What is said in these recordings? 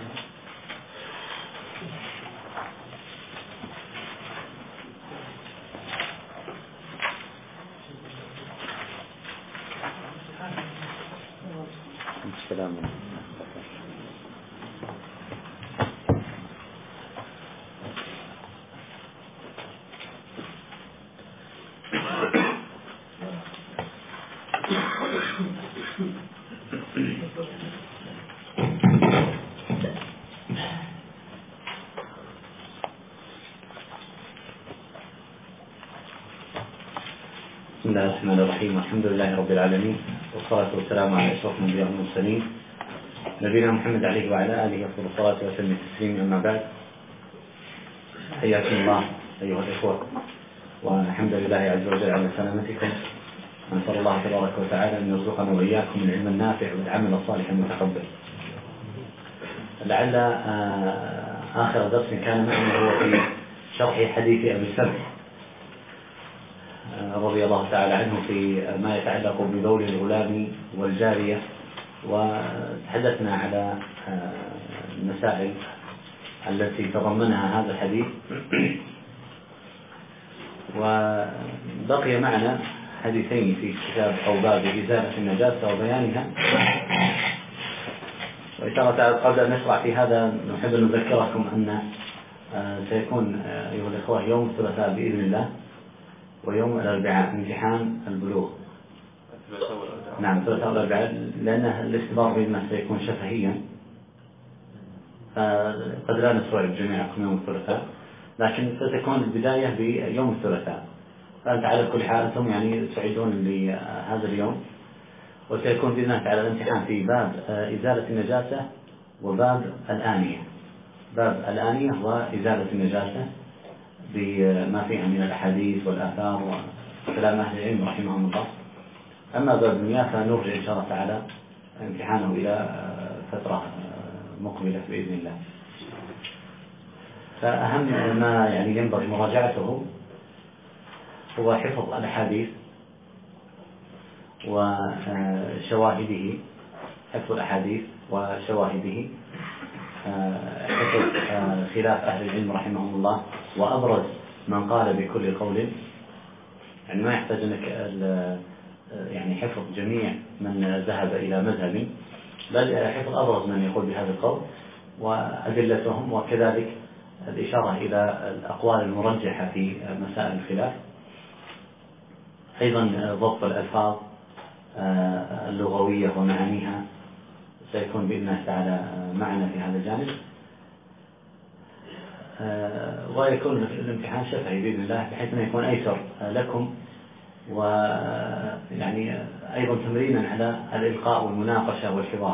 السلام بسم الله الرحمن الرحيم. الحمد لله رب العالمين، والصلاة والسلام على أشرف الأنبياء والمرسلين نبينا محمد عليه وعلى آله أفضل الصلاة وأتم التسليم. أما بعد، حياكم الله أيها الإخوة، والحمد لله عز وجل على سلامتكم. نسأل الله تبارك وتعالى أن يرزقنا وإياكم العلم النافع والعمل الصالح المتقبل. لعل آخر درس كان معنا هو في شرح حديث أبي السبع رضي الله تعالى عنه في ما يتعلق ببول الغلام والجارية، وتحدثنا على المسائل التي تضمنها هذا الحديث. وبقي معنا حديثين في كتاب أو باب إزالة النجاسة وبيانها. وإن شاء الله تعالى قبل أن نشرع في هذا نحب أن نذكركم أن سيكون أيها الإخوة يوم الثلاثاء بإذن الله ويوم الأربعاء امتحان البلوغ. نعم، الثلاثاء والأربعاء، لأن الاختبار بما سيكون شفهيا، فقد لا نستوعب جميعكم يوم الثلاثاء، لكن ستكون البداية بيوم الثلاثاء. فأنت على كل حال أنتم يعني سعيدون لهذا اليوم، وسيكون بإذن الله تعالى الامتحان في باب إزالة النجاسة وباب الآنية، باب الآنية وإزالة النجاسة بما فيها من الأحاديث والآثار وكلام أهل العلم رحمهم الله. أما باب المياه فنرجع إن شاء الله تعالى امتحانه إلى فترة مقبلة بإذن الله. فأهم ما يعني ينبغي مراجعته هو حفظ الأحاديث وشواهده، حفظ الأحاديث وشواهده، حفظ خلاف أهل العلم رحمهم الله، وأبرز من قال بكل قول. يعني ما يحتاج أنك يعني حفظ جميع من ذهب إلى مذهب، بل حفظ أبرز من يقول بهذا القول وأدلتهم، وكذلك الإشارة إلى الأقوال المرجحة في مسائل الخلاف. أيضا ضبط الألفاظ اللغوية ومعانيها سيكون بإذن الله تعالى معنا في هذا الجانب. ويكون الامتحان شفهي بإذن الله، بحيث أنه يكون أيسر لكم، ويعني أيضا تمرينا على الإلقاء والمناقشة والحوار.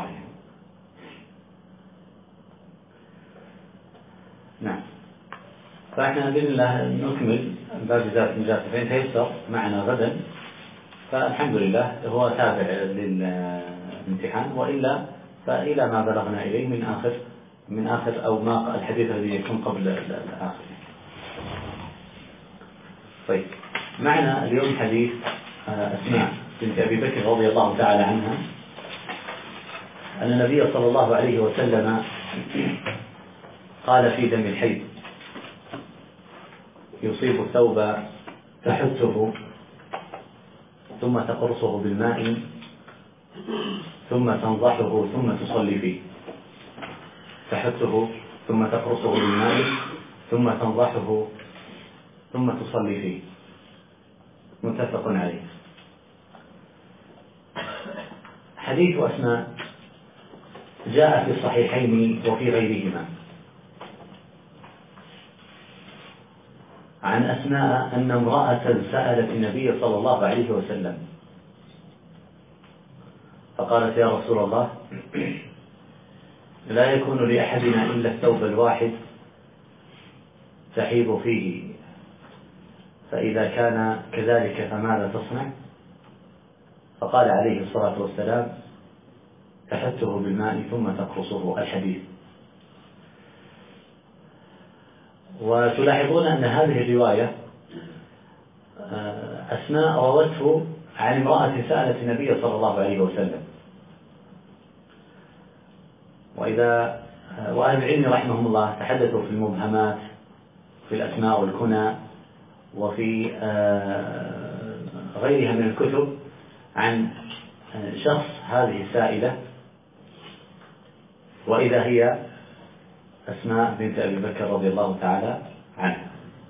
نعم، فإحنا بإذن الله نكمل باب إزالة النجاسة، فإن تيسر معنا غدا فالحمد لله هو تابع للامتحان، وإلا فإلى ما بلغنا إليه من آخر أو ما الحديث الذي يكون قبل الآخر. طيب، معنا اليوم حديث أسماء بنت أبي بكر رضي الله تعالى عنها أن النبي صلى الله عليه وسلم قال في دم الحيض: يصيب الثوب تحته ثم تقرصه بالماء ثم تنضحه ثم تصلي فيه. تحته ثم تقرصه بالماء ثم تنضحه ثم تصلي فيه. متفق عليه. حديث أسماء جاء في الصحيحين وفي غيرهما عن أسماء أن امرأة سألت النبي صلى الله عليه وسلم فقالت: يا رسول الله، لا يكون لأحدنا إلا الثوب الواحد تحيض فيه، فإذا كان كذلك فماذا تصنع؟ فقال عليه الصلاة والسلام: تحته بالماء ثم تقرصه. الحديث. وتلاحظون أن هذه الرواية أسماء روته عن امرأة سألت النبي صلى الله عليه وسلم. وإذا وأهل العلم رحمهم الله تحدثوا في المبهمات في الأسماء والكنى وفي غيرها من الكتب عن شخص هذه السائلة، وإذا هي أسماء بنت أبي بكر رضي الله تعالى عنها.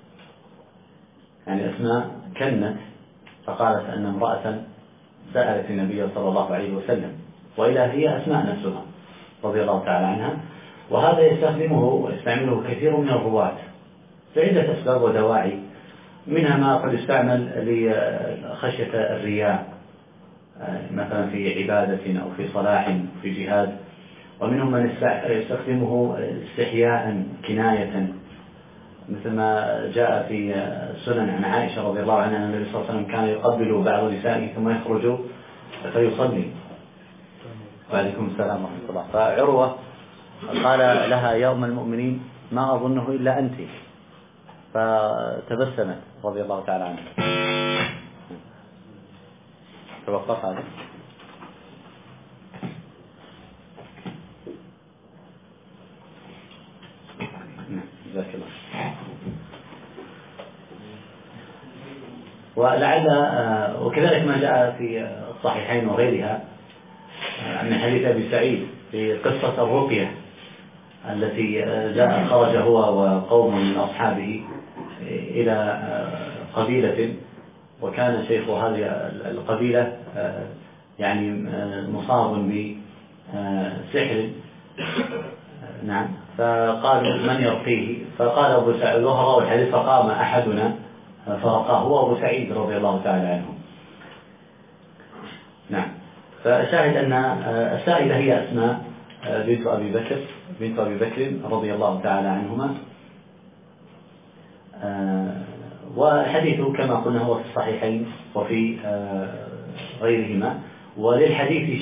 يعني أسماء كنت فقالت أن امرأة سألت النبي صلى الله عليه وسلم، وإذا هي أسماء نفسها رضي الله تعالى عنها. وهذا يستخدمه ويستعمله كثير من الرواة لعدة أسباب ودواعي، منها ما قد يستعمل لخشية الرياء مثلا في عبادة أو في صلاح في جهاد، ومنهم من يستخدمه استحياء كناية، مثل ما جاء في سنن عن عائشة رضي الله عنها أن النبي صلى الله عليه وسلم كان يقبل بعض نسائه ثم يخرج فيصلي. وعليكم السلام ورحمة الله. فعروة قال لها يا أم المؤمنين ما أظنه إلا أنت، فتبسمت رضي الله تعالى عنها. توقف هذا. جزاك الله. ولعل وكذلك ما جاء في الصحيحين وغيرها من حديث أبي سعيد في قصة الرقية التي جاء خرج هو وقوم من أصحابه إلى قبيلة، وكان شيخ هذه القبيلة يعني مصاب بسحر، نعم، فقالوا من يرقيه؟ فقال أبو سعيد، ظهر الحديث فقام أحدنا فرقاه، هو أبو سعيد رضي الله تعالى عنه. نعم. فشاهد أن السائلة هي أسماء بنت أبي بكر رضي الله تعالى عنهما. والحديث كما قلنا هو في الصحيحين وفي غيرهما، وللحديث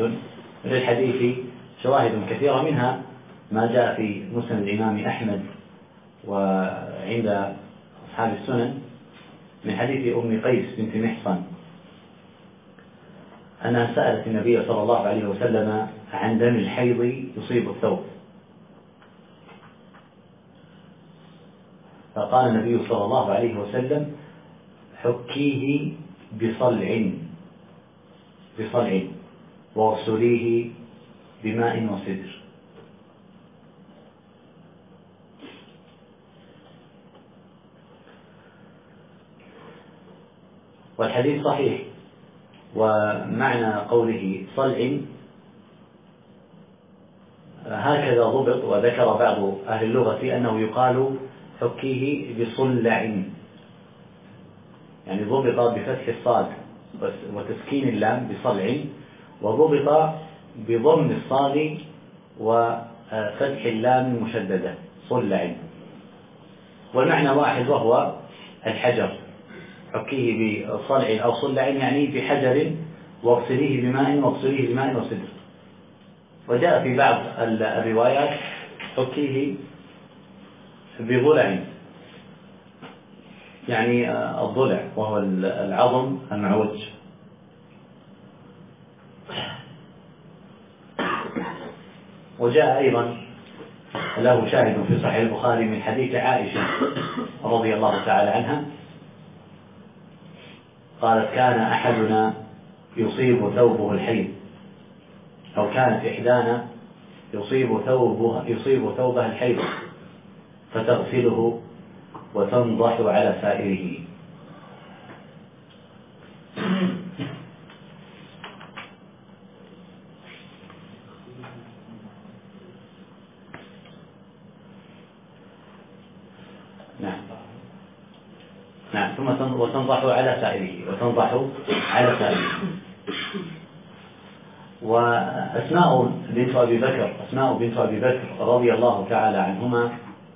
شواهد كثيرة، منها ما جاء في مسند الإمام أحمد وعند أصحاب السنن من حديث أم قيس بنت محصن أنها سألت النبي صلى الله عليه وسلم عن دم الحيض يصيب الثوب، فقال النبي صلى الله عليه وسلم حكيه بصلع واغسليه بماء وسدر. والحديث صحيح. ومعنى قوله صلع هكذا ضبط، وذكر بعض أهل اللغة أنه يقال حكيه بصلع، يعني ضبط بفتح الصاد وتسكين اللام بصلع، وضبط بضم الصاد وفتح اللام المشددة صلع، والمعنى واحد وهو الحجر. حكيه بصلع أو صلع يعني بحجر واغسليه بماء وسدر. وجاء في بعض الروايات حكيه بضلع، يعني الضلع وهو العظم المعوج. وجاء أيضا له شاهد في صحيح البخاري من حديث عائشة رضي الله تعالى عنها قالت كان أحدنا يصيب ثوبه الحيض، أو كانت إحدانا يصيب ثوبها الحيض فتغسله وتنضح على سائره. نعم. ثم وتنضح على سائره. وأسماء بنت أبي بكر رضي الله تعالى عنهما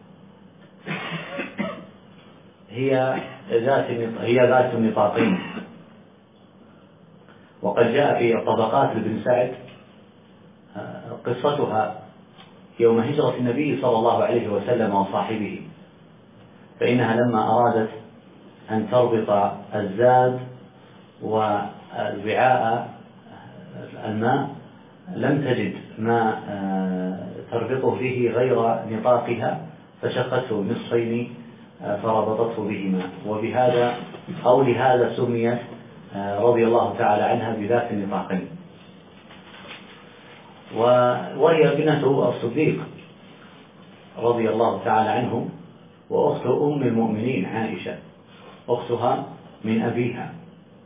هي ذات النطاقين. وقد جاء في طبقات لابن سعد قصتها يوم هجرة النبي صلى الله عليه وسلم وصاحبه، فإنها لما أرادت أن تربط الزاد والوعاء الماء لم تجد ما تربطه به غير نطاقها فشقته نصفين فربطته بهما، وبهذا أو لهذا سميت رضي الله تعالى عنها بذات النطاقين. وهي بنته الصديق رضي الله تعالى عنه، وأخت أم المؤمنين عائشة أختها من أبيها.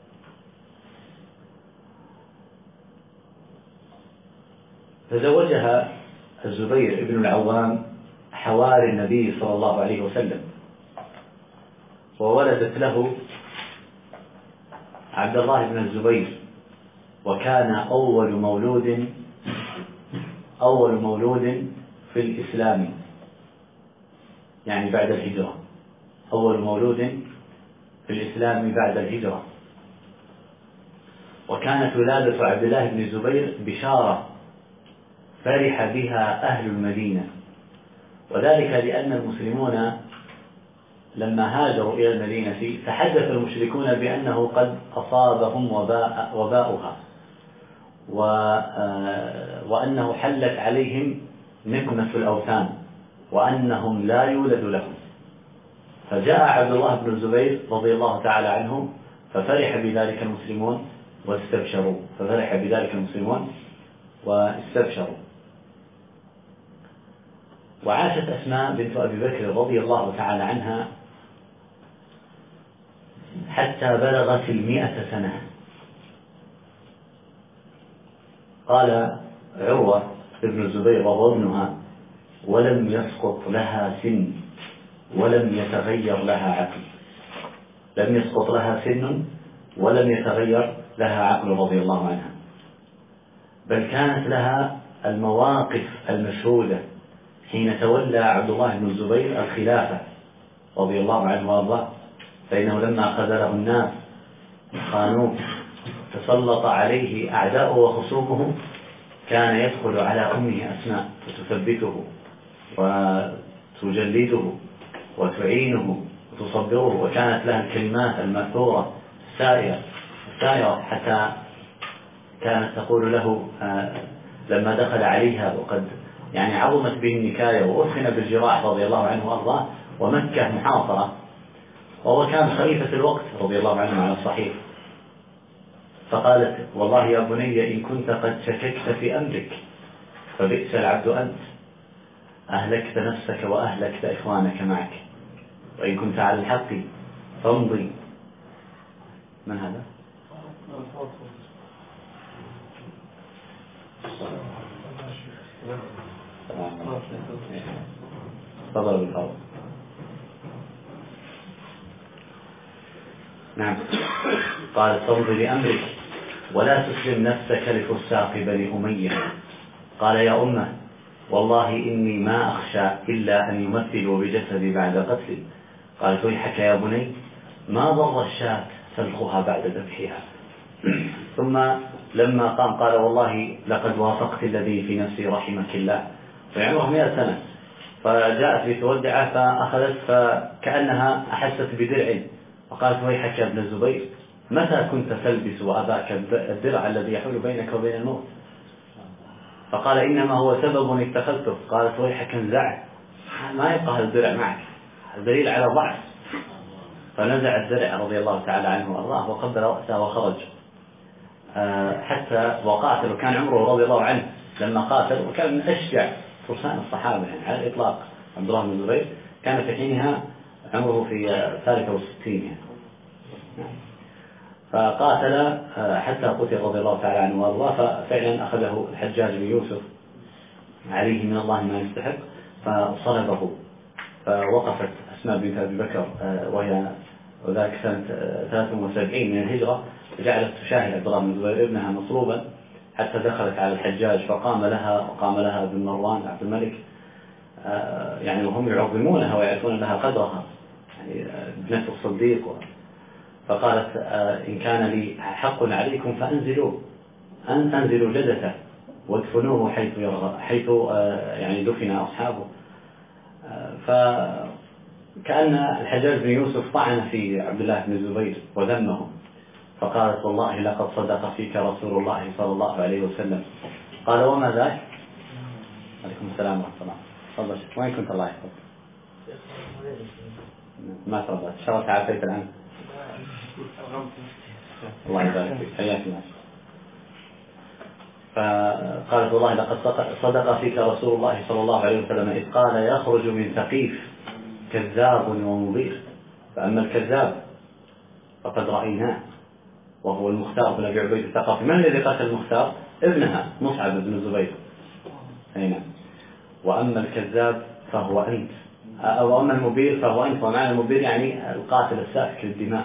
تزوجها الزبير بن العوام حواري النبي صلى الله عليه وسلم، وولدت له عبد الله بن الزبير، وكان أول مولود في الإسلام، يعني بعد الهجرة، أول مولود في الإسلام بعد الهجرة. وكانت ولادة عبد الله بن الزبير بشارة فرح بها أهل المدينة، وذلك لأن المسلمون لما هاجروا إلى المدينة تحدث المشركون بأنه قد أصابهم وباؤها، وأنه حلت عليهم نقمة الأوثان، وأنهم لا يولد لهم. فجاء عبد الله بن الزبير رضي الله تعالى عنه ففرح بذلك المسلمون واستبشروا. وعاشت أسماء بنت أبي بكر رضي الله تعالى عنها حتى بلغت 100 سنة. قال عروة ابن الزبير وهو ابنها: ولم يسقط لها سن ولم يتغير لها عقل. لم يسقط لها سن ولم يتغير لها عقل رضي الله عنها، بل كانت لها المواقف المشهودة حين تولى عبد الله بن الزبير الخلافة رضي الله عنه وارضاه، فإنه لما خذله الناس خانوه تسلط عليه أعداؤه وخصومه، كان يدخل على أمه أسماء فتثبته وتجلده وتعينه وتصبره، وكانت لها الكلمات المأثورة السائرة، حتى كانت تقول له لما دخل عليها وقد عظمت به النكاية وأثخن بالجراح رضي الله عنه وأرضاه، ومكة محاصرة، وهو كان خليفة الوقت رضي الله عنه على الصحيح، فقالت: والله يا بني إن كنت قد شككت في أمرك فبئس العبد أنت، أهلكت نفسك وأهلكت إخوانك معك، وإن كنت على الحق فامضي. من هذا؟ تفضل بالفضل. نعم. قالت: فامضي لأمرك ولا تسلم نفسك لفساق بني أمية. قال: يا أمه والله إني ما أخشى إلا أن يمثلوا بجسدي بعد قتلي. قالت: ويحك يا بني، ما ضر الشاة سلخها بعد ذبحها. ثم لما قام قال: والله لقد وافقت الذي في نفسي رحمك الله. فعمره 100 سنة، فجاءت لتودعه فأخذت فكأنها أحست بدرع، فقالت: ويحك يا ابن الزبير، متى كنت تلبس وأباك الدرع الذي يحول بينك وبين الموت؟ فقال: إنما هو سبب اتخذته. قالت: ويحك انزعه، ما يبقى هذا الدرع معك، دليل على ضعف. فنزع الدرع رضي الله تعالى عنه وأرضاه وقبل رأسه وخرج حتى وقاتل. وكان عمره رضي الله عنه لما قاتل، وكان من أشجع فرسان الصحابة على الإطلاق. عبد الله بن الزبير كان في حينها عمره في 63 فقاتل حتى قتل رضي الله تعالى عنه وارضاه. ففعلا أخذه الحجاج بن يوسف عليه من الله ما يستحق فصلبه. فوقفت أسماء بنت أبي بكر وذلك سنة 73 من الهجرة، جعلت تشاهد عبد الله بن الزبير ابنها مصلوبا حتى دخلت على الحجاج فقام لها ابن مروان عبد الملك، وهم يعظمونها ويعرفون لها قدرها، ابنة الصديق. فقالت: إن كان لي حق عليكم فأنزلوا جدته وادفنوه حيث دفن أصحابه. فكأن الحجاج بن يوسف طعن في عبد الله بن الزبير وذمه، فقالت: والله لقد صدق فيك رسول الله صلى الله عليه وسلم. قال: وما ذاك؟ عليكم السلام ورحمة الله. تفضل. وين كنت الله يحفظك؟ ما تفضل. شرفت عافيت الآن. الله يبارك فيك. حياك الله. فقالت والله لقد صدق فيك رسول الله صلى الله عليه وسلم إذ قال يخرج من ثقيف كذاب ومضير. فأما الكذاب فقد رأيناه وهو المختار بن أبي عبيد الثقفي. من الذي قتل المختار؟ ابنها مصعب بن الزبير. نعم. وأما الكذاب فهو أنت، أو أما المبير فهو أنت. ومعنى المبير يعني القاتل السافك للدماء.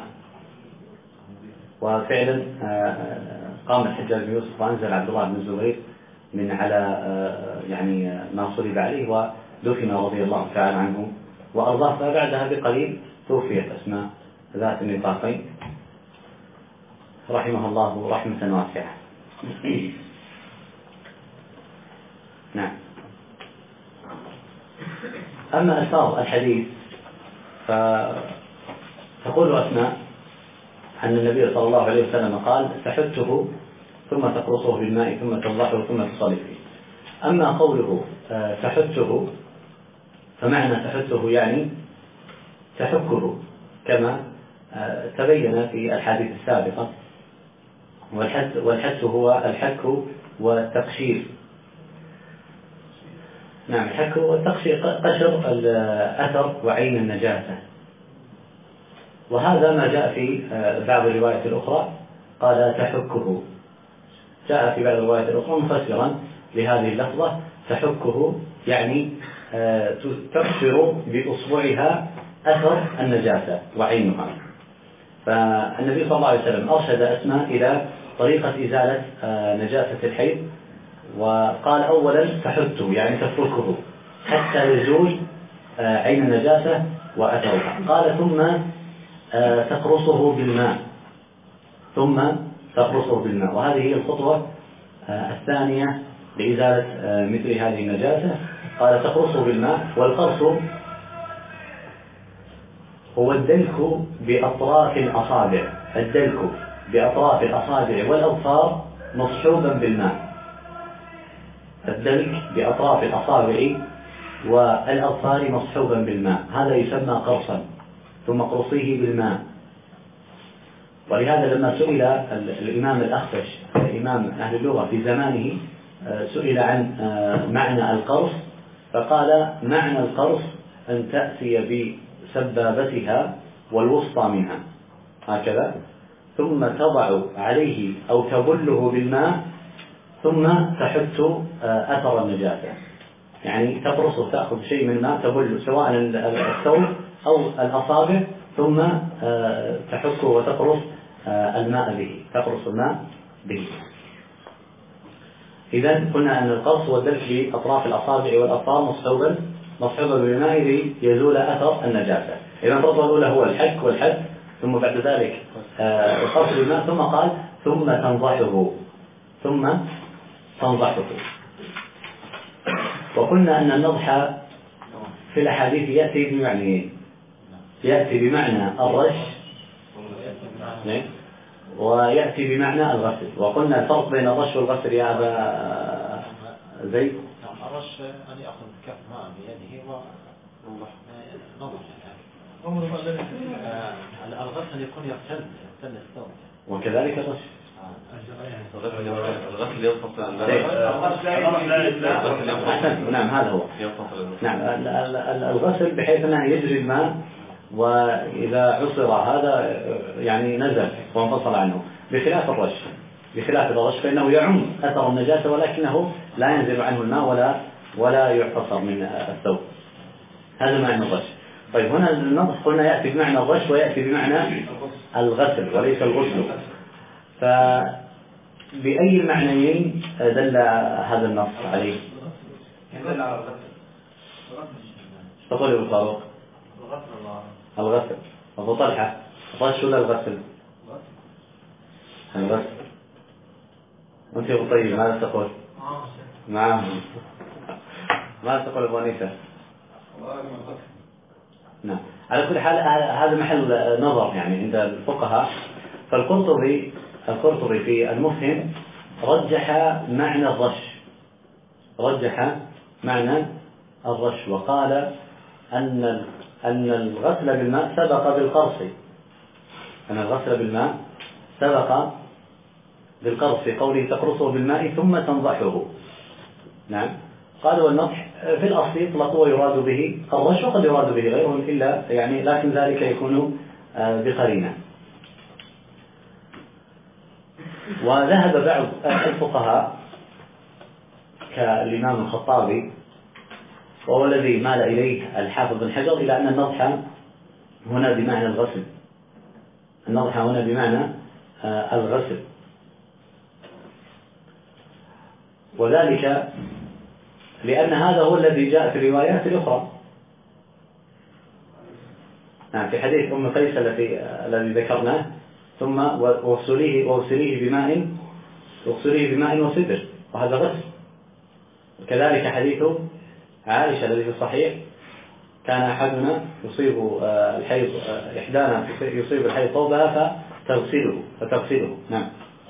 وفعلا قام الحجاج بن يوسف وأنزل عبد الله بن الزبير من على يعني ما صلب عليه ودفن رضي الله تعالى عنه وأرضاه. فبعدها بقليل توفيت أسماء ذات النطاقين رحمه الله رحمة واسعة. نعم. أما ألفاظ الحديث فتقول أسماء أن النبي صلى الله عليه وسلم قال تحته ثم تقرصه بالماء ثم تنضحه ثم تصلي فيه. أما قوله تحته فمعنى تحته يعني تحكه كما تبين في الحديث السابقة. والحث هو الحك والتقشير. نعم. الحك والتقشير قشر الأثر وعين النجاسة. وهذا ما جاء في بعض الروايات الأخرى قال تحكه. جاء في بعض الروايات الأخرى مفسرا لهذه اللفظة تحكه يعني تكسر بأصبعها أثر النجاسة وعينها. فالنبي صلى الله عليه وسلم أرشد أسماء إلى طريقة إزالة نجاسة الحيض. وقال أولا تحته يعني تفركه حتى يزول عين النجاسة وأثرها. قال ثم تقرصه بالماء وهذه هي الخطوة الثانية لإزالة مثل هذه النجاسة. قال تقرصه بالماء. والقرص هو الدلك بأطراف الأصابع. الدلك بأطراف الأصابع والأظفار مصحوبا بالماء. الدلك بأطراف الأصابع والأظفار مصحوبا بالماء هذا يسمى قرصا. ثم قرصيه بالماء. ولهذا لما سئل الإمام الأخفش إمام أهل اللغة في زمانه سئل عن معنى القرص فقال معنى القرص أن تأتي بسبابتها والوسطى منها هكذا ثم تضع عليه أو تبله بالماء ثم تحت أثر النجاسة. يعني تقرصه تأخذ شيء من الماء تبله سواء الثوب أو الأصابع ثم تحكه وتقرص الماء به. تقرص الماء به. إذن قلنا أن القرص والدلك بأطراف الأصابع والأظفار مصحوبا بالماء ليزول أثر النجاسة. إذن الخطوة الأولى هو الحك والحد ثم بعد ذلك القرص بالماء ثم قال ثم تنضحه. وقلنا أن النضح في الأحاديث يأتي بمعنى الرش ويأتي بمعنى الغسل. وقلنا الفرق بين الرش والغسل يا أبا زيد. الرش أن يأخذ كف ماء بيده ونضح. الغسل يكون يغسل الثوب. وكذلك الرش. الغسل ينفصل. نعم هذا هو. نعم الغسل بحيث أنه يجري الماء وإذا عصر هذا يعني نزل وانفصل عنه بخلاف الرش فإنه يعم أثر النجاسة ولكنه لا ينزل عنه الماء ولا يعتصر من الثوب. هذا معنى الرش. طيب هنا النضح قلنا يأتي بمعنى الرش ويأتي بمعنى الغسل وليس الغسل. فبأي المعنيين دل هذا النص عليه؟ يدل على الغسل. تقول ابو فاروق الغسل. ابو طلحه الرش ولا الغسل؟ الغسل. وانت ابو طيب ماذا تقول؟ معهم. ماذا تقول ابو انيسه؟ نعم على كل حال هذا محل نظر يعني عند الفقهاء. فالقرطبي في المفهم رجح معنى معنى الرش، وقال أن الغسل بالماء سبق بالقرص، أن الغسل بالماء سبق بالقرص في قوله تقرصه بالماء ثم تنضحه. نعم. قال والنضح في الأصل يطلق ويراد به الرش، وقد يراد به غيره إلا يعني لكن ذلك يكون بقرينة. وذهب بعض الفقهاء كالإمام الخطابي وهو الذي مال إليه الحافظ بن حجر إلى أن النضح هنا بمعنى الغسل، النضح هنا بمعنى الغسل، وذلك لأن هذا هو الذي جاء في الروايات الأخرى. في حديث أم قيس الذي ذكرناه ثم واغسليه بماء وسدر، وهذا غسل. وكذلك حديث عائشة الذي في الصحيح كان أحدنا يصيب الحيض، إحدانا يصيب الحيض ثوبها فتغسله. نعم.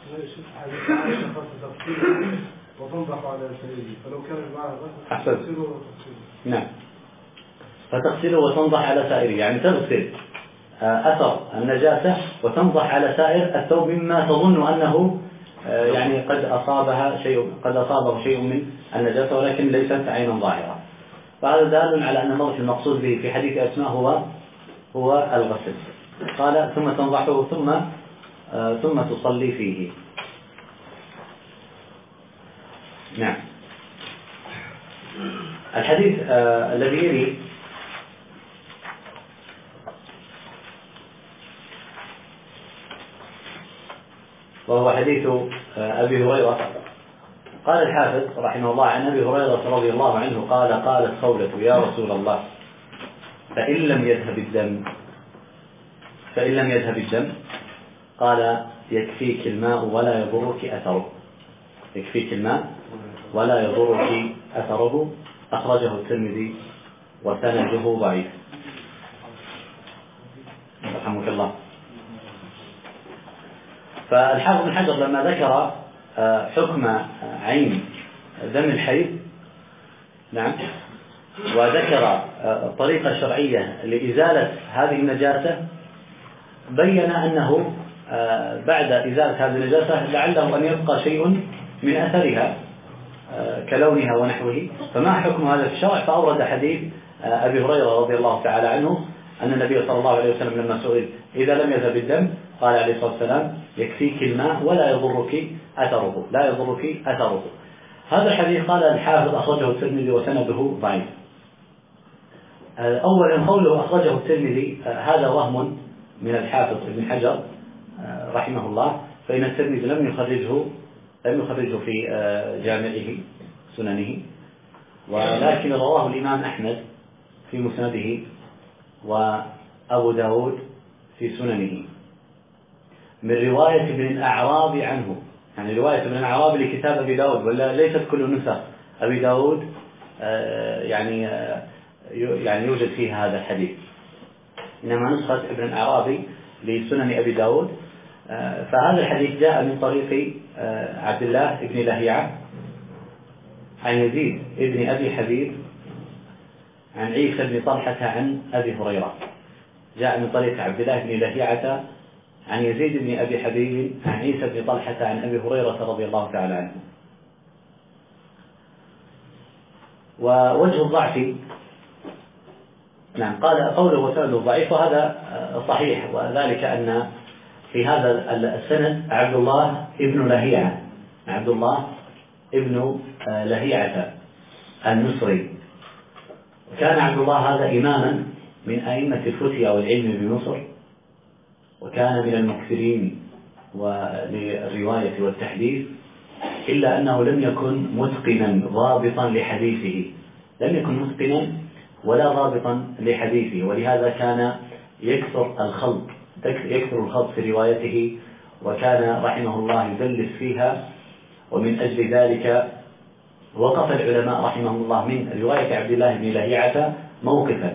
وتنضح على سريره، فلو كان معه غسل تغسله وتغسله. نعم. فتغسله وتنضح على سائره، يعني تغسل أثر النجاسة وتنضح على سائر الثوب مما تظن أنه يعني قد أصابه شيء من النجاسة ولكن ليست عينا ظاهرة. فهذا دال على أن النضح المقصود به في حديث أسماء هو الغسل. قال ثم تنضحه ثم تصلي فيه. نعم. الحديث الذي يلي وهو حديث أبي هريرة. قال الحافظ رحمه الله عن أبي هريرة رضي الله عنه قال قالت خولة يا رسول الله فإن لم يذهب الدم قال يكفيك الماء ولا يضرك أثره، يكفيك الماء ولا يضرك أثره. أخرجه الترمذي وسنده ضعيف. رحمك الله. فالحافظ بن حجر لما ذكر حكم عين دم الحيض، نعم، وذكر الطريقة الشرعية لإزالة هذه النجاسة، بين أنه بعد إزالة هذه النجاسة لعله أن يبقى شيء من أثرها كلونها ونحوه. فما حكم هذا في الشرع؟ فأورد حديث أبي هريرة رضي الله تعالى عنه أن النبي صلى الله عليه وسلم لما سئل إذا لم يذهب الدم قال عليه الصلاة والسلام يكفيك الماء ولا يضرك أثره، لا يضرك أثره. هذا الحديث قال الحافظ أخرجه الترمذي وسنده ضعيف. أولا قوله أخرجه الترمذي هذا وهم من الحافظ ابن حجر رحمه الله، فإن الترمذي لم يخرجه في جامعه سننه، ولكن رواه الإمام أحمد في مسنده وأبو داود في سننه من رواية ابن الأعراب عنه، يعني رواية ابن الأعراب لكتاب أبي داود، ولا ليست كل نسخ أبي داود يعني يوجد فيها هذا الحديث، إنما نسخة ابن الأعرابي لسنن أبي داود. فهذا الحديث جاء من طريق عبد الله بن لهيعة عن يزيد بن أبي حبيب عن عيسى بن طلحة عن أبي هريرة. جاء من طريق عبد الله بن لهيعة عن يزيد بن أبي حبيب عن عيسى بن طلحة عن أبي هريرة رضي الله تعالى عنه. ووجه الضعف، نعم، قال قوله وسنده ضعيف، وهذا صحيح، وذلك أن في هذا السند عبد الله ابن لهيعة، عبد الله ابن لهيعة النصري. وكان عبد الله هذا إماما من أئمة الفتيا والعلم بمصر، وكان من المكثرين للرواية والتحديث، إلا أنه لم يكن متقنا ضابطا لحديثه، لم يكن متقنا ولا ضابطا لحديثه، ولهذا كان يكثر الخلط في روايته، وكان رحمه الله يدلس فيها. ومن أجل ذلك وقف العلماء رحمهم الله من رواية عبد الله بن لهيعة موقفا،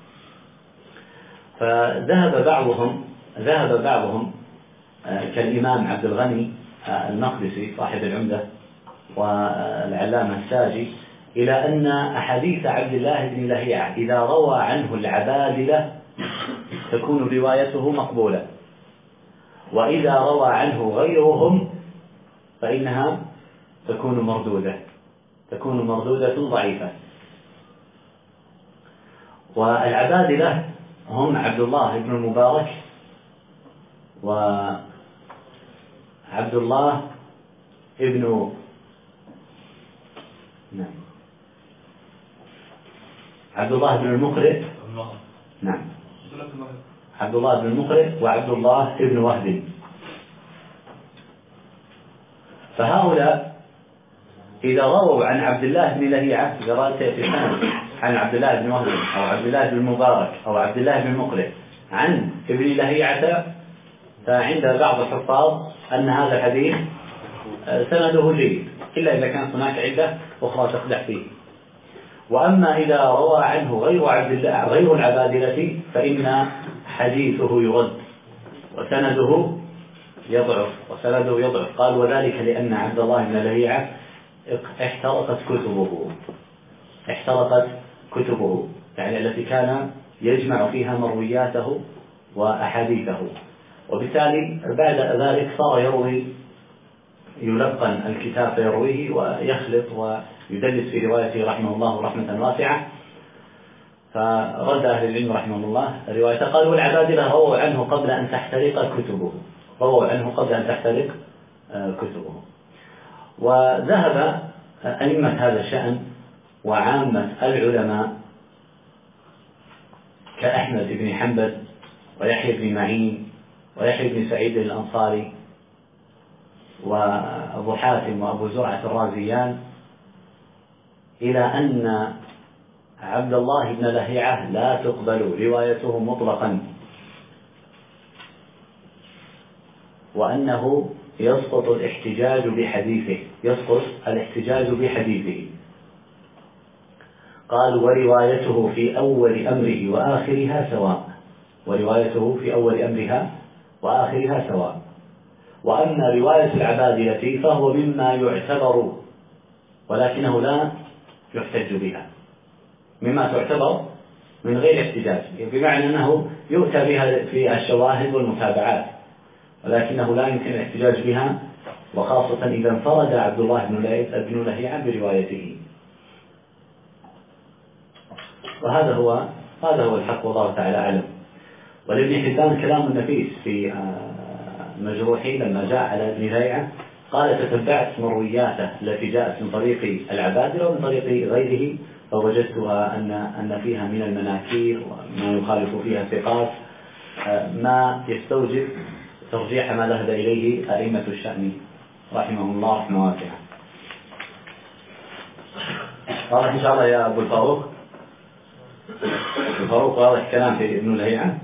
فذهب بعضهم كالإمام عبد الغني المقدسي صاحب العمدة والعلامة الساجي إلى أن أحاديث عبد الله بن لهيعة إذا روى عنه العبادلة تكون روايته مقبولة، وإذا روى عنه غيرهم فإنها تكون مردودة ضعيفة. والعبادلة هم عبد الله بن المبارك وعبد الله ابن عبد الله بن المقرئ، نعم، عبد الله بن المقرئ وعبد الله بن وهب. فهؤلاء إذا رووا عن عبد الله بن لهيعة في السند عن عبد الله بن وهب أو عبد الله بن المبارك أو عبد الله بن المقرئ عن ابن لهيعة، فعند بعض الحفاظ أن هذا الحديث سنده جيد، إلا إذا كانت هناك عدة أخرى تقدح فيه. وأما إذا روى عنه غير العبادلة فإن حديثه يرد وسنده يضعف. قال وذلك لأن عبد الله بن لهيعة احترقت كتبه، يعني التي كان يجمع فيها مروياته وأحاديثه، وبالتالي بعد ذلك صار يلقن الكتاب فيرويه ويخلط ويدلس في روايته رحمه الله رحمة واسعة. فرد أهل العلم رحمه الله الرواية، قالوا العبادلة رووا عنه قبل أن تحترق كتبه. وذهب أئمة هذا الشأن وعامة العلماء كأحمد بن حنبل ويحيى بن معين ويحيى بن سعيد الأنصاري وأبو حاتم وأبو زرعة الرازيان إلى أن عبد الله بن لهيعة لا تقبل روايته مطلقا، وأنه يسقط الاحتجاج بحديثه. قال وروايته في أول أمره وآخرها سواء. وأما رواية العبادلة فهو مما يعتبر ولكنه لا يحتج بها، مما تعتبر من غير احتجاج، بمعنى أنه يؤتى بها في الشواهد والمتابعات، ولكنه لا يمكن الاحتجاج بها، وخاصة إذا انفرد عبد الله بن لهيعة بروايته. وهذا هو الحق، والله تعالى أعلم. ولابن حبان كلام نفيس في مجروحين لما جاء على ابن لهيعة، قال تتبعت مروياته التي جاءت من طريق العبادلة ومن طريق غيره، فوجدتها أن فيها من المناكير وما يخالف فيها الثقات ما يستوجب ترجيح ما ذهب إليه أئمة الشأن رحمهم الله رحمة واسعة. واضح إن شاء الله يا أبو الفاروق؟ واضح كلام في ابن لهيعة؟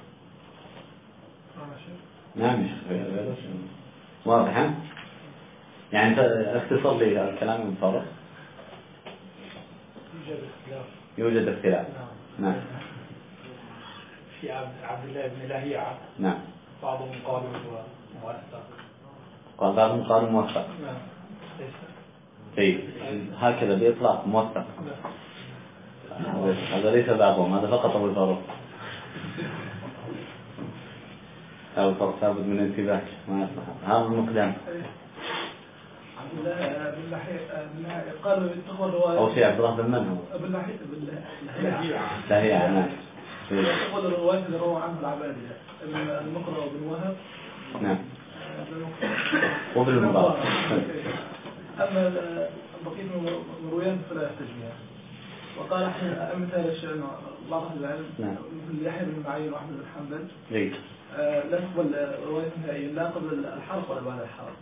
نعم واضح، يعني اختصر لي الكلام ابن الفاروق. يوجد اختلاف. نعم. في عبد الله بن لهيعة. نعم. بعضهم قالوا موثق. بعضهم قالوا موثق. نعم. طيب هكذا بإطلاق موثق. هذا ليس بعضهم، هذا فقط أبو الفاروق. أبو الفاروق ثابت من انتباه ما يصلح. هذا المقدام. عبد الله بن لهيعة قالوا يتخذ رواية. أو شيء عبد الله بن من هو؟ بن لهيعة. نعم. يتخذ الرواية اللي روى عنه العبادلة المقرأ بن وهب. نعم. وابن المبارك. أما بقية المرويات فلا يحتج بها. وقال أئمة أهل الشأن بعض أهل العلم مثل يحيى بن معين وأحمد بن حنبل لا تقبل رواية نهائيا لا قبل الحرق ولا بعد الحرق.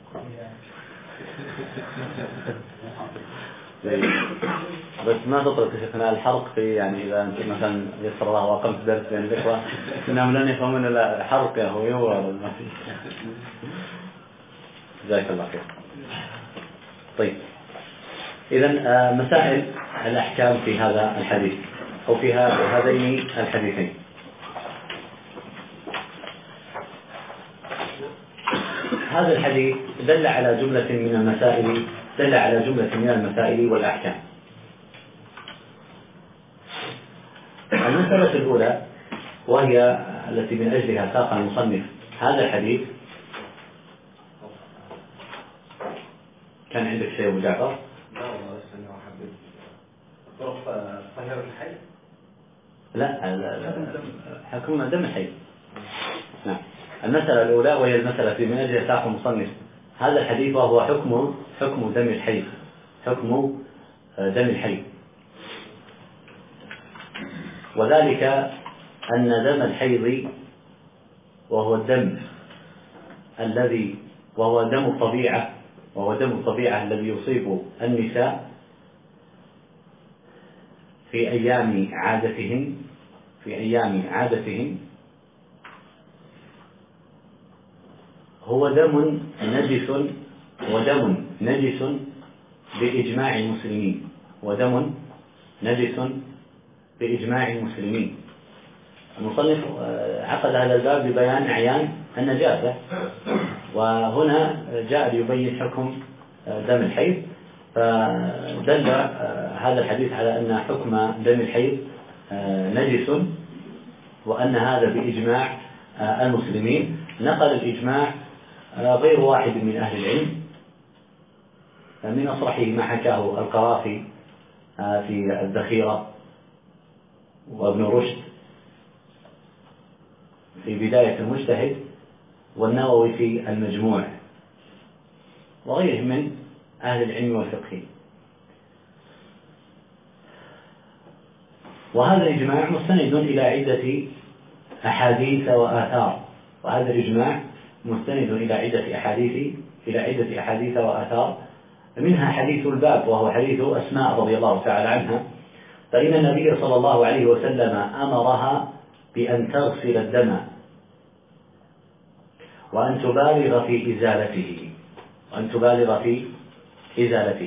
بس ما تطرق شيخنا الحرق في، يعني إذا أنت مثلا يسر الله وقمت درس بين الإخوة إنهم لن يفهمون الحرق يا هو يورا ما في. جزاك الله خير. طيب إذن مسائل الأحكام في هذا الحديث أو في هذين الحديثين. هذا الحديث دل على جملة من المسائل والأحكام. المسألة الأولى وهي التي من أجلها ساق المصنف هذا الحديث. كان عندك شيء أبو جعفر؟ لا والله لسه أنا حبيت طرق طهيرة الحي. لا حكم دم الحي. نعم. المسألة الأولى وهي المسألة التي من أجلها ساق المصنف هذا الحديث وهو حكم دم الحي. حكم دم الحي، وذلك أن دم الحيض وهو الدم الذي وهو دم الطبيعة الذي يصيب النساء في أيام عادتهن هو دم نجس بإجماع المسلمين. ودم نجس بإجماع المسلمين. المصنف عقد هذا الباب ببيان أعيان النجاسة، وهنا جاء ليبين حكم دم الحيض، فدل هذا الحديث على أن حكم دم الحيض نجس، وأن هذا بإجماع المسلمين. نقل الإجماع غير واحد من أهل العلم، من أصرحه ما حكاه القرافي في الذخيرة، وابن رشد في بداية المجتهد، والنووي في المجموع، وغيرهم من أهل العلم والفقه. وهذا الإجماع مستند إلى عدة أحاديث وآثار، وآثار، منها حديث الباب وهو حديث أسماء رضي الله تعالى عنها، فإن النبي صلى الله عليه وسلم أمرها بأن تغسل الدم وأن تبالغ في إزالته.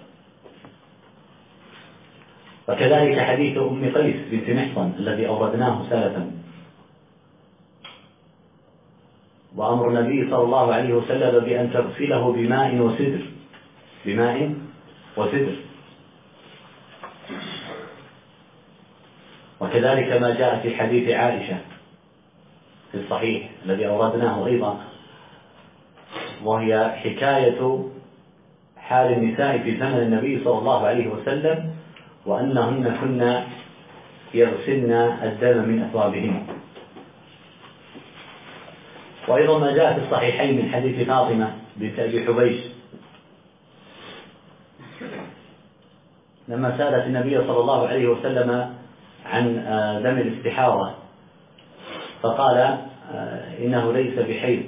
وكذلك حديث أم قيس بنت محصن الذي أوردناه سلفا، وأمر النبي صلى الله عليه وسلم بأن تغسله بماء وسدر. وكذلك ما جاء في حديث عائشة في الصحيح الذي أوردناه أيضا، وهي حكاية حال النساء في زمن النبي صلى الله عليه وسلم، وأنهن كن يغسلن الدم من أثوابهن. وأيضا ما جاء في الصحيحين من حديث فاطمة بنت أبي حبيش لما سألت النبي صلى الله عليه وسلم عن دم الاستحاضة، فقال إنه ليس بحيض،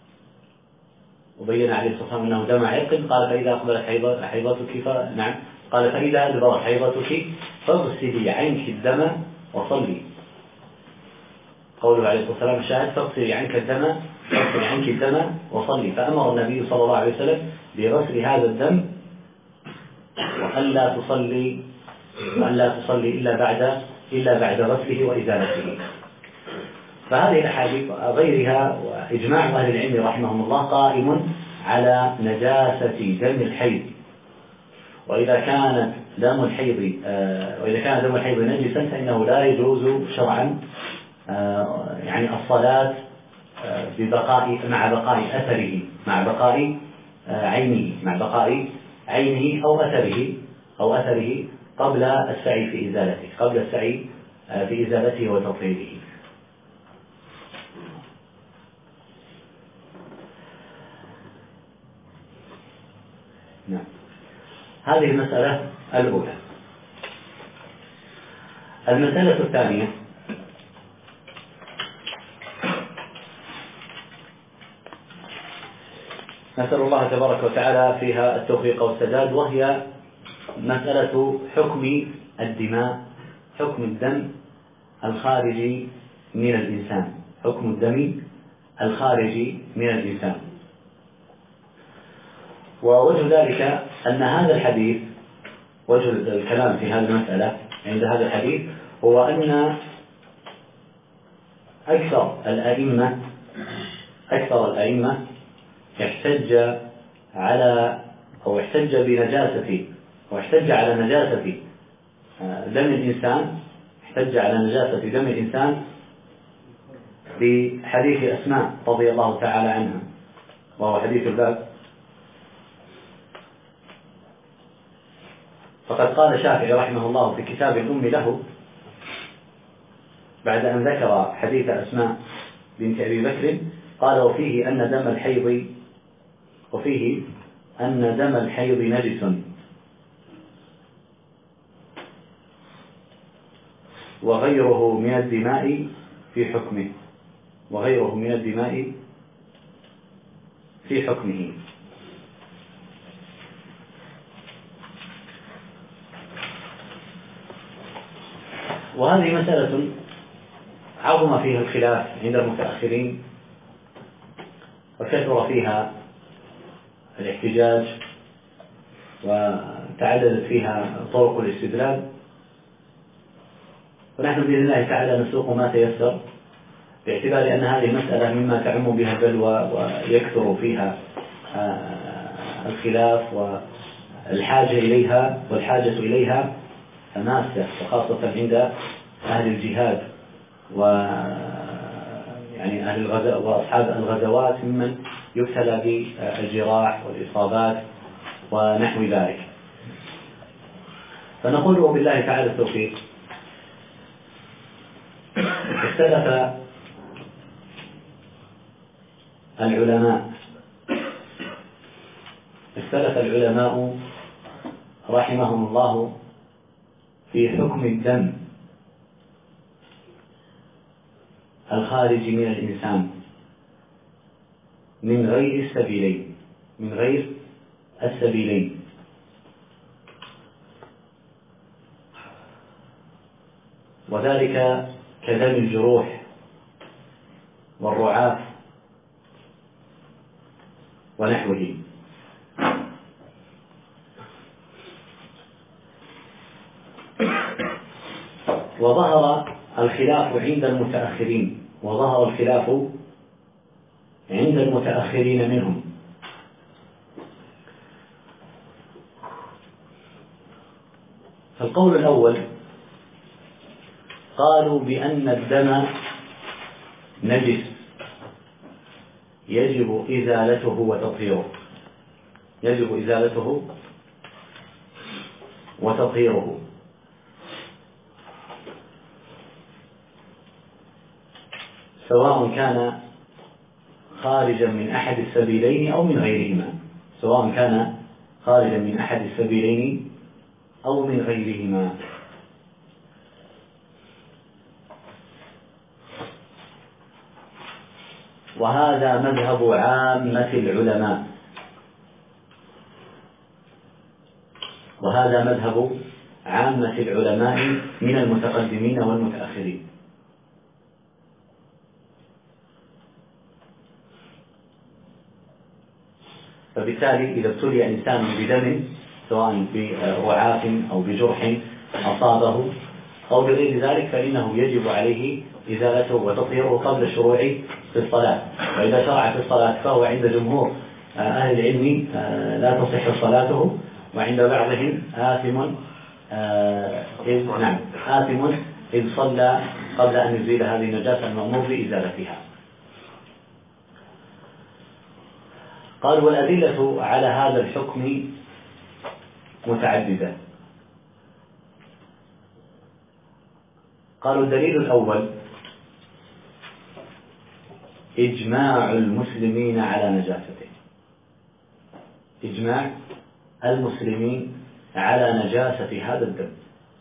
وبين عليه الصلاة والسلام أنه دم عرق. قال فإذا أقبلت حيضتك نعم، قال فإذا أدبرت حيضتك فاغسلي عنك الدم وصلي. قوله عليه الصلاة والسلام الشاهد فاغسلي عنك الدم وصلي. فأمر النبي صلى الله عليه وسلم بغسل هذا الدم، وألا تصلي إلا بعد غسله وإزالته. فهذه الأحاديث غيرها وإجماع أهل العلم رحمهم الله قائم على نجاسة دم الحيض. وإذا كان دم الحيض نجسا فإنه لا يجوز شرعا يعني الصلاة مع بقاء أثره، مع بقاء عينه أو أثره قبل السعي في إزالته وتطهيره. نعم. هذه المسألة الأولى. المسألة الثانية نسأل الله تبارك وتعالى فيها التوفيق والسداد، وهي مسألة حكم الدماء، حكم الدم الخارج من الإنسان، حكم الدم الخارج من الإنسان. ووجه ذلك أن هذا الحديث، وجه الكلام في هذه المسألة عند هذا الحديث هو أن أكثر الأئمة احتج على نجاسة دم الإنسان احتج على نجاسة دم الإنسان بحديث أسماء رضي الله تعالى عنها، وهو حديث الباب. فقد قال الشافعي رحمه الله في كتاب الأم له بعد أن ذكر حديث أسماء بنت أبي بكر قال: وفيه أن دم الحيض نجس، وغيره من الدماء في حكمه. وهذه مسألة عظم فيها الخلاف عند المتأخرين، وكثر فيها الاحتجاج، وتعددت فيها طرق الاستدلال، ونحن بإذن الله تعالى نسوق ما تيسر، باعتبار أن هذه مسألة مما تعم بها البلوى ويكثر فيها الخلاف والحاجة إليها ماسة، وخاصة عند أهل الجهاد يعني أهل وأصحاب الغزوات ممن يبتلى بالجراح والإصابات ونحو ذلك. فنقول وبالله تعالى التوفيق. اختلف العلماء رحمهم الله في حكم الدم الخارج من الإنسان من غير السبيلين، وذلك كدم الجروح والرعاف ونحوه. وظهر الخلاف عند المتأخرين منهم، فالقول الأول قالوا بأن الدم نجس يجب إزالته وتطهيره، سواء كان خارجا من أحد السبيلين أو من غيرهما. وهذا مذهب عامة العلماء من المتقدمين والمتأخرين. فبالتالي إذا ابتلي إنسان بدم سواء برعاف أو بجرح أصابه أو بغير ذلك فإنه يجب عليه إزالته وتطهيره قبل الشروع في الصلاة. وإذا شرع في الصلاة فهو عند جمهور أهل العلم لا تصح صلاته، وعند بعضهم آثم إذ صلى قبل أن يزيل هذه النجاسة المأمور بإزالتها. قال: والأدلة على هذا الحكم متعددة. قالوا: الدليل الأول إجماع المسلمين على نجاسته، هذا الدم.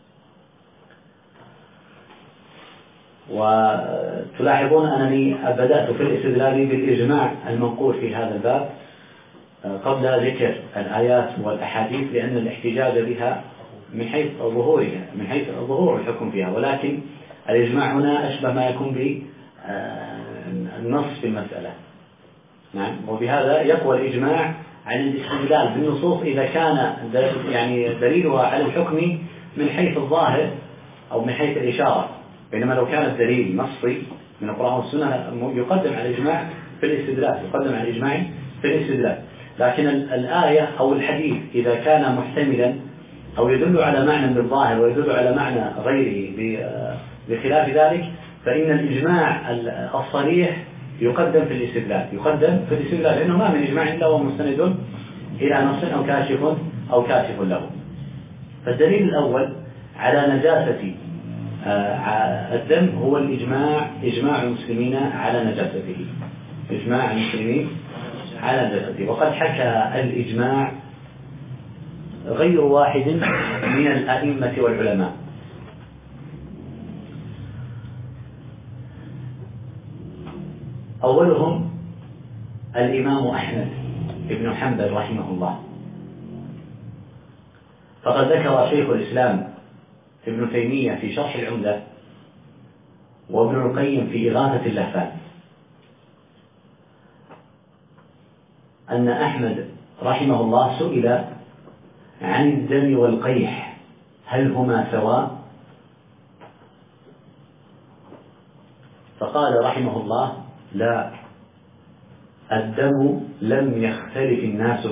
وتلاحظون أنني بدأت في الاستدلال بالإجماع المنقول في هذا الباب قبل ذكر الآيات والأحاديث، لأن الاحتجاج بها من حيث ظهور الحكم فيها، ولكن الإجماع هنا أشبه ما يكون بالنص في المسألة. نعم. وبهذا يقوى الإجماع عن الاستدلال بالنصوص إذا كان دليلها على الحكم من حيث الظاهر أو من حيث الإشارة، بينما لو كان الدليل نصي من القرآن والسنة يقدم على الإجماع في الاستدلال. لكن الآية أو الحديث إذا كان محتملا أو يدل على معنى بالظاهر ويدل على معنى غيره بخلاف ذلك، فإن الإجماع الصريح يقدم في الاستدلال، لأنه ما من إجماع إلا ومستند إلى نص أو كاشف له. فالدليل الأول على نجاسة الدم هو إجماع المسلمين على نجاسته، وقد حكى الإجماع غير واحد من الأئمة والعلماء. أولهم الإمام أحمد بن حنبل رحمه الله، فقد ذكر شيخ الإسلام ابن تيمية في شرح العمدة وابن القيم في إغاثة اللهفان أن أحمد رحمه الله سئل عن الدم والقيح هل هما سواء؟ فقال رحمه الله: لا، الدم لم يختلف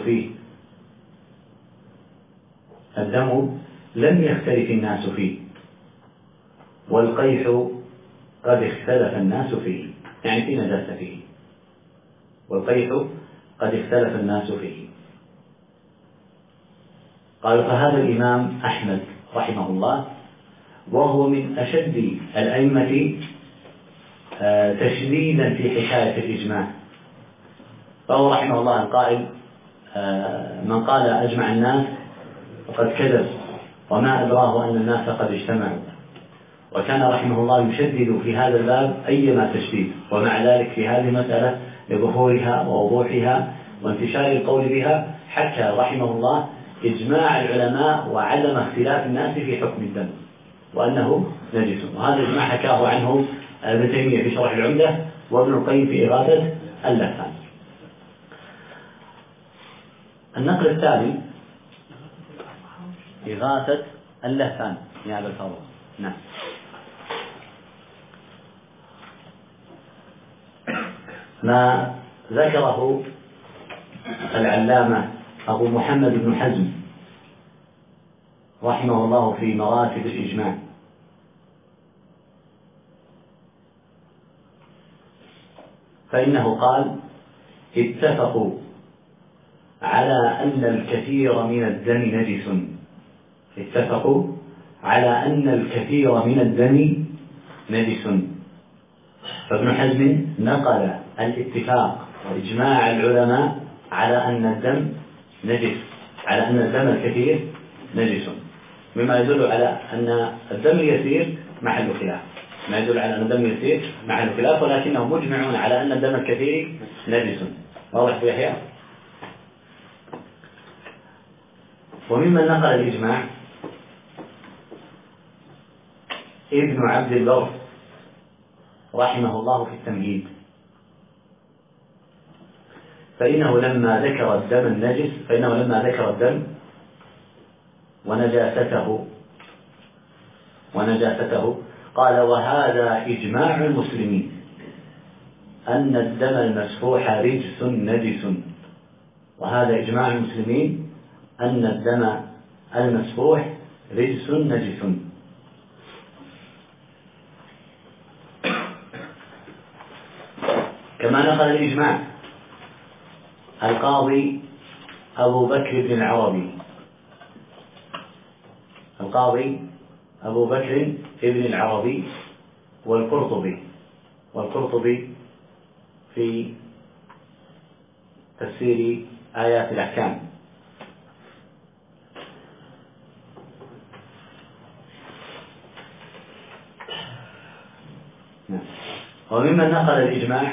الناس فيه، والقيح قد اختلف الناس فيه، يعني في نجاسته، والقيح قد اختلف الناس فيه. قال: فهذا الإمام أحمد رحمه الله وهو من أشد الأئمة تشديدا في حكاية الإجماع، فهو رحمه الله القائل: من قال أجمع الناس فقد كذب، وما أدراه أن الناس قد اجتمعوا. وكان رحمه الله يشدد في هذا الباب أيما تشديد، ومع ذلك في هذه المسألة لظهورها ووضوحها وانتشار القول بها حكى رحمه الله إجماع العلماء وعلم اختلاف الناس في حكم الدم وأنه نجس، وهذا الإجماع حكاه عنه ابن تيمية في شرح العمدة وابن القيم في إغاثة اللهفان. النقل الثاني إغاثة اللهفان يا أبا الفضل. نعم. ما ذكره العلامة أبو محمد بن حزم رحمه الله في مراتب الإجماع، فإنه قال: اتفقوا على أن الكثير من الدم نجس. فابن حزم نقل الاتفاق وإجماع العلماء على أن الدم نجس، على أن الدم الكثير نجس، مما يدل على أن الدم اليسير محل خلاف، ولكنهم مجمعون على أن الدم الكثير نجس. واضح يا يحيى؟ وممن نقل الإجماع ابن عبد البر رحمه الله في التمهيد، فإنه لما ذكر الدم ونجاسته قال: وهذا إجماع المسلمين أن الدم المسفوح رجس نجس. وهذا إجماع المسلمين أن الدم المسفوح رجس نجس. كما نقل الإجماع القاضي أبو بكر بن العربي والقرطبي في تفسير آيات الأحكام. وممن نقل الإجماع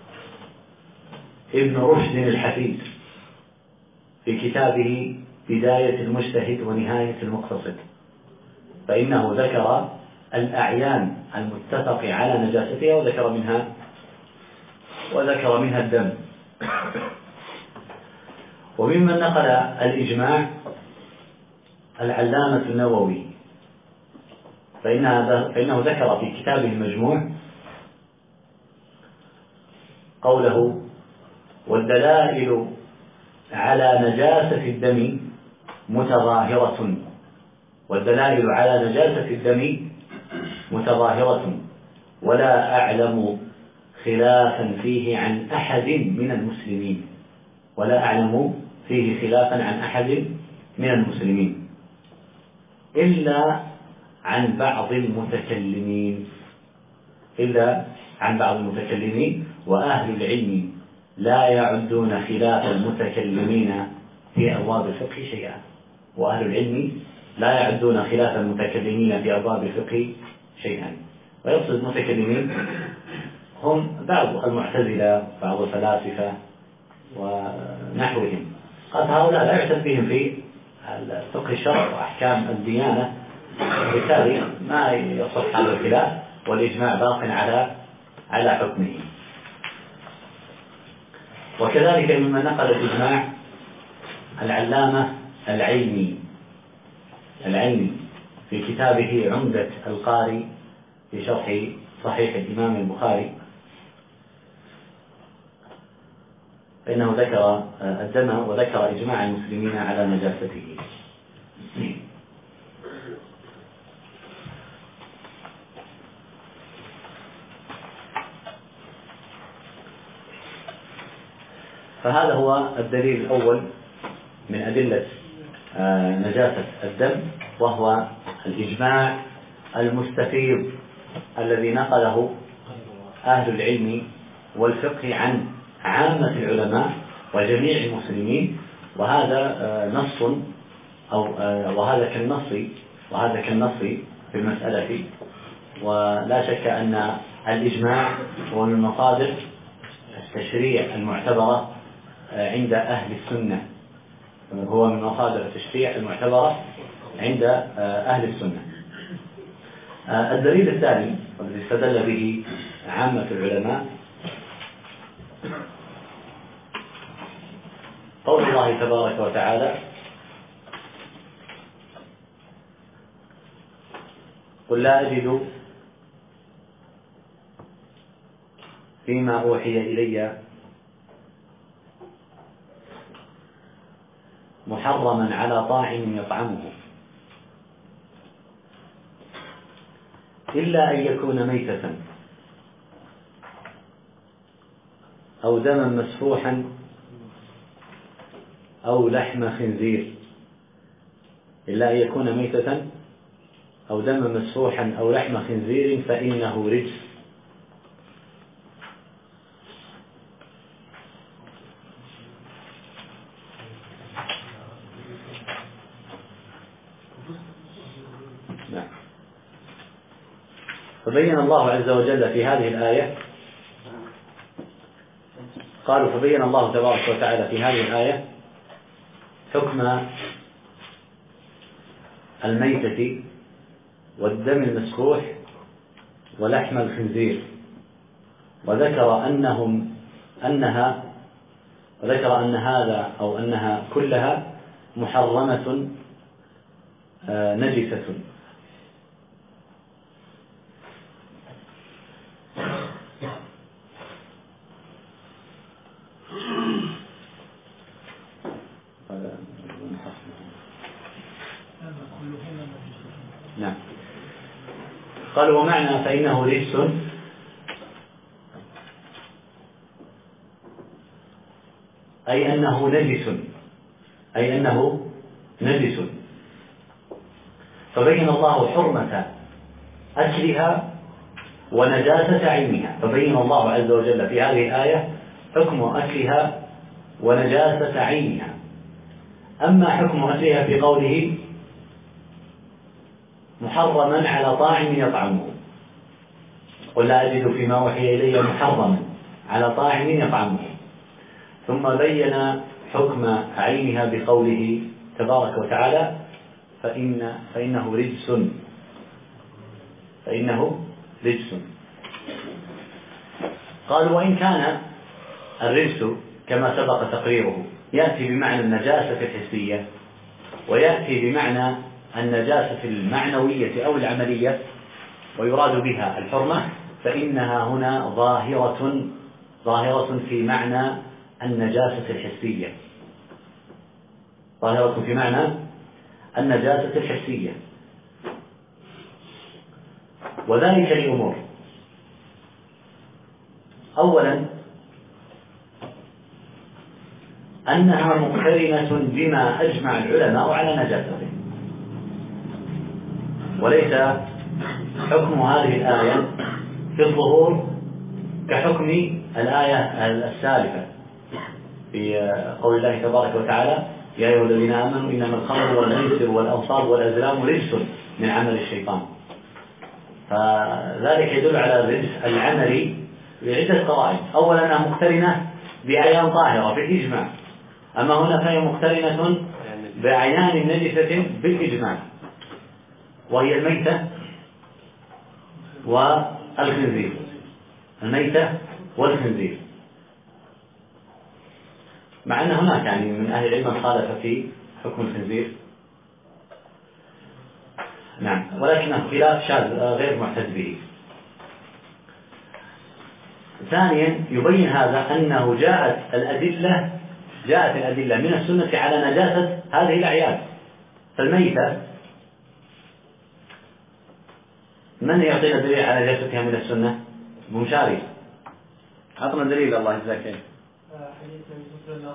ابن رشد الحفيد في كتابه بداية المجتهد ونهاية المقتصد، فإنه ذكر الأعيان المتفق على نجاستها وذكر منها الدم. وممن نقل الإجماع العلامة النووي، فإنه ذكر في كتابه المجموع قوله: والدلائل على نجاسة الدم متظاهرة والدلائل على نجاسة الدم متظاهرة، ولا أعلم خلافا فيه عن أحد من المسلمين، ولا أعلم فيه خلافا عن أحد من المسلمين إلا عن بعض المتكلمين، وأهل العلم لا يعدون خلاف المتكلمين في أبواب الفقه شيئا. وأهل العلم لا يعدون خلاف المتكلمين في أبواب الفقه شيئا. ويقصد المتكلمين هم بعض المعتزلة، بعض الفلاسفة ونحوهم، قد هؤلاء لا يعتد بهم في فقه الشرع وأحكام الديانة، وبالتالي ما يصح هذا الخلاف، والإجماع باق على حكمه. وكذلك مما نقل الإجماع العلامة العيني في كتابه عمدة القاري في شرح صحيح الإمام البخاري، فإنه ذكر الدم وذكر إجماع المسلمين على نجاسته. فهذا هو الدليل الأول من أدلة نجاسة الدم، وهو الإجماع المستفيض الذي نقله أهل العلم والفقه عن عامة العلماء وجميع المسلمين. وهذا نص وهذا كالنص في المسألة. ولا شك أن الإجماع هو من مصادر التشريع المعتبرة عند أهل السنة، الدليل الثاني والذي استدل به عامة العلماء قول الله تبارك وتعالى: قل لا أجد فيما أوحي إلي محرما على طاعم يطعمه إلا أن يكون ميتة أو دما مسفوحا أو لحم خنزير، إلا أن يكون ميتة أو دما مسفوحا أو لحم خنزير فإنه رجس. فبين الله عز وجل في هذه الآية، فبين الله تبارك وتعالى في هذه الآية حكم الميتة والدم المسفوح ولحم الخنزير، وذكر أنها كلها محرمة نجسة. نعم. قال: ومعنى فإنه رجس أي أنه نجس، فبين الله حرمة أكلها ونجاسة عينها. فبين الله عز وجل في هذه الآية حكم أكلها ونجاسة عينها. أما حكم أكلها في قوله محرما على طاعم يطعمه، قل لا أجد فيما أوحي إلي محرما على طاعم يطعمه، ثم بين حكم عينها بقوله تبارك وتعالى: فإنه رجس. قال: وإن كان الرجس كما سبق تقريره يأتي بمعنى النجاسة الحسية، ويأتي بمعنى النجاسة المعنوية أو العملية، ويراد بها الحرمة، فإنها هنا ظاهرة في معنى النجاسة الحسية، وذلك لأمور: أولا أنها مقترنة بما أجمع العلماء على نجاسته، وليس حكم هذه الآية في الظهور كحكم الآية السالفة في قول الله تبارك وتعالى: يا أيها الذين آمنوا إنما الخمر والميسر والأنصاب والأزلام رجس من عمل الشيطان. فذلك يدل على الرجس العملي بعدة قرائن: أولا أنها مقترنة بأعيان طاهرة بالإجماع، أما هنا فهي مقترنة بأعيان نجسة بالإجماع، وهي الميتة والخنزير. الميتة والخنزير، مع أن هناك يعني من أهل العلم من خالف في حكم الخنزير، نعم، ولكنه خلاف شاذ غير معتد به. ثانيا يبين هذا أنه جاءت الأدلة من السنة على نجاسة هذه الأعيان. فالميتة من يعطينا دليل على نجاستها من السنة؟ مشاري، أعطنا دليل. الله يجزاك خير. حديث النبي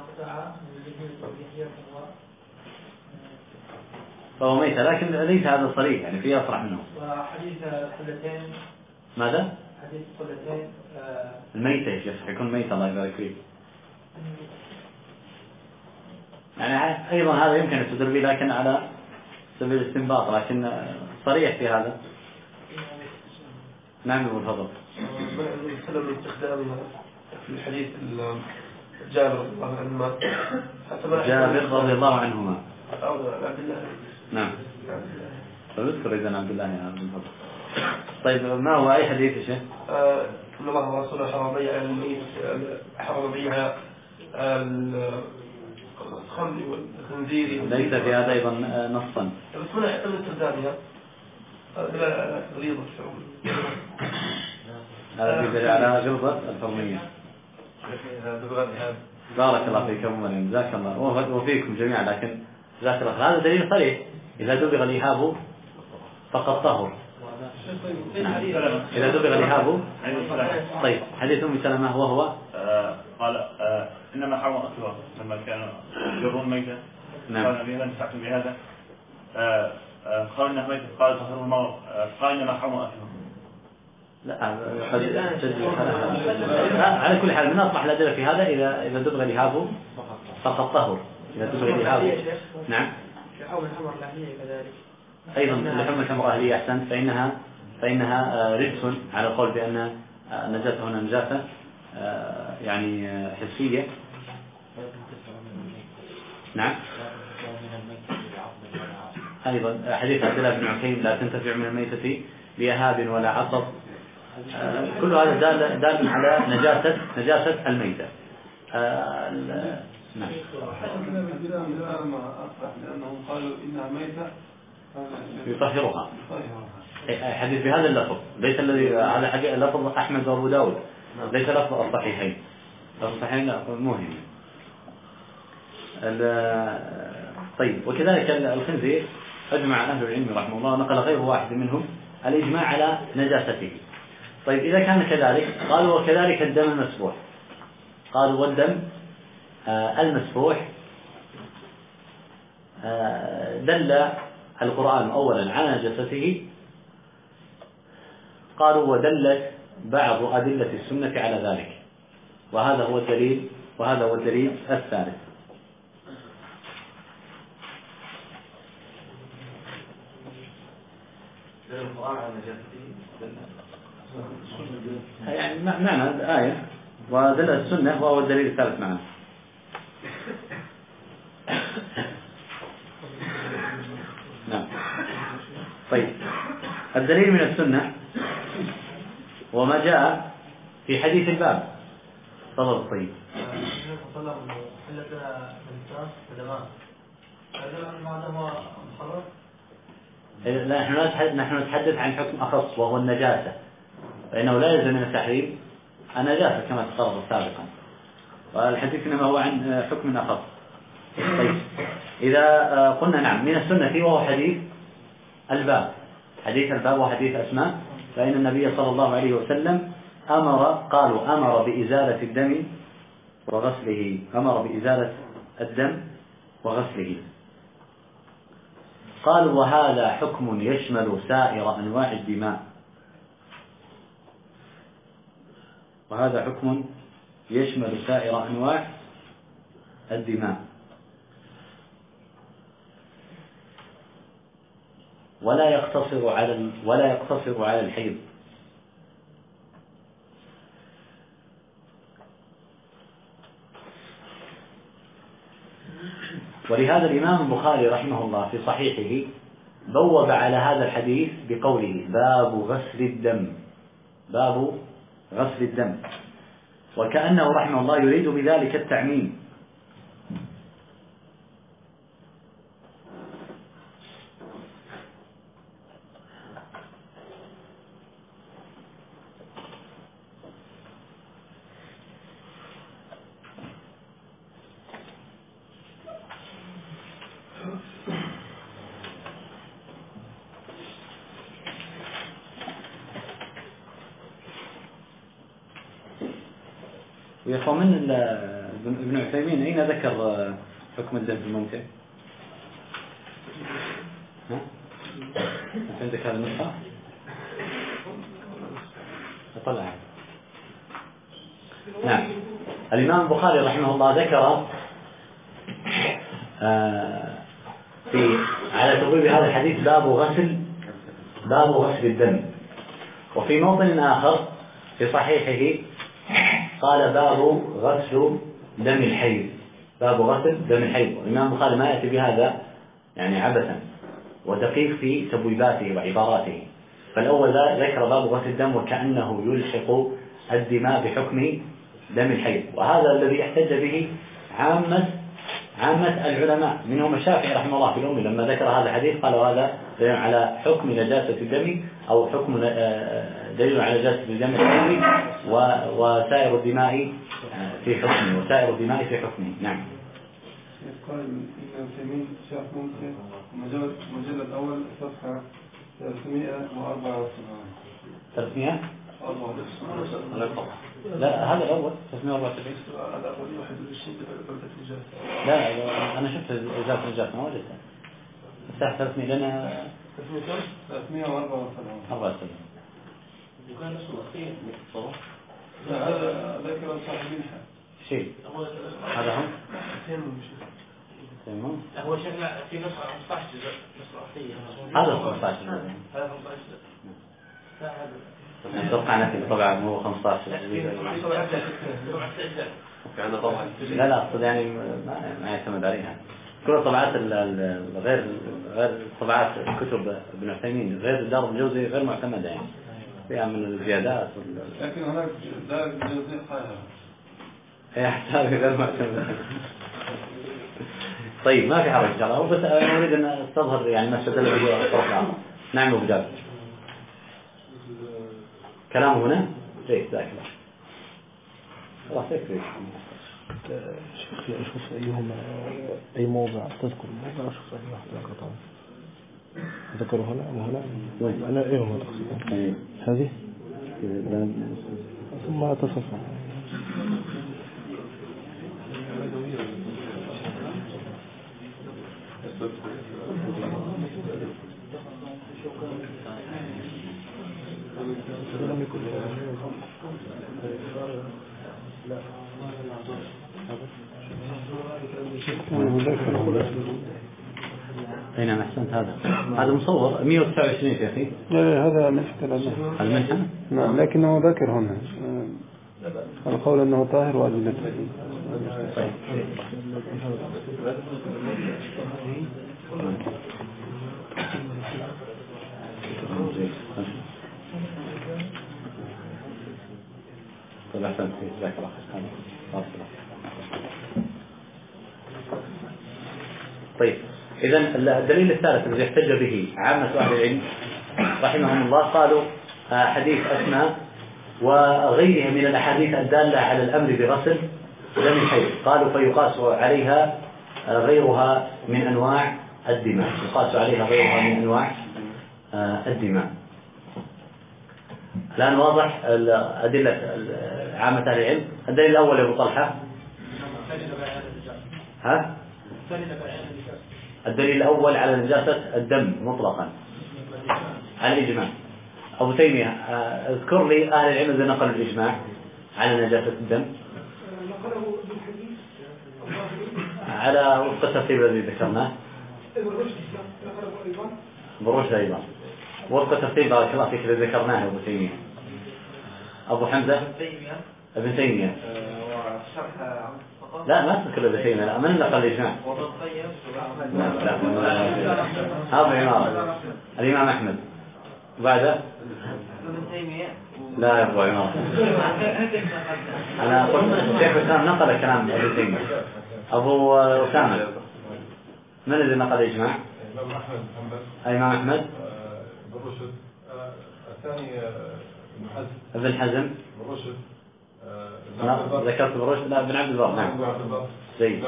فهو ميتة، لكن ليس هذا صريح، يعني فيه أصرح منه. وحديث القلتين. ماذا؟ حديث القلتين. الميتة يا شيخ يكون ميتة، الله يبارك فيك. يعني أيضا هذا يمكن التدري به، لكن على سبيل الاستنباط، لكن صريح في هذا. نعم أبو الفضل. سلم الاستخدام في الحديث جابر رضي الله عنهما. عبد الله. نعم. فاذكر إذن عبد الله يا عبد الفضل. طيب ما هو أي حديث يا شيخ؟ إن الله ورسوله حرم بيع الخمر والخنزير. ليس في هذا أيضا نصا. بس هنا يحتمل استخدامها لا غليظ الشعور. هذا يدل على غلظة الحرمية. بارك الله فيك أولا، جزاك الله وفيكم جميعا، لكن جزاك الله. هذا دليل صريح: إذا دبغ الإهاب فقد طهر. إذا دبغ الإهاب. طيب حديث أم سلمة وهو قال إنما حرم أكله لما كانوا يرون ميتة. نعم. قال النبي من فعلتم بهذا قال إنه ميتة، قال طهر المرء، قال إنما حرم أكله. لا على كل حال من أصبح الأدلة في هذا: إذا دبغ الإهاب فقد طهر. إذا دبغ الإهاب. نعم. لحوم الحمر الأهلية كذلك. أيضا لحوم الحمر الأهلية أحسن، فإنها رجس، على القول بأن النجاسة هنا نجاسة يعني حسية. نعم. أيضا حديث عبد الله بن عكيم: لا تنتفع من الميتة بإهاب ولا عصب. كل هذا دال على نجاسة الميتة. نعم. لأنهم قالوا إنها ميتة يطهرها. حديث بهذا اللفظ، ليس الذي على حديث لفظ أحمد وأبو داود، ليس لفظ الصحيحين. لفظ الصحيحين مهم. طيب وكذلك الخنزير أجمع أهل العلم رحمه الله، نقل غير واحد منهم الإجماع على نجاسته. طيب إذا كان كذلك، قالوا وكذلك الدم المسفوح. قالوا والدم المسفوح دل القرآن أولا على نجاسته. قالوا ودلت بعض أدلة السنة على ذلك، وهذا هو الدليل الثالث. القرآن على نجاسته يعني معنى الآية ودليل السنة وهو الدليل الثالث معنا. نعم. طيب الدليل من السنة وما جاء في حديث الباب. تفضل. طيب نحن نتحدث عن حكم أخص وهو النجاسة، فإنه لا يلزم من التحريم النجاسة كما تقرر سابقا، والحديث إنما هو عن حكم أخص. طيب إذا قلنا نعم من السنة وهو حديث الباب، وحديث أسماء فإن النبي صلى الله عليه وسلم أمر بإزالة الدم وغسله، أمر بإزالة الدم وغسله. قالوا وهذا حكم يشمل سائر أنواع الدماء، وهذا حكم يشمل سائر أنواع الدماء ولا يقتصر على الحيض. ولهذا الإمام البخاري رحمه الله في صحيحه بوب على هذا الحديث بقوله باب غسل الدم، وكأنه رحمه الله يريد بذلك التعميم. ويقومن ابن عثيمين أين ذكر حكم الدم الممتع؟ عندك هذا النسخة؟ أطلع. نعم، الإمام البخاري رحمه الله ذكر على تبويب هذا الحديث باب غسل الدم، وفي موطن آخر في صحيحه قال باب غسل دم الحيض، والإمام البخاري ما يأتي بهذا يعني عبثا، ودقيق في تبويباته وعباراته. فالأول ذكر باب غسل الدم وكأنه يلحق الدماء بحكم دم الحيض، وهذا الذي احتج به عامة العلماء، منهم الشافعي رحمه الله في الأم لما ذكر هذا الحديث قال هذا دليل على حكم نجاسة الدم، أو حكم دليل على نجاسة الدم الحيض وسائر الدماء في حكمه. نعم. قال ابن عثيمين شرح ممتع المجلد الأول صفحة 304. 300 لا، هذا الأول 374. هذا أول واحد الشيء لا، أنا شفت إزالة النجاسة ما وجدتها. الساعة 300 لنا 374. وكان اسمه أخير صراحة. لا، هذا ذكر صاحبين شيء هذا هم تمام. هو شكله في نسخة 15 نسخة أخير. هذا 15. هذا 15. توقعنا في الطبعة مو 15. لا أقصد يعني ما يعتمد عليها. كل الطبعات غير طبعات كتب ابن عثيمين غير دار الجوزي غير معتمدة، يعني فيها من الزيادات لكن هناك دار الجوزي قاهرة يحتاج غير معتمدة. طيب ما في حرج إن شاء الله، بس أنا أريد أن أستظهر يعني ما استدل به الطرف الآخر. نعم أبو جابر كلامه هنا جيد ذاك الله خلاص يكفي. شوف أيهما أي موضع تذكر الموضع، شوف أي واحد قطعه ذكروا هنا وهنا. أنا أيهما تقصد هذه ثم تصفح أين أحسنت؟ هذا مصور 129 يا أخي. لا هذا مشكلة. هذا منحة؟ نعم، لكنه ذكر هنا القول أنه طاهر وأدلته. طيب. طيب أحسنت جزاك الله خير. طيب إذا الدليل الثالث الذي احتج به عامة أهل العلم رحمهم الله قالوا حديث أسماء وغيرها من الأحاديث الدالة على الأمر بغسل دم الحيض، قالوا فيقاس عليها غيرها من أنواع الدماء، الآن واضح الأدلة عامة أهل العلم. الدليل الأول يا أبو طلحة. ها؟ الدليل الأول على نجاسة الدم مطلقا على الإجماع. أبو تيمية اذكر لي أهل العلم الذين نقلوا الإجماع على نجاسة الدم على وفق الترتيب الذي ذكرناه. بالرشد أيضا وفق الترتيب بارك الله فيك الذي ذكرناه أبو تيمية. أبو حمزة ابن تيمية. لا ما تذكر ابن تيمية، لا من نقل الإجماع؟ لا هذا عمارة الإمام أحمد وبعده ابن تيمية. لا يا أبو عمارة أنا قلت الشيخ الإسلام نقل كلام ابن تيمية. أبو أسامة من الذي نقل الإجماع؟ الإمام أحمد بالرشد. الثاني ابن حزم بالرشد. ذكرت بالرشد. لا ابن عبد البر. نعم زين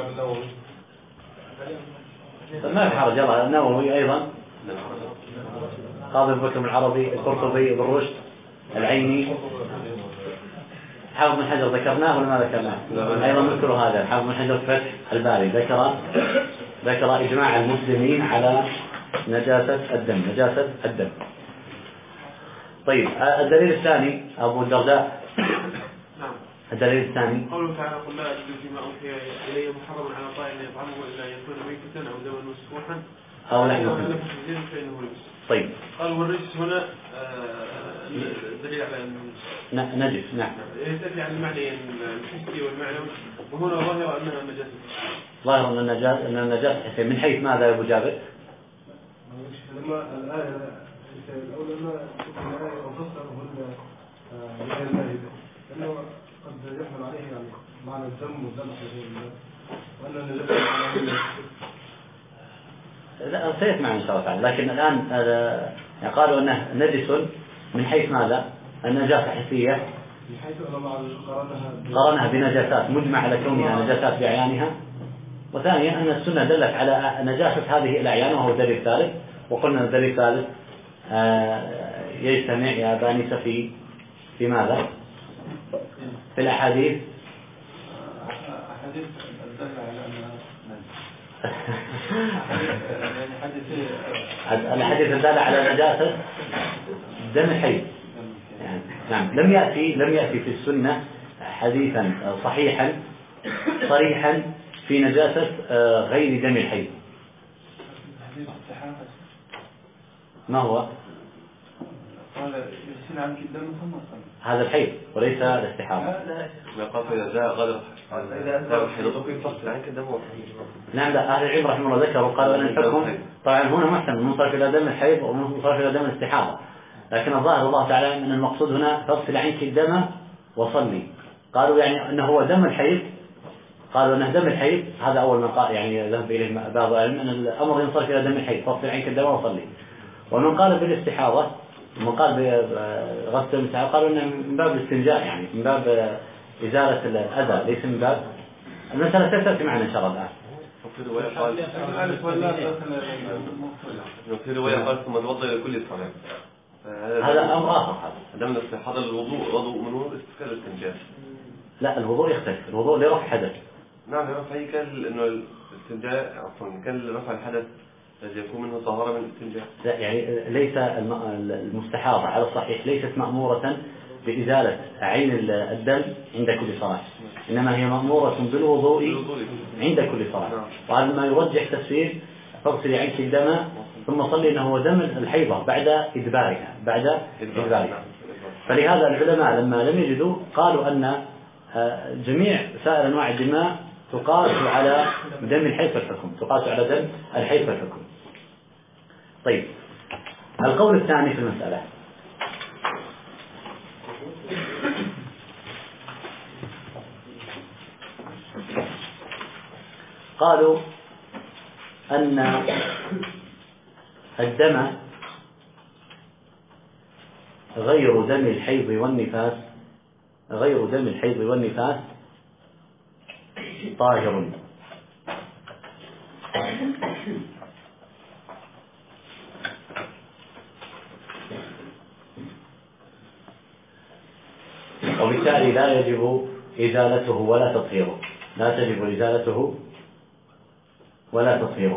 ما في حرج. يلا النووي أيضا قاضي أبو بكر العربي القرطبي بالرشد العيني. حافظ بن حجر ذكرناه ولا ما ذكرناه؟ أيضا نذكر هذا حافظ بن حجر فتح الباري ذكر إجماع المسلمين على نجاسة الدم. طيب الدليل الثاني أبو الدرداء. الدليل الثاني قوله تعالى قل لا أجد فيما أوحي إلي محرم على طائر يطعمه إلا يكون ميتة أو دما مسفوحا أو لحم فإنه رجس. طيب قال والرجس هنا دليل على نجس. نعم يتأتي عن المعنى الحسي والمعنوي وهنا ظاهر أنها نجاسة. ظاهر أن النجاسة حسية من حيث ماذا يا أبو جابر؟ لما الآية الأولى ما الآية وفسره من الله لأنه قد يحمل عليه يعني معنى الدم والذبح وأن النجاسة لا سيسمع إن شاء الله تعالى. لكن الآن يعني قالوا أنه نجس من حيث ماذا؟ النجاسة حسية من حيث قرنها بنجاسات مجمع على كونها نجاسات بعيانها. وثانيا أن السنة دلت على نجاسة هذه الأعيان وهو الدليل الثالث. وقلنا الدليل الثالث يجتمع يا بانس في ماذا؟ في الأحاديث الدالة على أنها الحديث الدالة على نجاسة دم الحي. يعني نعم لم يأتي في السنة حديثا صحيحا صريحا في نجاسة غير دم الحي. ما هو؟ هذا الحيض وليس الاستحاضة. نعم لا أهل العلم رحمه الله ذكروا قالوا أن الحكم طبعا هنا محسن منصرف إلى دم الحيض ومنصرف إلى دم الاستحاضة. لكن الظاهر الله تعالى أن المقصود هنا فاغسل عنك الدم وصلي. قالوا يعني أنه هو دم الحيض. قالوا أنه دم الحيض هذا أول ما قال يعني ذهب إليه بعض العلم أن الأمر ينصرف إلى دم الحيض فاغسل عنك الدم وصلي. ومن قال بالاستحاضة ومن قال بغسل المساعد قالوا أنه من باب الاستنجاء يعني من باب إزالة الأذى ليس من باب المسألة ستأتي معنا إن شاء الله الآن. في رواية قال ثم توضأ لكل صلاة. هذا أمر آخر. هذا من استحاضة الوضوء وضوء منه استكال الاستنجاء. لا الوضوء يختلف. الوضوء لرفع حدث. نعم لرفع إنه الاستنجاء عفوا كالرفع الحدث الذي يكون منه طهارة من الاستنجاء. لا يعني ليس المستحاضة على الصحيح ليست مأمورة بإزالة عين الدم عند كل صلاة، إنما هي مأمورة بالوضوء عند كل صلاة. وعلى ما يرجح تفسير فاغسلي عنك الدم ثم صلي أنه هو دم الحيضة بعد إدبارها فلهذا العلماء لما لم يجدوا قالوا أن جميع سائر أنواع الدماء تقاس على دم الحيض في الحكم طيب القول الثاني في المسألة قالوا أن الدم غير دم الحيض والنفاس طاهر. وبالتالي لا يجب إزالته ولا تطهيره، لا تجب إزالته ولا تطهيره.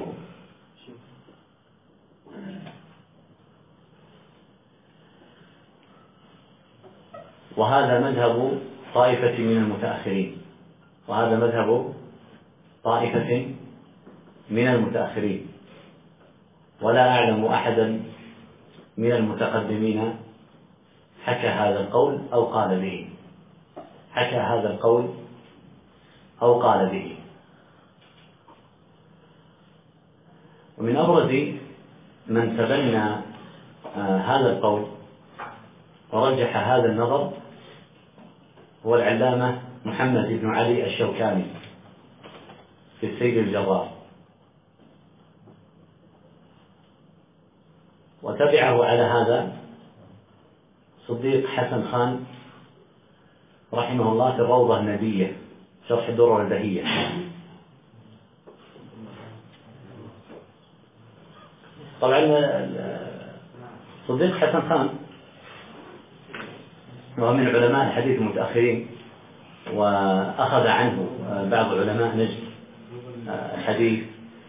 وهذا مذهب طائفة من المتأخرين، وهذا مذهب طائفة من المتأخرين، ولا أعلم أحدا من المتقدمين حكى هذا القول أو قال به، حكى هذا القول أو قال به. ومن أبرز من تبنى هذا القول ورجح هذا النظر هو العلامة محمد بن علي الشوكاني في السيد الجرار، وتبعه على هذا صديق حسن خان رحمه الله في الروضة الندية شرح الدرر البهية. طبعا صديق حسن خان وهو من علماء الحديث المتأخرين، وأخذ عنه بعض علماء نجد الحديث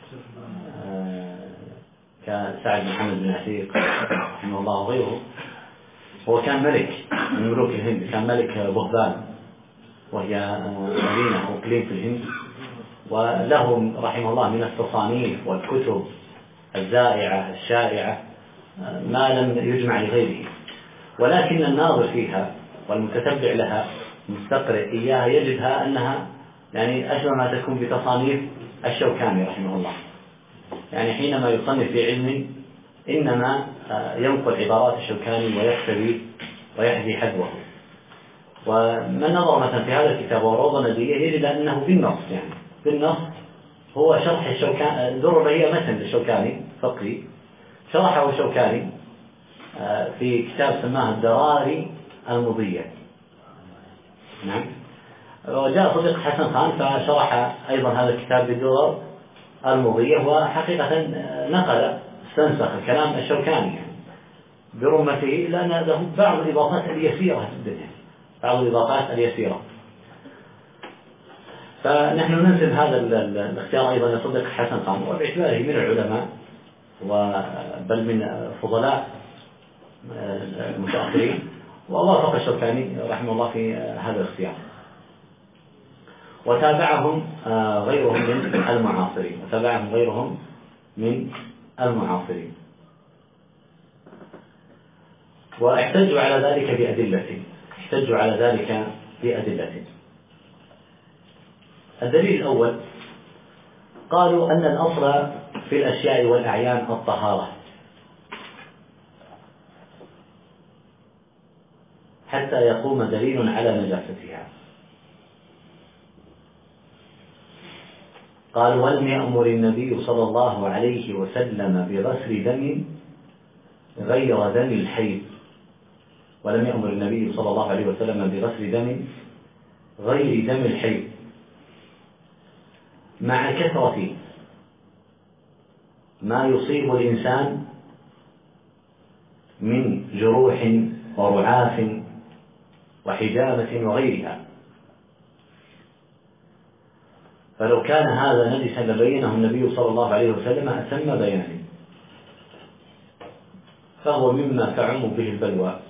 كسعد بن محمد بن عتيق رحمه الله وغيره. هو كان ملك من ملوك الهند، كان ملك بغداد وهي مدينة أو إقليم في الهند، وله رحمه الله من التصانيف والكتب الزائعة الشائعة ما لم يجمع لغيره، ولكن الناظر فيها والمتتبع لها مستقرئ إياها يجدها أنها يعني أشبه ما تكون بتصانيف الشوكاني رحمه الله. يعني حينما يصنف في علم إنما ينقل عبارات الشوكاني ويحتوي ويحذي حذوه. ومن نظر مثلا في هذا الكتاب وروضة الندية يجد أنه بالنص، يعني بالنص هو شرح الشوكاني درر هي مثل الشوكاني فقهي شرحه الشوكاني في كتاب سماه الدراري المضية. نعم. وجاء صديق حسن خان فشرح أيضا هذا الكتاب بالدرر المضية، وحقيقة نقل استنسخ كلام الشوكاني يعني برمته، لأن له بعض الإضافات اليسيرة جدا، يعني بعض الإضافات اليسيرة. فنحن ننسب هذا الاختيار أيضا لصديق حسن خان، وباعتباره من العلماء بل من فضلاء المتأخرين، ووافق الشوكاني رحمه الله في هذا الاختيار. وتابعهم غيرهم من المعاصرين، واحتجوا على ذلك بأدلة. الدليل الأول قالوا أن الأصل في الأشياء والأعيان الطهارة حتى يقوم دليل على نجاستها. قال: ولم يأمر النبي صلى الله عليه وسلم بغسل دم غير دم الحيض، ولم يأمر النبي صلى الله عليه وسلم بغسل دم غير دم الحيض مع كثرة ما يصيب الإنسان من جروح ورعاف وحجامة وغيرها، فلو كان هذا نجسا لبينه النبي صلى الله عليه وسلم أتم بيانه، فهو مما تعم به البلوى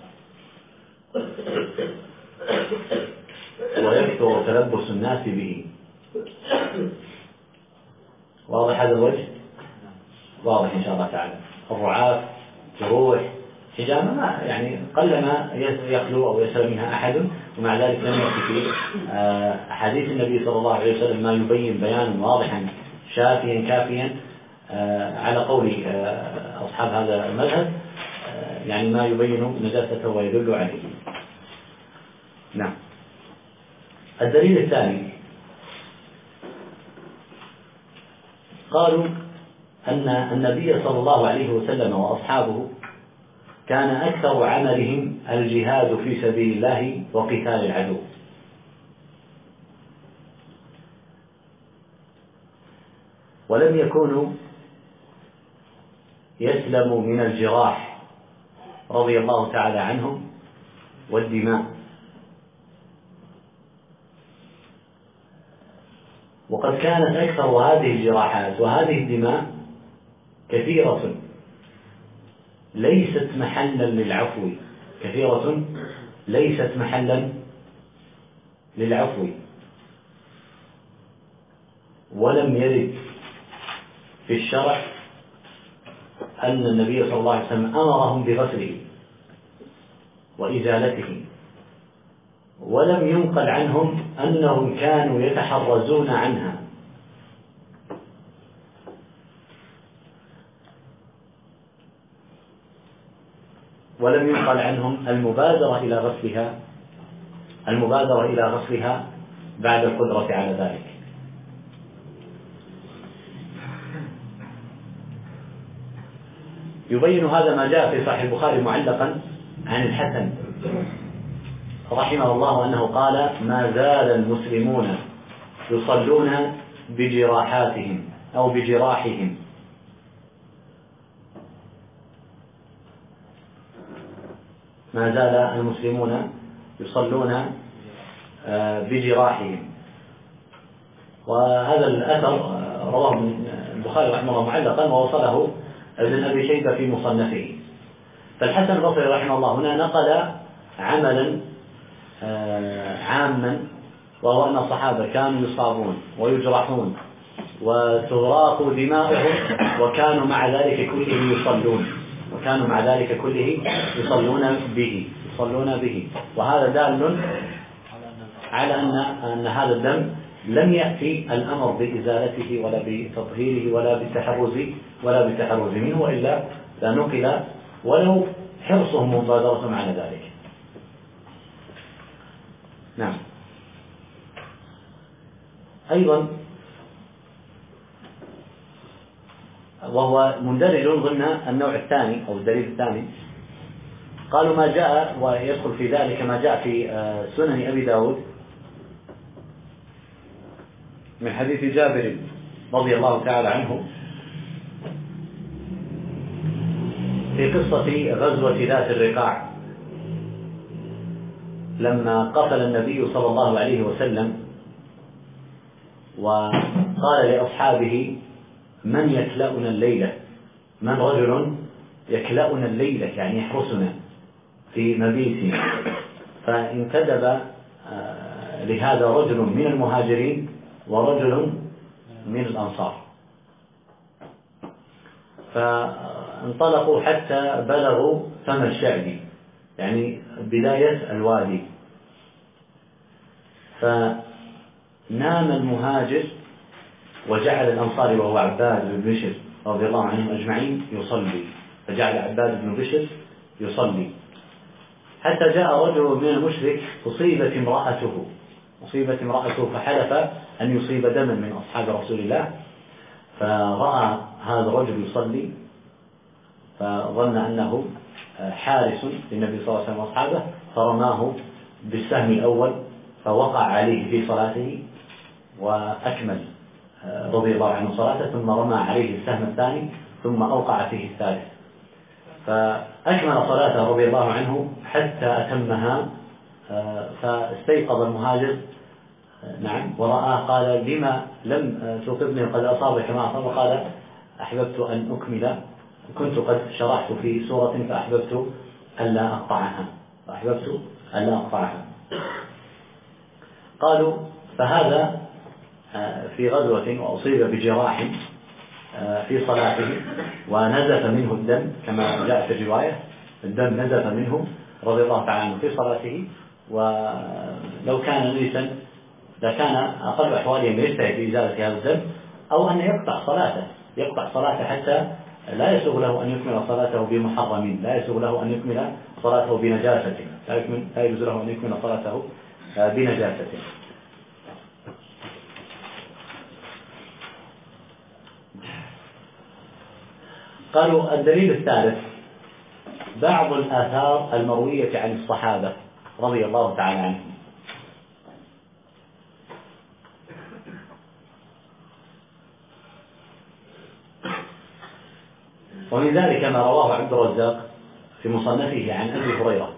ويكثر تلبس الناس به. واضح هذا الوجه؟ واضح إن شاء الله تعالى. الرعاف، جروح، حجامة ما يعني قلما يخلو أو يسلم منها أحد، ومع ذلك لم يأتي في أحاديث النبي صلى الله عليه وسلم ما يبين بيانا واضحا شافيا كافيا على قول أصحاب هذا المذهب، يعني ما يبين نجاسته ويدل عليه. نعم. الدليل الثاني قالوا أن النبي صلى الله عليه وسلم وأصحابه كان أكثر عملهم الجهاد في سبيل الله وقتال العدو، ولم يكونوا يسلموا من الجراح رضي الله تعالى عنهم والدماء وقد كانت أكثر هذه الجراحات وهذه الدماء كثيرة ليست محلا للعفو، كثيرة ليست محلا للعفو، ولم يرد في الشرع أن النبي صلى الله عليه وسلم أمرهم بغسله وإزالته، ولم ينقل عنهم أنهم كانوا يتحرزون عنها، ولم ينقل عنهم المبادرة إلى غسلها بعد القدرة على ذلك. يبين هذا ما جاء في صحيح البخاري معلقا عن الحسن رحمه الله أنه قال: ما زال المسلمون يصلون بجراحاتهم أو بجراحهم، ما زال المسلمون يصلون بجراحهم. وهذا الأثر رواه البخاري رحمه الله معلقا ووصله ابن أبي شيبة في مصنفه. فالحسن البصري رحمه الله هنا نقل عملا عاما، وهو أن الصحابة كانوا يصابون ويجرحون وتغراق دماؤهم وكانوا مع ذلك كله يصلون به، وهذا دال على أن هذا الدم لم يأتي الأمر بإزالته ولا بتطهيره ولا بالتحرز منه، وإلا لنقل ولو حرصهم ومبادرتهم على ذلك. نعم. أيضا وهو مندرج ضمن النوع الثاني أو الدليل الثاني، قالوا ما جاء ويدخل في ذلك ما جاء في سنن أبي داود من حديث جابر رضي الله تعالى عنه في قصة غزوة ذات الرقاع، لما قتل النبي صلى الله عليه وسلم وقال لأصحابه: من يكلأنا الليلة؟ من رجل يكلأنا الليلة يعني يحرسنا في مبيتنا؟ فانتدب لهذا رجل من المهاجرين ورجل من الأنصار، فانطلقوا حتى بلغوا فم الشعب يعني بداية الوادي، فنام المهاجر وجعل الأنصاري وهو عباد بن بشر رضي الله عنهم أجمعين يصلي، فجعل عباد بن بشر يصلي حتى جاء رجل من المشرك أصيبت امرأته فحلف أن يصيب دما من أصحاب رسول الله، فرأى هذا الرجل يصلي فظن أنه حارس للنبي صلى الله عليه وسلم وأصحابه، فرماه بالسهم الأول فوقع عليه في صلاته وأكمل رضي الله عنه صلاته، ثم رمى عليه السهم الثاني ثم أوقع فيه الثالث، فأكمل صلاته رضي الله عنه حتى أتمها. فاستيقظ المهاجر نعم ورآه، قال: لما لم تصبني قد أصابك ما أصاب؟ قال: أحببت أن أكمل، كنت قد شرحت في سورة فأحببت ألا أقطعها. قالوا: فهذا في غزوة وأصيب بجراح في صلاته ونزف منه الدم كما جاء في الرواية، الدم نزف منه رضي الله تعالى عنه في صلاته، ولو كان ليسا لكان أقل أحواله أن يجتهد في إزالة هذا الدم أو أن يقطع صلاته حتى لا يسوغ له أن يكمل صلاته بمحرم، لا يسوغ له أن يكمل صلاته بنجاسة، لا يجوز له أن يكمل صلاته بنجاسة. قالوا: الدليل الثالث بعض الآثار المروية عن الصحابة رضي الله تعالى عنهم، ومن ذلك ما رواه عبد الرزاق في مصنفه عن أبي هريرة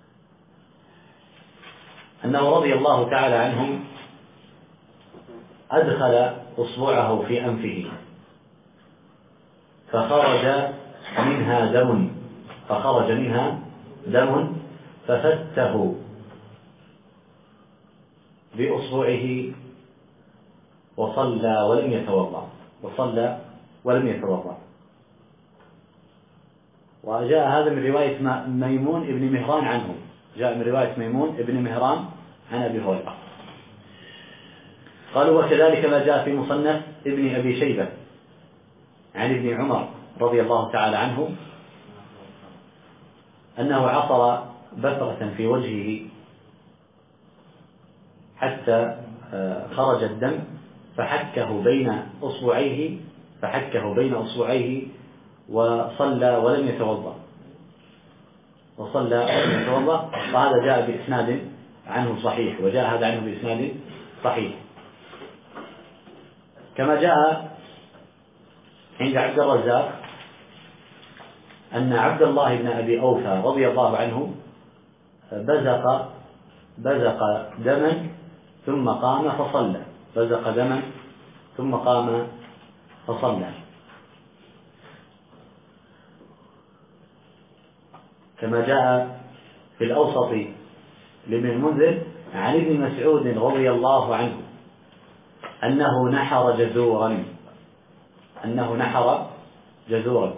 أنه رضي الله تعالى عنهم أدخل أصبعه في أنفه فخرج منها دم ففته بأصبعه وصلى ولم يتوضأ. وجاء هذا من رواية ميمون ابن مهران عنه، جاء من رواية ميمون ابن مهران عن أبي هريرة. قالوا وكذلك ما جاء في مصنف ابن أبي شيبة عن ابن عمر رضي الله تعالى عنه أنه عصر بثرة في وجهه حتى خرج الدم فحكه بين أصبعيه وصلى ولم يتوضأ. وهذا جاء بإسناد عنه صحيح، وجاء هذا عنه بإسناد صحيح، كما جاء عند عبد الرزاق أن عبد الله بن أبي أوفى رضي الله عنه بزق دما ثم قام فصلى، كما جاء في الأوسط لابن المنذر عن ابن مسعود رضي الله عنه أنه نحر جزورا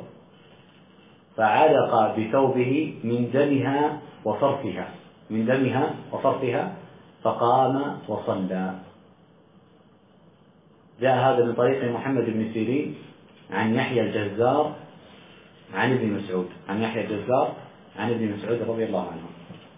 فعلق بثوبه من دمها وفرثها فقام وصلى. جاء هذا من طريق محمد بن سيرين عن يحيى الجزار عن ابن مسعود رضي الله عنه.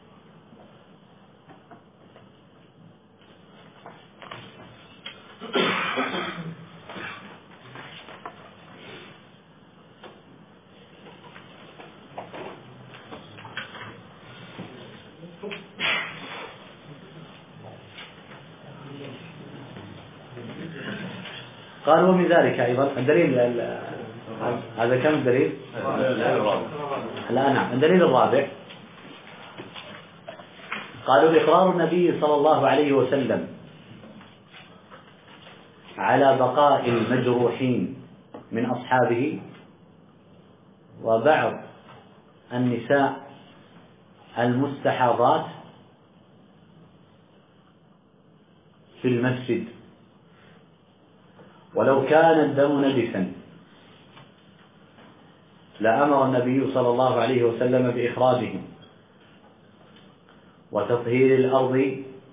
قال ومن ذلك أيضا الدليل، هذا كم الدليل؟ لا نعم، الدليل الرابع قالوا إقرار النبي صلى الله عليه وسلم على بقاء المجروحين من أصحابه وبعض النساء المستحاضات في المسجد، ولو كان الدم نجسا لأمر النبي صلى الله عليه وسلم بإخراجهم وتطهير الأرض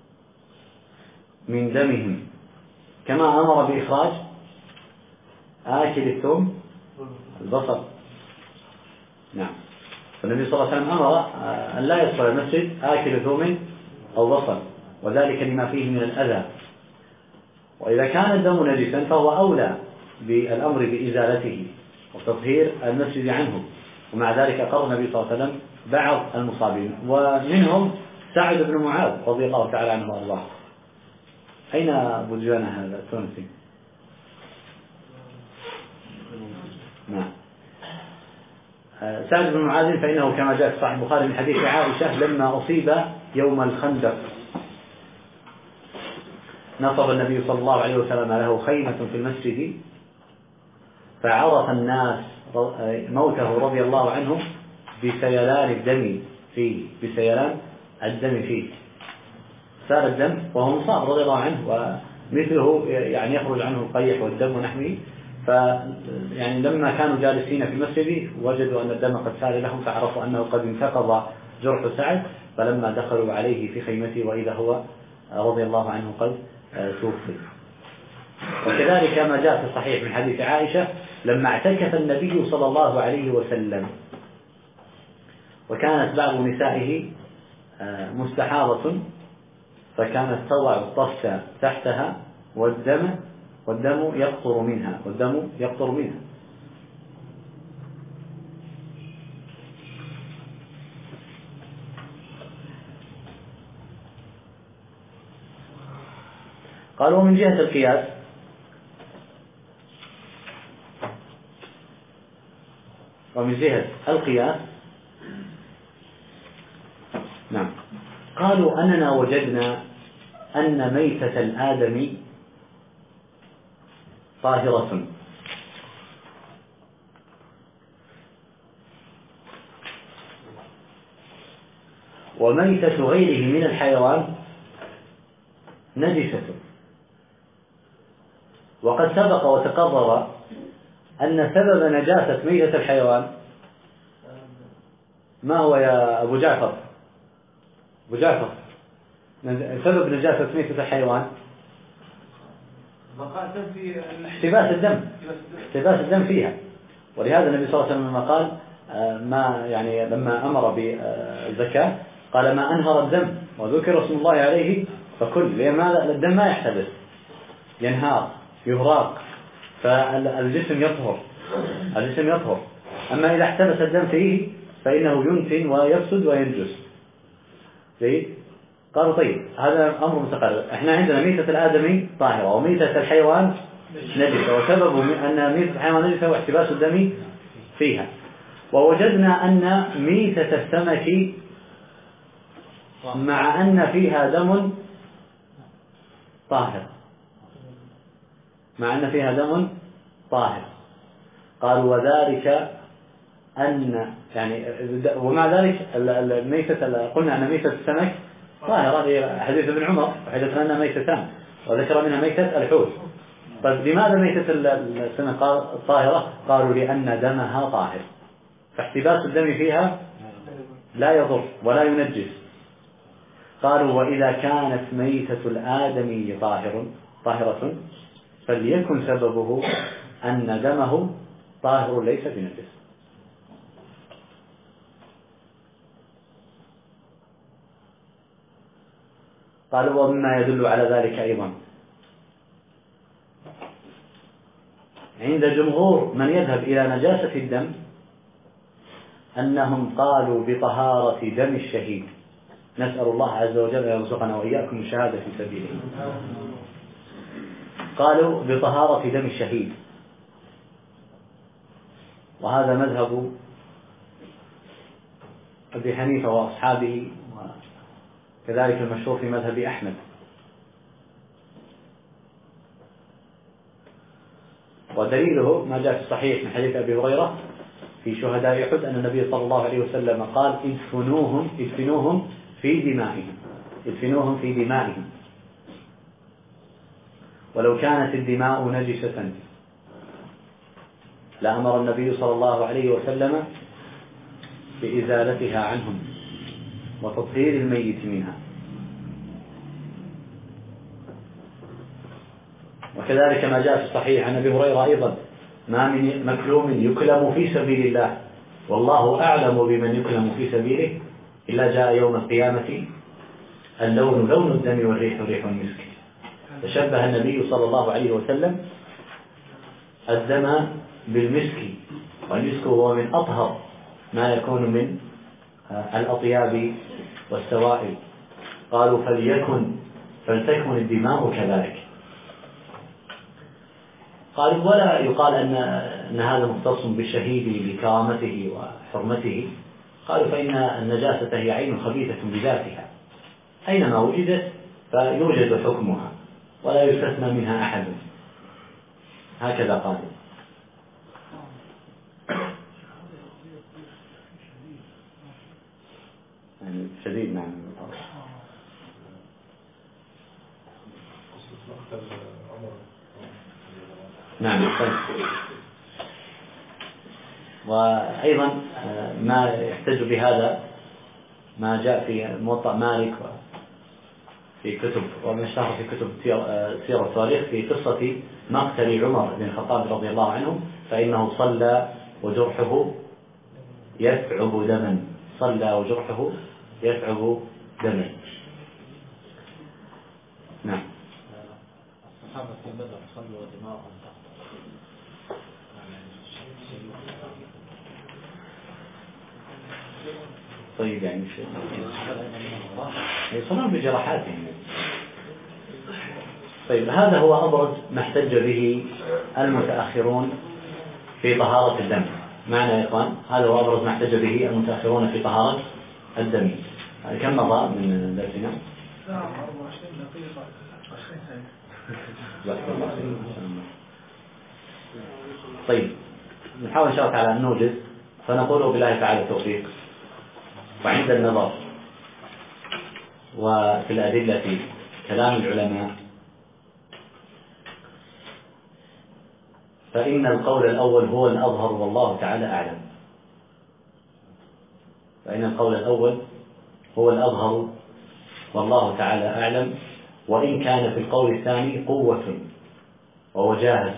من دمهم، كما أمر بإخراج آكل الثوم البصل. نعم، فالنبي صلى الله عليه وسلم أمر أن لا يدخل المسجد آكل ثوم أو بصل، وذلك لما فيه من الأذى. وإذا كان الدم نجسا فهو أولى بالأمر بإزالته وتطهير المسجد عنه، ومع ذلك أقر النبي صلى الله عليه وسلم بعض المصابين، ومنهم سعد بن معاذ رضي الله تعالى عنه وأرضاه. أين أبو جوانا هذا التونسي؟ نعم، سعد بن معاذ فإنه كما جاء في صحيح البخاري من حديث عائشة لما أصيب يوم الخندق نصب النبي صلى الله عليه وسلم له خيمة في المسجد فعرف الناس موته رضي الله عنه بسيلان الدم فيه، سال الدم وهو مصاب رضي الله عنه، ومثله يعني يخرج عنه القيح والدم ونحوه. يعني لما كانوا جالسين في المسجد وجدوا أن الدم قد سال لهم فعرفوا أنه قد انتقض جرح سعد، فلما دخلوا عليه في خيمته وإذا هو رضي الله عنه قد توفي. وكذلك ما جاء في الصحيح من حديث عائشة لما اعتكف النبي صلى الله عليه وسلم وكانت بعض نسائه مستحاضة فكانت تضع الطفس تحتها والدم يقطر منها قالوا من جهة القياس نعم، قالوا أننا وجدنا أن ميتة الآدمي طاهرة. وميتة غيره من الحيوان نجسة. وقد سبق وتقرر أن سبب نجاسة ميتة الحيوان ما هو يا أبو جعفر؟ أبو جعفر، سبب نجاسة ميتة الحيوان احتباس الدم، احتباس الدم فيها. ولهذا النبي صلى الله عليه وسلم لما قال ما يعني لما أمر بالزكاة قال ما أنهر الدم وذكر اسم الله عليه فكل، لأن الدم ما يحتبس، ينهار يهراق، فالجسم يطهر، الجسم يطهر. أما إذا احتبس الدم فيه فإنه ينتن ويفسد وينجس. جيد؟ قالوا طيب هذا أمر متقرر. احنا عندنا ميتة الآدمي طاهرة وميتة الحيوان نجسة، وسبب أن ميتة الحيوان نجسة واحتباس الدم فيها. ووجدنا أن ميتة السمك مع أن فيها دم طاهر، مع أن فيها دم طاهر. قالوا وذلك أن يعني ومع ذلك الميتة قلنا أن ميتة السمك طاهرة، هذه حديث ابن عمر وحدثنا أنها ميتتان وذكر منها ميتة الحوت. طيب لماذا ميتة السمك طاهرة؟ قالوا لأن دمها طاهر، فاحتباس الدم فيها لا يضر ولا ينجس. قالوا وإذا كانت ميتة الآدمي طاهرة فليكن سببه أن دمه طاهر ليس بنجس. قالوا ومما يدل على ذلك أيضا عند جمهور من يذهب إلى نجاسة الدم أنهم قالوا بطهارة دم الشهيد. نسأل الله عز وجل أن يرزقنا وإياكم الشهادة في سبيله. قالوا بطهارة دم الشهيد، وهذا مذهب أبي حنيفة وأصحابه، وكذلك المشهور في مذهب أحمد. ودليله ما جاء في الصحيح من حديث أبي هريرة في شهداء أحد أن النبي صلى الله عليه وسلم قال ادفنوهم في دمائهم، ادفنوهم في دمائهم، ولو كانت الدماء نجسة لأمر النبي صلى الله عليه وسلم بإزالتها عنهم وتطهير الميت منها. وكذلك ما جاء في الصحيح عن أبي هريرة أيضا ما من مكلوم يكلم في سبيل الله والله أعلم بمن يكلم في سبيله إلا جاء يوم القيامة اللون لون الدم والريح ريح المسك. تشبه النبي صلى الله عليه وسلم الدم بالمسك، والمسك هو من أطهر ما يكون من الأطياب والسوائل. قالوا فلتكن الدماء كذلك. قالوا ولا يقال أن هذا مختص بالشهيد لكرامته وحرمته. قالوا فإن النجاسة هي عين خبيثة بذاتها، أينما وجدت فيوجد حكمها ولا يستثنى منها أحد، هكذا قالوا. يعني شديد نعم. نعم. وأيضا ما يحتج بهذا ما جاء في موطأ مالك في كتب وما اشتهر في كتب سيرة التاريخ في قصة مقتل عمر بن الخطاب رضي الله عنه، فإنه صلى وجرحه يثعب دما، صلى وجرحه يثعب دما. نعم. الصحابة في بدر صلوا ودماؤهم تقطر. طيب يعني يصنعون بجراحاتهم. طيب هذا هو أبرز ما احتج به المتأخرون في طهارة الدم. معنا يا إخوان، هذا هو أبرز ما احتج به المتأخرون في طهارة الدم. كم مضى من درسنا؟ 24 دقيقة. طيب نحاول إن شاء الله تعالى أن نوجد، فنقول بالله تعالى التوفيق. وعند النظر وفي الأدلة كلام العلماء، فإن القول الأول هو الأظهر والله تعالى أعلم. فإن القول الأول هو الأظهر والله تعالى أعلم، وإن كان في القول الثاني قوة ووجاهة.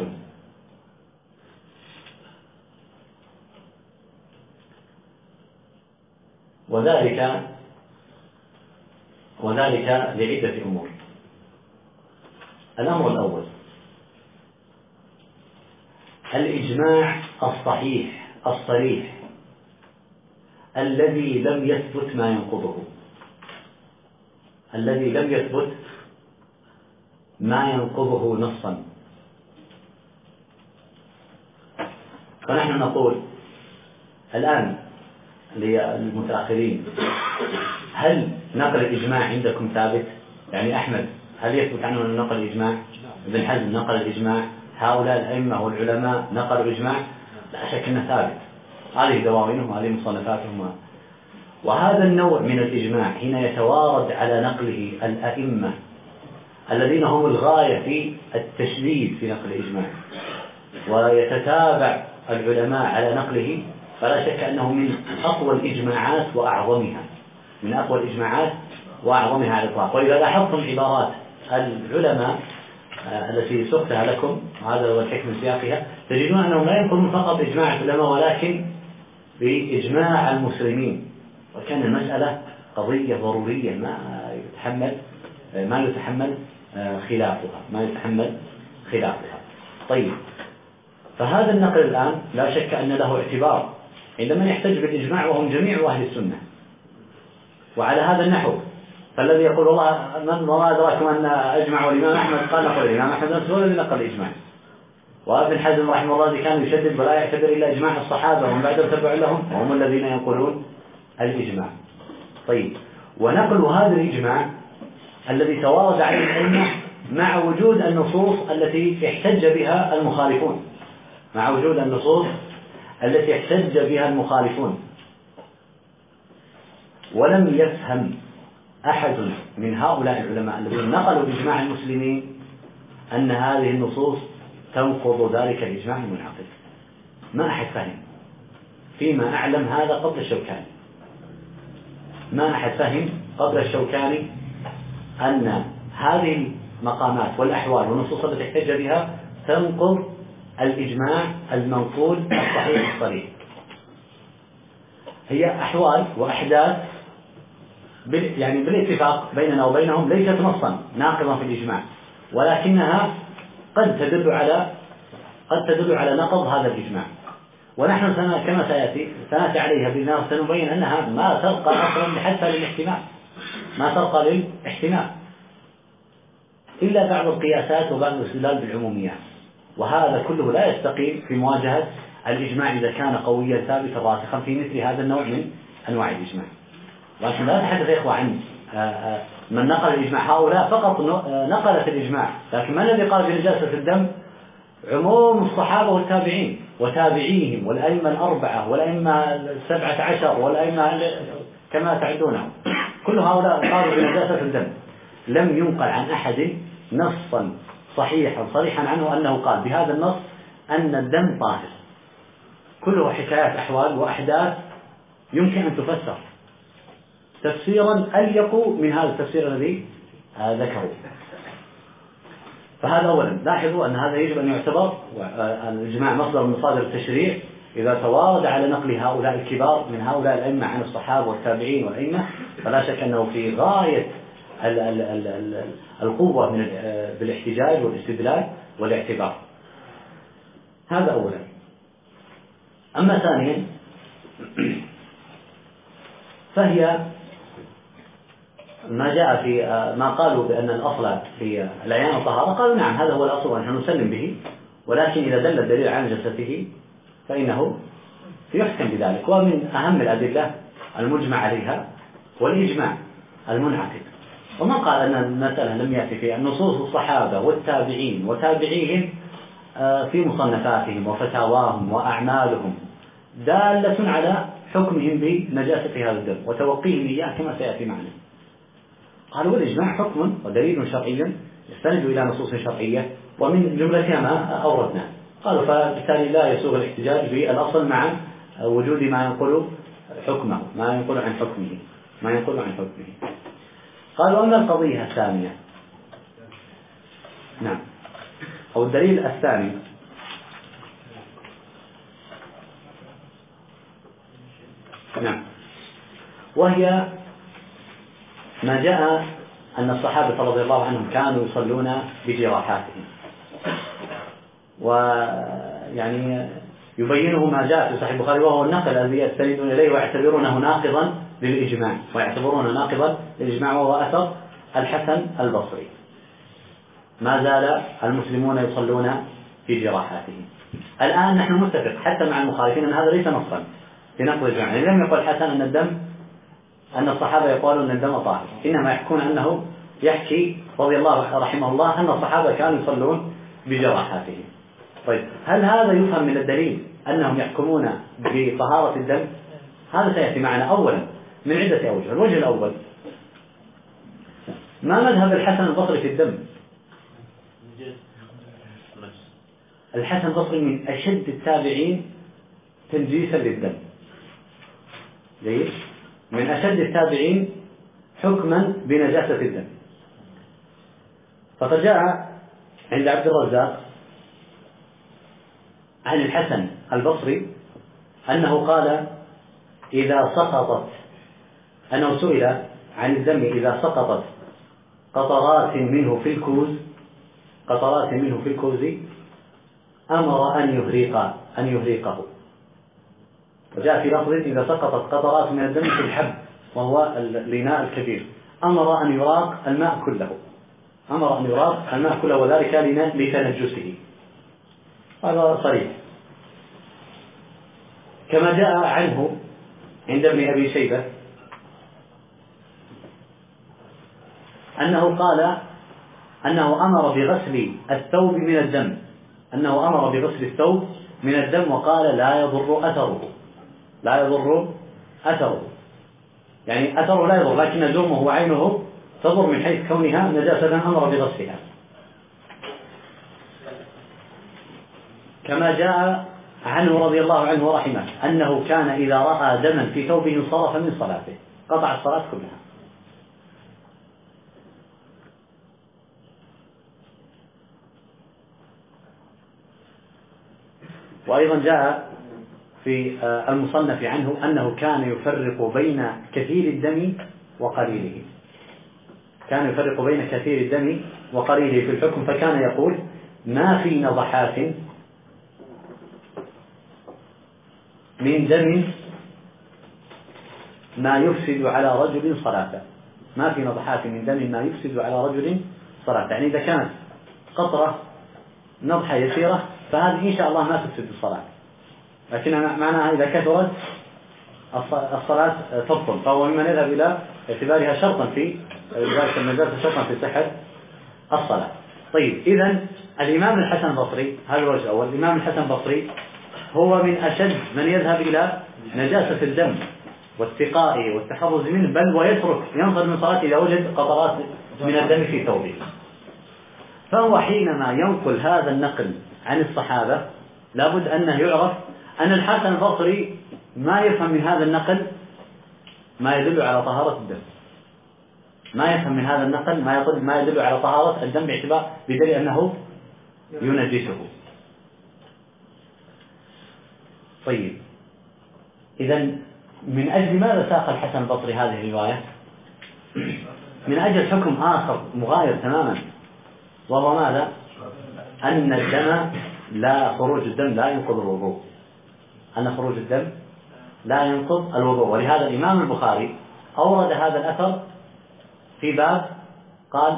وذلك لعدة أمور. الأمر الأول الإجماع الصحيح الصريح الذي لم يثبت ما ينقضه، الذي لم يثبت ما ينقضه نصا. فنحن نقول الآن للمتأخرين: هل نقل الإجماع عندكم ثابت؟ يعني أحمد هل يثبت عنه أن نقل الإجماع؟ ابن حزم نقل الإجماع، هؤلاء الأئمة والعلماء نقلوا الإجماع؟ لا شك أنه ثابت. هذه دواوينهم وهذه مصنفاتهم. وهذا النوع من الإجماع حين يتوارد على نقله الأئمة الذين هم الغاية في التشديد في نقل الإجماع، ويتتابع العلماء على نقله، فلا شك أنه من أقوى الإجماعات وأعظمها، من أقوى الإجماعات وأعظمها على الإطلاق. وإذا لاحظتم عبارات العلماء التي سقتها لكم، وهذا هو الحكم من سياقها، تجدون أنهم لا ينقلون فقط إجماع العلماء ولكن بإجماع المسلمين. وكان المسألة قضية ضرورية ما يتحمل خلافها. طيب، فهذا النقل الآن لا شك أن له اعتبار عندما يحتج بالإجماع وهم جميع أهل السنة. وعلى هذا النحو فالذي يقول والله ما أدراكم أن أجمعوا الإمام أحمد، قال نقول الإمام أحمد نفسه هو الذي نقل الإجماع. وابن حزم رحمه الله الذي كان يشدد ولا يعتبر إلا إجماع الصحابة ومن بعدهم تبع لهم، وهم الذين ينقلون الإجماع. طيب، ونقل هذا الإجماع الذي توارد عليه الأئمة مع وجود النصوص التي احتج بها المخالفون، ولم يفهم أحد من هؤلاء العلماء الذين نقلوا بإجماع المسلمين أن هذه النصوص تنقض ذلك الإجماع المنعقد. ما أحد فهم، فيما أعلم هذا قبل الشوكاني، ما أحد فهم قبل الشوكاني أن هذه المقامات والأحوال والنصوص التي احتج بها تنقض الإجماع المنقول الصحيح الصريح. هي أحوال وأحداث يعني بالاتفاق بيننا وبينهم ليست نصا ناقضا في الإجماع، ولكنها قد تدل على نقض هذا الإجماع. ونحن كما سنأتي عليها بأننا سنبين أنها ما ترقى أصلا حتى للاحتمال، إلا بعض القياسات وبعض الاستدلال بالعموميات. وهذا كله لا يستقيم في مواجهة الإجماع إذا كان قويا ثابتا راسخا في مثل هذا النوع من أنواع الإجماع. لكن لا نتحدث يا إخوة عن من نقل الإجماع، هؤلاء فقط نقلت الإجماع، لكن ما الذي قال بنجاسة الدم؟ عموم الصحابة والتابعين وتابعيهم والأئمة الأربعة والأئمة 17 والأئمة كما تعدونهم، كل هؤلاء قالوا بنجاسة الدم. لم ينقل عن أحد نصا صريحا عنه أنه قال بهذا النص أن الدم طاهر. كله حكايات أحوال وأحداث يمكن أن تفسر تفسيرا أليق من هذا التفسير الذي ذكره. فهذا أولا. لاحظوا أن هذا يجب أن يعتبر الإجماع مصدر من مصادر التشريع إذا توارد على نقل هؤلاء الكبار من هؤلاء الأئمة عن الصحابة والتابعين والأئمة، فلا شك أنه في غاية القوة بالاحتجاج والاستدلال والاعتبار. هذا أولا. أما ثانيا فهي ما جاء في ما قالوا بأن الأصل في العيان الطهارة، قالوا نعم هذا هو الأصل ونحن نسلم به، ولكن إذا دل الدليل على نجاسته فإنه يحكم بذلك. ومن أهم الأدلة المجمع عليها والإجماع المنعقد. ومن قال أن المسألة لم يأتي فيها نصوص الصحابة والتابعين وتابعيهم في مصنفاتهم وفتاواهم وأعمالهم دالة على حكمهم بنجاسة هذا الدم وتوقيهم إياه كما سيأتي معنا. قالوا والإجماع حكم ودليل شرعي يستند إلى نصوص شرعية ومن جملتها ما أوردنا. قالوا فبالتالي لا يسوغ الاحتجاج بالأصل مع وجود ما ينقل حكمه ما ينقل عن حكمه. قالوا أما القضية الثانية، نعم، أو الدليل الثاني، نعم، وهي ما جاء أن الصحابة رضي الله عنهم كانوا يصلون بجراحاتهم، ويعني يبينه ما جاء في صحيح البخاري وهو النقل الذي يستندون إليه ويعتبرونه ناقضا للإجماع، وهو أثر الحسن البصري: ما زال المسلمون يصلون في جراحاتهم. الآن نحن نتفق حتى مع المخالفين أن هذا ليس نصا في نقل الإجماع، يعني لم يقل حسن أن الصحابة يقولون أن الدم طاهر، إنما يحكون أنه يحكي رضي الله رحمه الله أن الصحابة كانوا يصلون بجراحاتهم. طيب، هل هذا يفهم من الدليل أنهم يحكمون بطهارة الدم؟ هذا سيأتي معنا أولا من عدة أوجه. الوجه الأول: ما مذهب الحسن البصري في الدم؟ الحسن البصري من أشد التابعين تنجيسا للدم، من أشد التابعين حكما بنجاسة الدم. فقد جاء عند عبد الرزاق عن الحسن البصري أنه قال أنه سئل عن الدم إذا سقطت قطرات منه في الكوز أمر أن يهريقه. وجاء في لفظ: إذا سقطت قطرات من الدم في الحب وهو الإناء الكبير أمر أن يراق الماء كله، وذلك لتنجسه. هذا صريح. كما جاء عنه عند ابن أبي شيبة أنه قال أنه أمر بغسل الثوب من الدم، وقال لا يضر أثره، يعني أثره لا يضر، لكن جرمه وعينه تضر من حيث كونها نجاسة، أمر بغسلها. كما جاء عنه رضي الله عنه ورحمه أنه كان إذا رأى دما في ثوبه انصرف من صلاته، قطع الصلاة كلها. وأيضا جاء في المصنف عنه أنه كان يفرق بين كثير الدم وقليله، في الحكم، فكان يقول: ما في نضحات من دم ما يفسد على رجل صلاته، يعني إذا كانت قطرة نضحة يسيرة فهذه إن شاء الله ما تفسد الصلاة، لكن معناها إذا كثرت الصلاة تبطل، فهو ممن يذهب إلى اعتبارها شرطا في صحة الصلاة. طيب، إذن الإمام الحسن البصري، هذا الوجه الأول، الإمام الحسن البصري هو من أشد من يذهب إلى نجاسة الدم والسقاء والتحرز منه، بل ينصر من صلاته إذا وجد قطرات من الدم في ثوبه. فهو حينما ينقل هذا النقل عن الصحابة لابد أنه يعرف أن الحسن البصري ما يفهم من هذا النقل ما يدل على طهارة الدم، ما يدل على طهارة الدم بدليل أنه ينجسه. طيب، إذن من أجل ماذا ساق الحسن البصري هذه الرواية؟ من أجل حكم آخر مغاير تماما، وهو ماذا؟ أن خروج الدم لا ينقض الوضوء. ولهذا الإمام البخاري أورد هذا الأثر في باب، قال: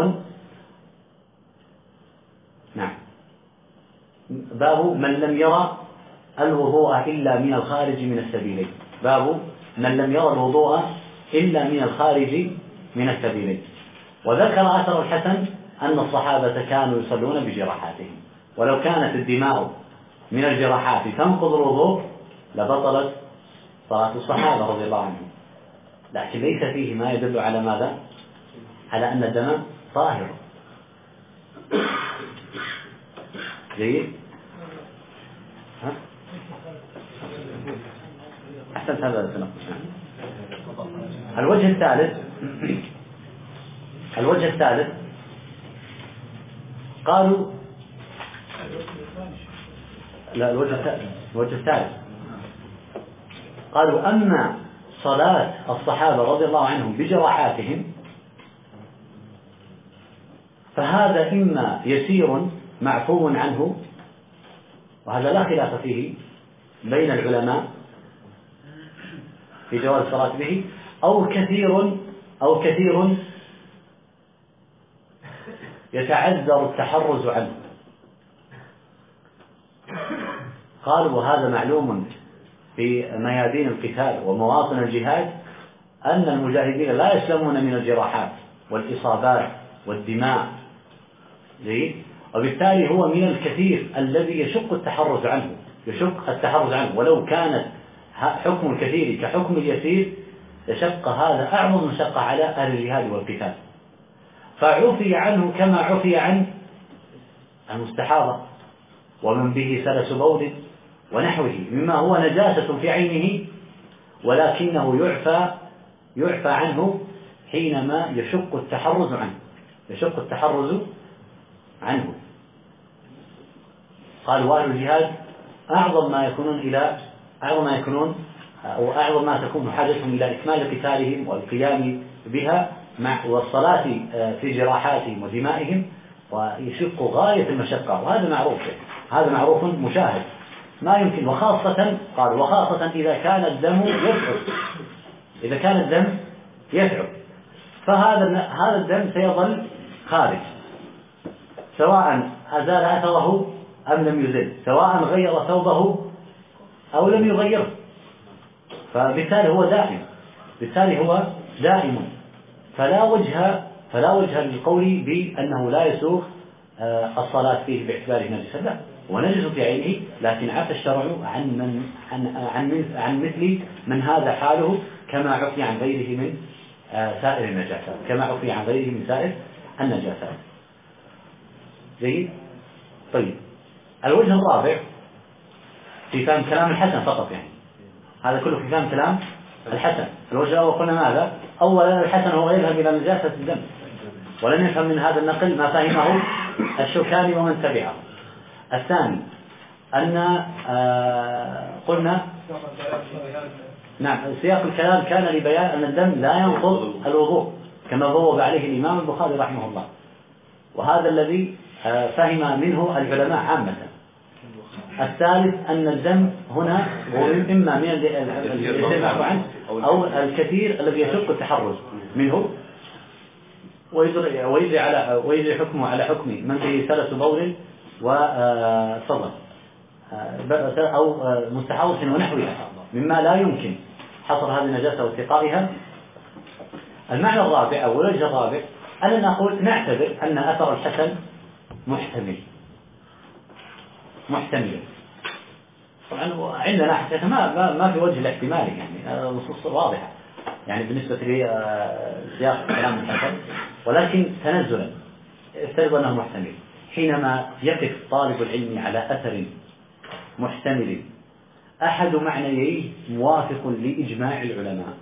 باب من لم يرى الوضوء إلا من الخارج من السبيلين. وذكر أثر الحسن أن الصحابة كانوا يصلون بجراحاتهم، ولو كانت الدماء من الجراحات تنقض الوضوء لبطلت صلاة الصحابة رضي الله عنهم، لكن ليس فيه ما يدل على ماذا؟ على أن الدم طاهر. جيد؟ أحسنت، هذا التنقص. الوجه الثالث قالوا لا، الوجه الثالث قالوا أما صلاة الصحابة رضي الله عنهم بجراحاتهم فهذا إما يسير معفو عنه، وهذا لا خلاف فيه بين العلماء في جواز الصلاة به، أو كثير يتعذر التحرز عنه. قالوا وهذا معلوم في ميادين القتال ومواطن الجهاد أن المجاهدين لا يسلمون من الجراحات والإصابات والدماء، وبالتالي هو من الكثير الذي يشق التحرز عنه، ولو كانت حكم الكثير كحكم اليسير يشق هذا أعظم مشقة على أهل الجهاد والقتال، فعفي عنه كما عفي عن المستحاضة ومن به سلس بول ونحوه مما هو نجاسة في عينه، ولكنه يعفى عنه حينما يشق التحرز عنه. قال وأهل الجهاد أعظم ما تكون حاجتهم إلى إكمال قتالهم والقيام بها والصلاة في جراحاتهم ودمائهم، ويشق غاية المشقة، وهذا معروف مشاهد ما يمكن، وخاصة إذا كان الدم يتعب، فهذا الدم سيظل خارج سواء أزال أثره أم لم يزل، سواء غير ثوبه أو لم يغيره، فبالتالي هو دائم، فلا وجه للقول بأنه لا يسوغ الصلاة فيه باعتباره نجسا، لا، هو نجس في عينه، لكن عفى الشرع عن مثل من هذا حاله كما عفي عن غيره من سائر النجاسات، جيد. طيب، الوجه الرابع في فهم كلام الحسن فقط، يعني هذا كله في فهم كلام الحسن. الوجه الأول قلنا ماذا؟ أولا الحسن هو يذهب إلى نجاسة الدم، ولن يفهم من هذا النقل ما فهمه الشوكاني ومن تبعه. الثاني أن قلنا نعم سياق الكلام كان لبيان أن الدم لا ينقض الوضوء كما بوب عليه الإمام البخاري رحمه الله، وهذا الذي فهم منه العلماء عامة. الثالث أن الدم هنا هو إما من الذي عنه أو الكثير الذي يشق التحرز منه، ويجري حكمه على حكم من به سلس بول وصدر أو مستحاضة ونحوها مما لا يمكن حصر هذه النجاسة واتقائها. المعنى الرابع أو الوجه الرابع أننا نعتبر أن أثر الحسن محتمل. طبعا عندنا حسن ما في وجه الاحتمال، يعني النصوص واضحة يعني بالنسبة لسياق كلام الحسن، ولكن تنزلا افترض أنه محتمل. حينما يقف طالب العلم على أثر محتمل أحد معنييه موافق لإجماع العلماء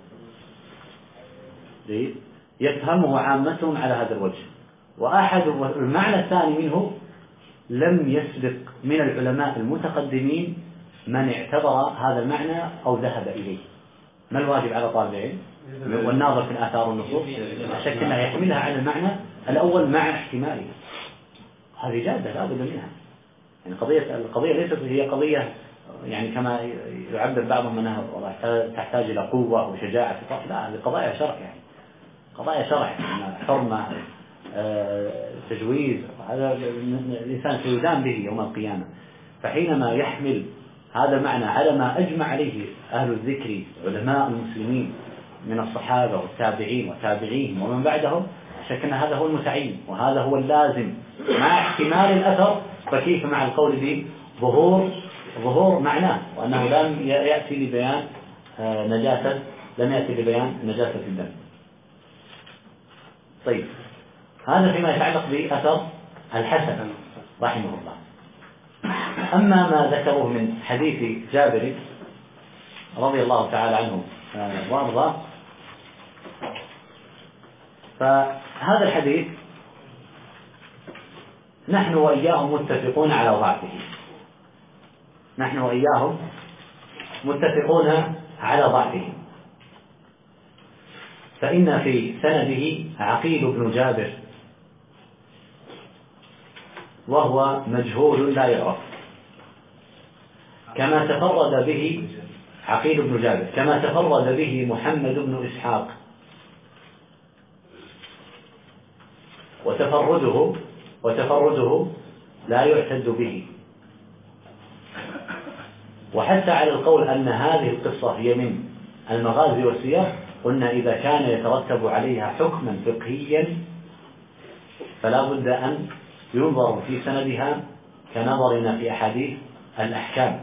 يفهمه عامتهم على هذا الوجه، والمعنى الثاني منه لم يسبق من العلماء المتقدمين من اعتبر هذا المعنى أو ذهب إليه. ما الواجب على طالب العلم والناظر في آثار النصوص؟ لا شك أنه يحملها على المعنى الأول مع احتماله، هذه جادة لا بد منها. يعني القضية ليست هي قضية يعني كما يعبر بعضهم أنها تحتاج إلى قوة وشجاعة، لا، هذه قضايا شرع، يعني قضايا شرع، حرمة، تجويز، هذا الإنسان سيدان به يوم القيامة. فحينما يحمل هذا المعنى على ما أجمع عليه أهل الذكر علماء المسلمين من الصحابة والتابعين وتابعيهم ومن بعدهم، شك أن هذا هو المتعين وهذا هو اللازم مع احتمال الأثر، فكيف مع القول بظهور معناه وأنه لم يأتي لبيان نجاسة الدم. طيب، هذا فيما يتعلق بأثر الحسن رحمه الله. أما ما ذكروه من حديث جابر رضي الله تعالى عنه وارضاه، فهذا الحديث نحن وإياهم متفقون على ضعفه، فإن في سنده عقيل بن جابر وهو مجهول لا يعرف، كما تفرد به عقيل بن جابر، كما تفرد به محمد بن إسحاق، وتفرده لا يعتد به. وحتى على القول أن هذه القصة هي من المغازي والسير، قلنا إذا كان يترتب عليها حكما فقهيا فلا بد أن ينظر في سندها كنظرنا في أحاديث الأحكام.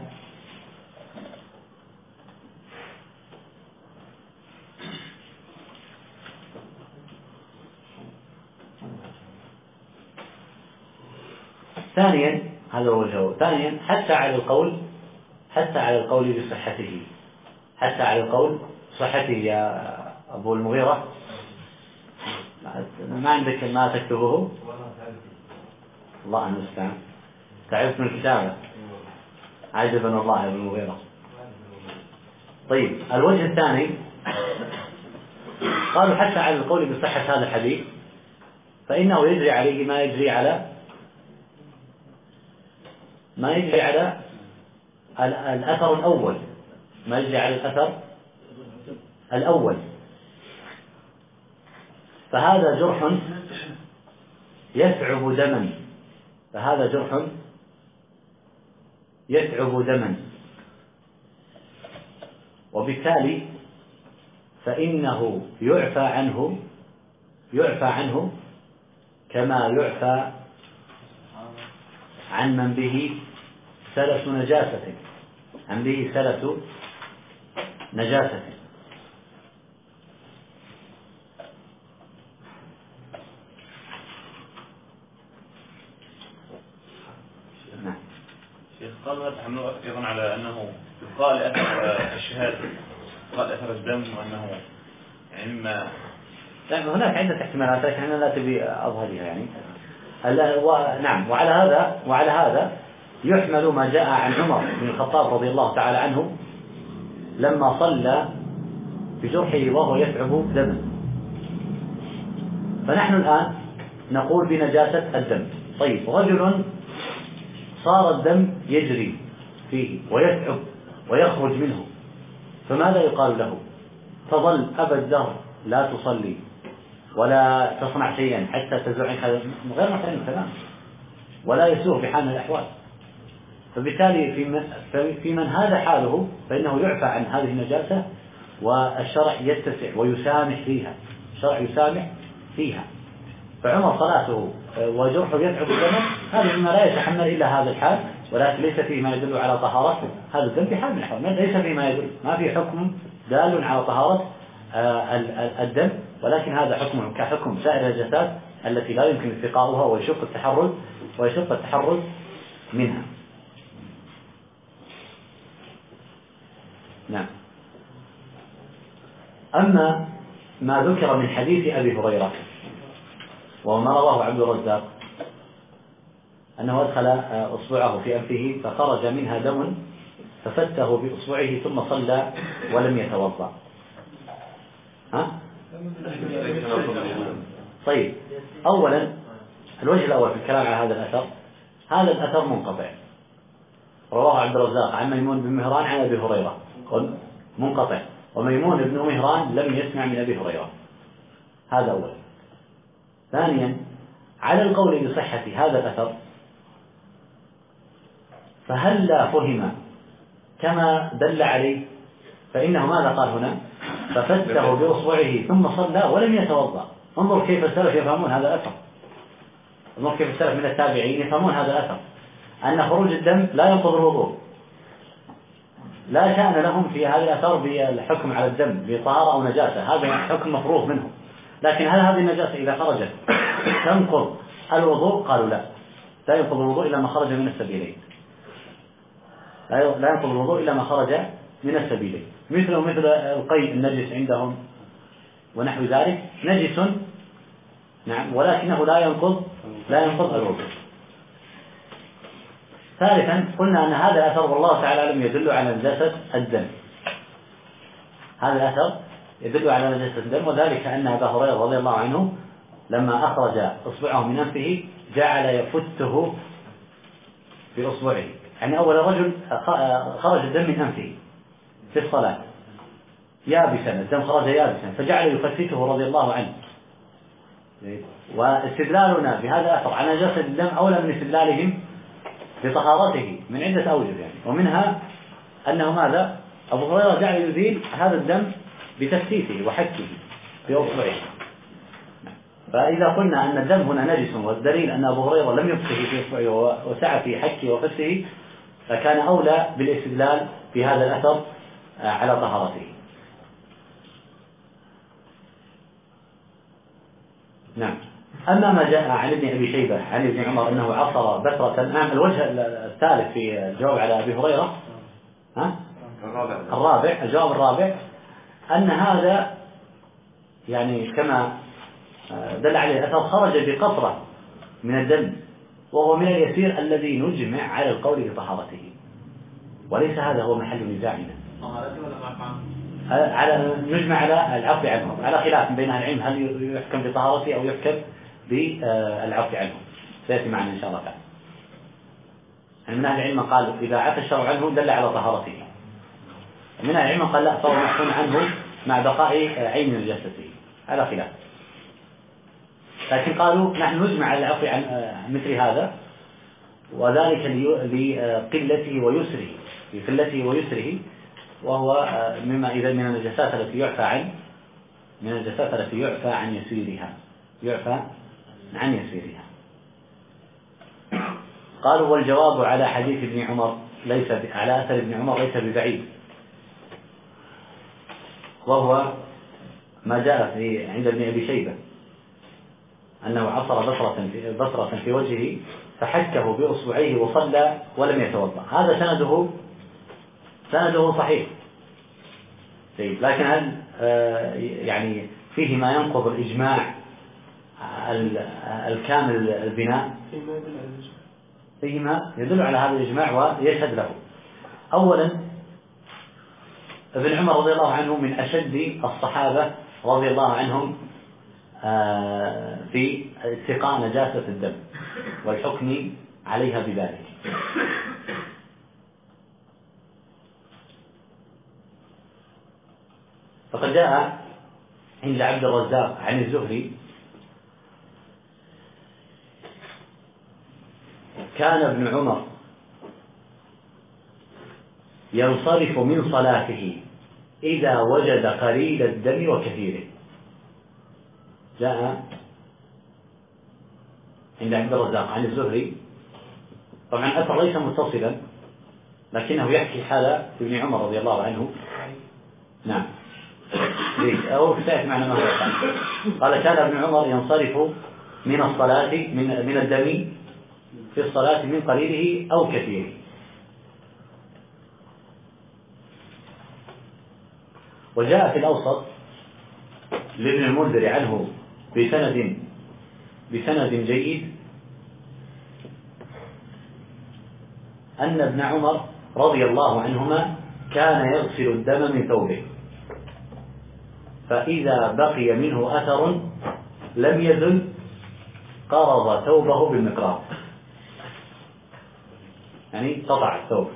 ثانيا، هذا هو الجواب. ثانيا، حتى على القول بصحته، يا أبو المغيرة، ما عندك ما تكتبه؟ الله المستعان، تعبت من الكتابة، عجبا والله يا أبو المغيرة. طيب، الوجه الثاني قالوا حتى على القول بصحة هذا الحديث فإنه يجري عليه ما يجري على الأثر الأول، فهذا جرح يتعب دما، وبالتالي فإنه يعفى عنه كما يعفى عن من به سلس نجاسة. شيخ، قالوا تحملوا أيضا على أنه يقال أثر الشهادة، قال أثر الدم، وأنه يعني ما لا، هناك عدة احتمالات لكن أنا لا تبي أظهرها يعني. نعم، وعلى هذا يحمل ما جاء عن عمر بن الخطاب رضي الله تعالى عنه لما صلى بجرحه وهو يتعب دما. فنحن الآن نقول بنجاسة الدم. طيب، رجل صار الدم يجري فيه ويتعب ويخرج منه، فماذا يقال له؟ تظل أبد الدهر لا تصلي ولا تصنع شيئا حتى تزوع غير محتمل تماما، ولا يسوء بحال من الأحوال. فبالتالي في من هذا حاله فإنه يعفى عن هذه النجاسة، والشرع يتسع ويسامح فيها. فعمر صلاته وجرحه يتعب الدم، هذا مما لا يتحمل إلا هذا الحال، ولكن ليس فيه ما يدل على طهارته هذا الدم بحال من الأحوال، ليس فيه ما في حكم دال على طهارة الدم، ولكن هذا حكم كحكم سائر النجاسات التي لا يمكن اتقاؤها ويشق التحرز منها. نعم. أما ما ذكر من حديث أبي هريرة وما رواه عبد الرزاق أنه أدخل أصبعه في أنفه فخرج منها دم ففته بأصبعه ثم صلى ولم يتوضأ. طيب، أولا الوجه الأول في الكلام على هذا الأثر منقطع، رواه عبد الرزاق عن ميمون بن مهران عن أبي هريرة منقطع، وميمون بن مهران لم يسمع من أبي هريرة. هذا أولا. ثانيا، على القول بصحة هذا الأثر فهل لا فهم كما دل عليه؟ فإنه ماذا قال هنا؟ ففته بأصبعه ثم صلى ولم يتوضأ، انظر كيف السلف يفهمون هذا الأثر، انظر كيف السلف من التابعين يفهمون هذا الأثر، أن خروج الدم لا ينقض الوضوء، لا شأن لهم في هذا الأثر بالحكم على الدم بطهارة أو نجاسة، هذا حكم مفروغ منه. لكن هل هذه النجاسة إذا خرجت تنقض الوضوء؟ قالوا لا ينقض الوضوء إلا ما خرج من السبيلين، لا ينقض الوضوء إلا ما خرج من السبيلين، مثل القيء النجس عندهم ونحو ذلك نجس، نعم، ولكنه لا ينقض الوضوء. ثالثا قلنا أن هذا الأثر والله تعالى لم يدل على نجاسة الدم، هذا الأثر يدل على نجاسة الدم، وذلك أن أبا هريرة رضي الله عنه لما أخرج إصبعه من أنفه جعل يفته في إصبعه، يعني أول رجل خرج الدم من أنفه في الصلاة يابسا، الدم خرج يابسا فجعل يفته رضي الله عنه. واستدلالنا بهذا الأثر على نجاسة الدم أولى من استدلالهم بطهارته من عدة أوجه، يعني ومنها أنه ماذا؟ أبو هريرة جعل يزيل هذا الدم بتفتيته وحكه في أصبعه. فإذا قلنا أن الدم هنا نجس والدليل أن أبو هريرة لم يفته في أصبعه وسعى في حكه وفته، فكان أولى بالاستدلال بهذا الأثر على طهارته. نعم. أما ما جاء عن ابن أبي شيبة عن ابن عمر أنه عصر بترة، نعم، الوجه الثالث في الجواب على أبي هريرة الجواب الرابع أن هذا يعني كما دل عليه الأثر خرج بقطرة من الدم، وهو من اليسير الذي نجمع على القول بطهارته، وليس هذا هو محل نزاعنا، نجمع على العفو عنه، على خلاف بين أهل العلم هل يحكم بطهارته أو يحكم بالعفو عنه، سيأتي معنا إن شاء الله تعالى. يعني من أهل العلم قال إذا عفى الشرع عنه دل على طهارته، من أهل العلم قال لا، فهو محكوم عنه مع بقاء عين نجاسته، على خلاف. لكن قالوا نحن نجمع على العفو عن مثل هذا، وذلك لقلته ويسره، لقلته ويسره، وهو مما إذا من النجاسات التي يعفى عن يسيرها، قالوا والجواب على حديث ابن عمر على أثر ابن عمر ليس ببعيد، وهو ما جاء عند ابن أبي شيبة أنه عصر بصرة في وجهه فحكه بأصبعيه وصلى ولم يتوضأ، هذا سنده صحيح. لكن هل يعني فيه ما ينقض الإجماع الكامل البناء؟ فيما يدل على هذا الإجماع ويشهد له. أولا ابن عمر رضي الله عنه من أشد الصحابة رضي الله عنهم في اتقاء نجاسة الدم والحكم عليها بذلك. فقد جاء عند عبد الرزاق عن الزهري كان ابن عمر ينصرف من صلاته إذا وجد قليل الدم وكثيره. جاء عند عبد الرزاق عن الزهري، طبعا أثر ليس متصلا لكنه يحكي حال ابن عمر رضي الله عنه. نعم، أو سيأتي معنا ما هو قال كان ابن عمر ينصرف من الصلاة من الدم في الصلاة من قليله أو كثيره. وجاء في الأوسط لابن المنذر عنه بسند جيد أن ابن عمر رضي الله عنهما كان يغسل الدم من ثوبه، فإذا بقي منه أثر لم يزل قرض ثوبه بالمقراض، يعني قطع الثوب.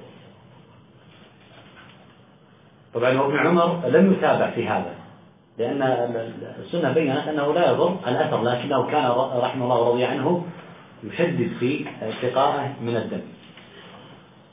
طبعا وابن عمر لم يتابع في هذا، لأن السنة بينت أنه لا يضر الأثر، لكنه كان رحمه الله ورضي عنه يشدد في اتقائه من الدم.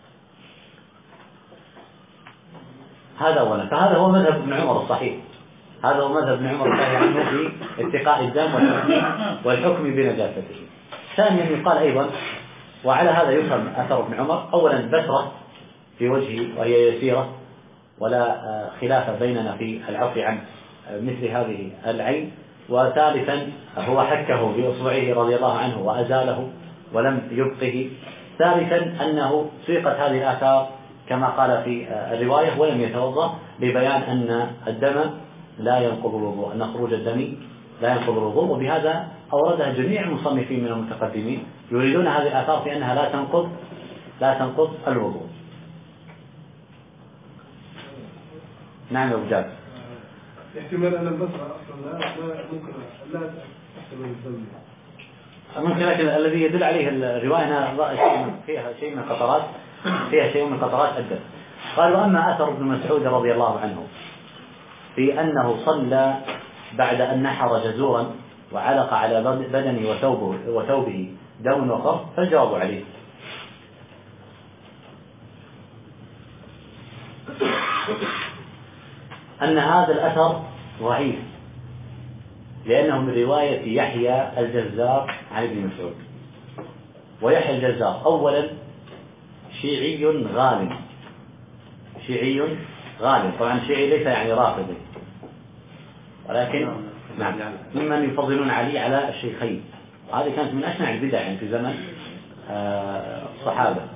هذا أولا، فهذا هو مذهب ابن عمر الصحيح، هذا هو مذهب ابن عمر الثاني عنه في اتقاء الدم والحكم بنجاسته. ثانيا يقال أيضا، وعلى هذا يفهم أثر ابن عمر، أولا بسرة في وجهه وهي يسيرة ولا خلاف بيننا في العفو عن مثل هذه العين. وثالثا هو حكه بإصبعه رضي الله عنه وأزاله ولم يبقه. ثالثا أنه سيقت هذه الآثار كما قال في الرواية ولم يتوضأ، لبيان أن الدم لا ينقض الوضوء، أن خروج الدم لا ينقض الوضوء. وبهذا أوردها جميع المصنفين من المتقدمين، يريدون هذه الآثار في أنها لا تنقض الوضوء. نعم يا أبو جابر. احتمال أن البصرة أصلا لا ممكن لا تحتمل الدم ممكن، لكن الذي يدل عليه الرواية أنها فيها شيء من قطرات الدم. قال: وأما أثر ابن مسعود رضي الله عنه في أنه صلى بعد أن نحر جزورا وعلق على بدنه وثوبه دم وقر، فالجواب عليه أن هذا الأثر ضعيف، لأنه من رواية يحيى الجزار عن ابن مسعود. ويحيى الجزار أولا شيعي غالب، طبعا شيعي ليس يعني رافضي، ولكن نعم ممن يفضلون علي على الشيخين، وهذه كانت من أشنع البدع يعني في زمن الصحابة.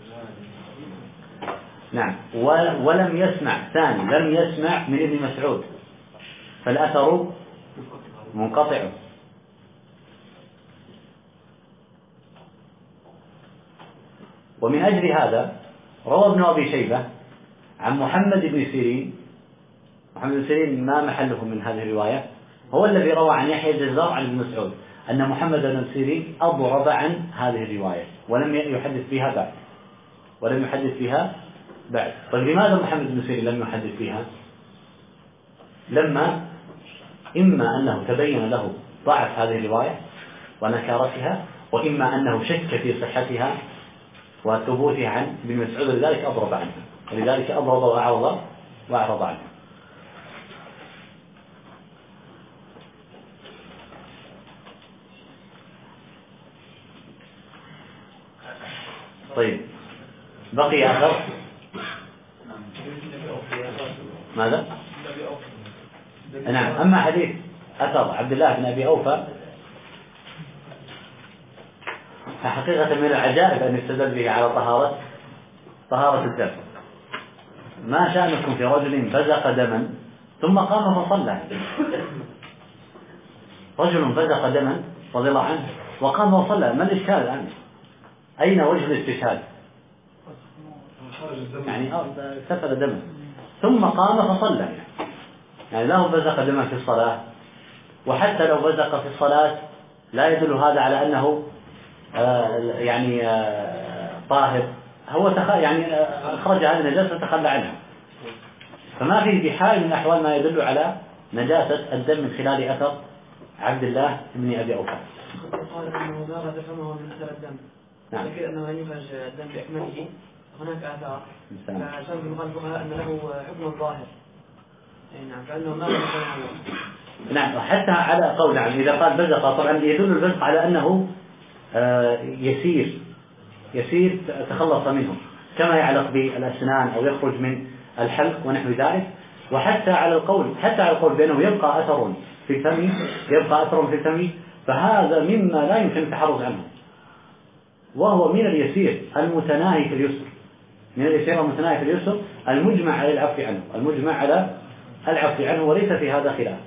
نعم. ولم يسمع من ابن مسعود، فالأثر منقطع. ومن أجل هذا روى ابن أبي شيبة عن محمد بن سيرين. محمد بن سيرين ما محله من هذه الرواية، هو الذي روى عن يحيى الجزار عن ابن مسعود أن محمد بن سيرين أضرب عن هذه الرواية ولم يحدث فيها بعد. طيب لماذا محمد بن سيرين لم يحدث فيها؟ لما إما أنه تبين له ضعف هذه الرواية ونكارتها، وإما أنه شك في صحتها وثبوتها عن ابن مسعود، لذلك أضرب عنها، ولذلك أضرب وأعرض عنها. طيب بقي أثر. ماذا؟ نعم. أما حديث أثر عبد الله بن أبي أوفى فحقيقة من العجائب أن يستدل به على طهارة الدم. ما شأنكم في رجل بزق دما ثم قام فصلى؟ رجل بزق دما رضي الله عنه وقام وصلى، ما الإشكال الآن؟ أين وجه الاستشهاد؟ يعني سفل دما ثم قام فصلى، يعني لا هو بزق دما في الصلاة. وحتى لو بزق في الصلاة لا يدل هذا على أنه طاهر، هو يعني أخرج هذه النجاسة وتخلى عنها، فما في بحال من الأحوال ما يدل على نجاسة الدم من خلال أثر عبد الله بن أبي أوفى. قال أنه دار دفمه من أثر الدم، نعم. لكن أنه أن يخرج الدم بأكمله هناك آثار، فعشان في مقال الفقهاء أن له حكم الظاهر. نعم، فأنه ما نعم. حتى على قول عن إذا قال بزق، طبعا يدل البزق على أنه يسير تخلص منه، كما يعلق بالأسنان أو يخرج من الحلق ونحو ذلك. وحتى على القول بأنه يبقى أثر في الفم، فهذا مما لا يمكن التحرز عنه، وهو من اليسير المتناهي في اليسر، المجمع على العفو عنه، وليس في هذا خلاف.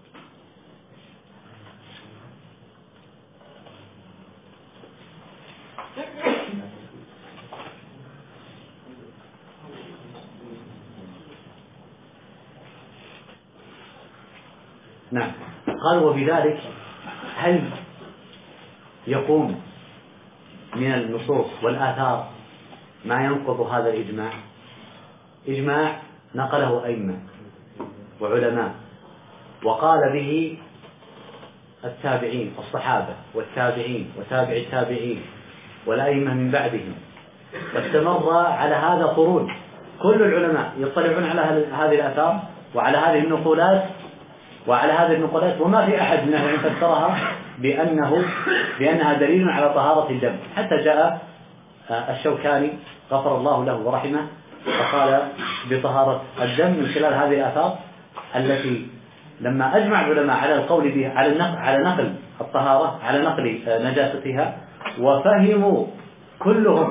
نعم. قال: وبذلك هل يقوم من النصوص والآثار ما ينقض هذا الإجماع؟ إجماع نقله أئمة وعلماء، وقال به التابعين، الصحابة والتابعين وتابع التابعين والأئمة من بعدهم، واستمر على هذا قرون. كل العلماء يطلعون على هذه الآثار وعلى هذه النقولات وعلى هذه النقولات، وما في أحد من أهل العلم فسرها بأنها دليل على طهارة الدم، حتى جاء الشوكاني غفر الله له ورحمه وقال بطهارة الدم من خلال هذه الآثار التي لما أجمع العلماء على القول بها على نقل الطهارة، على نقل نجاستها، وفهموا كلهم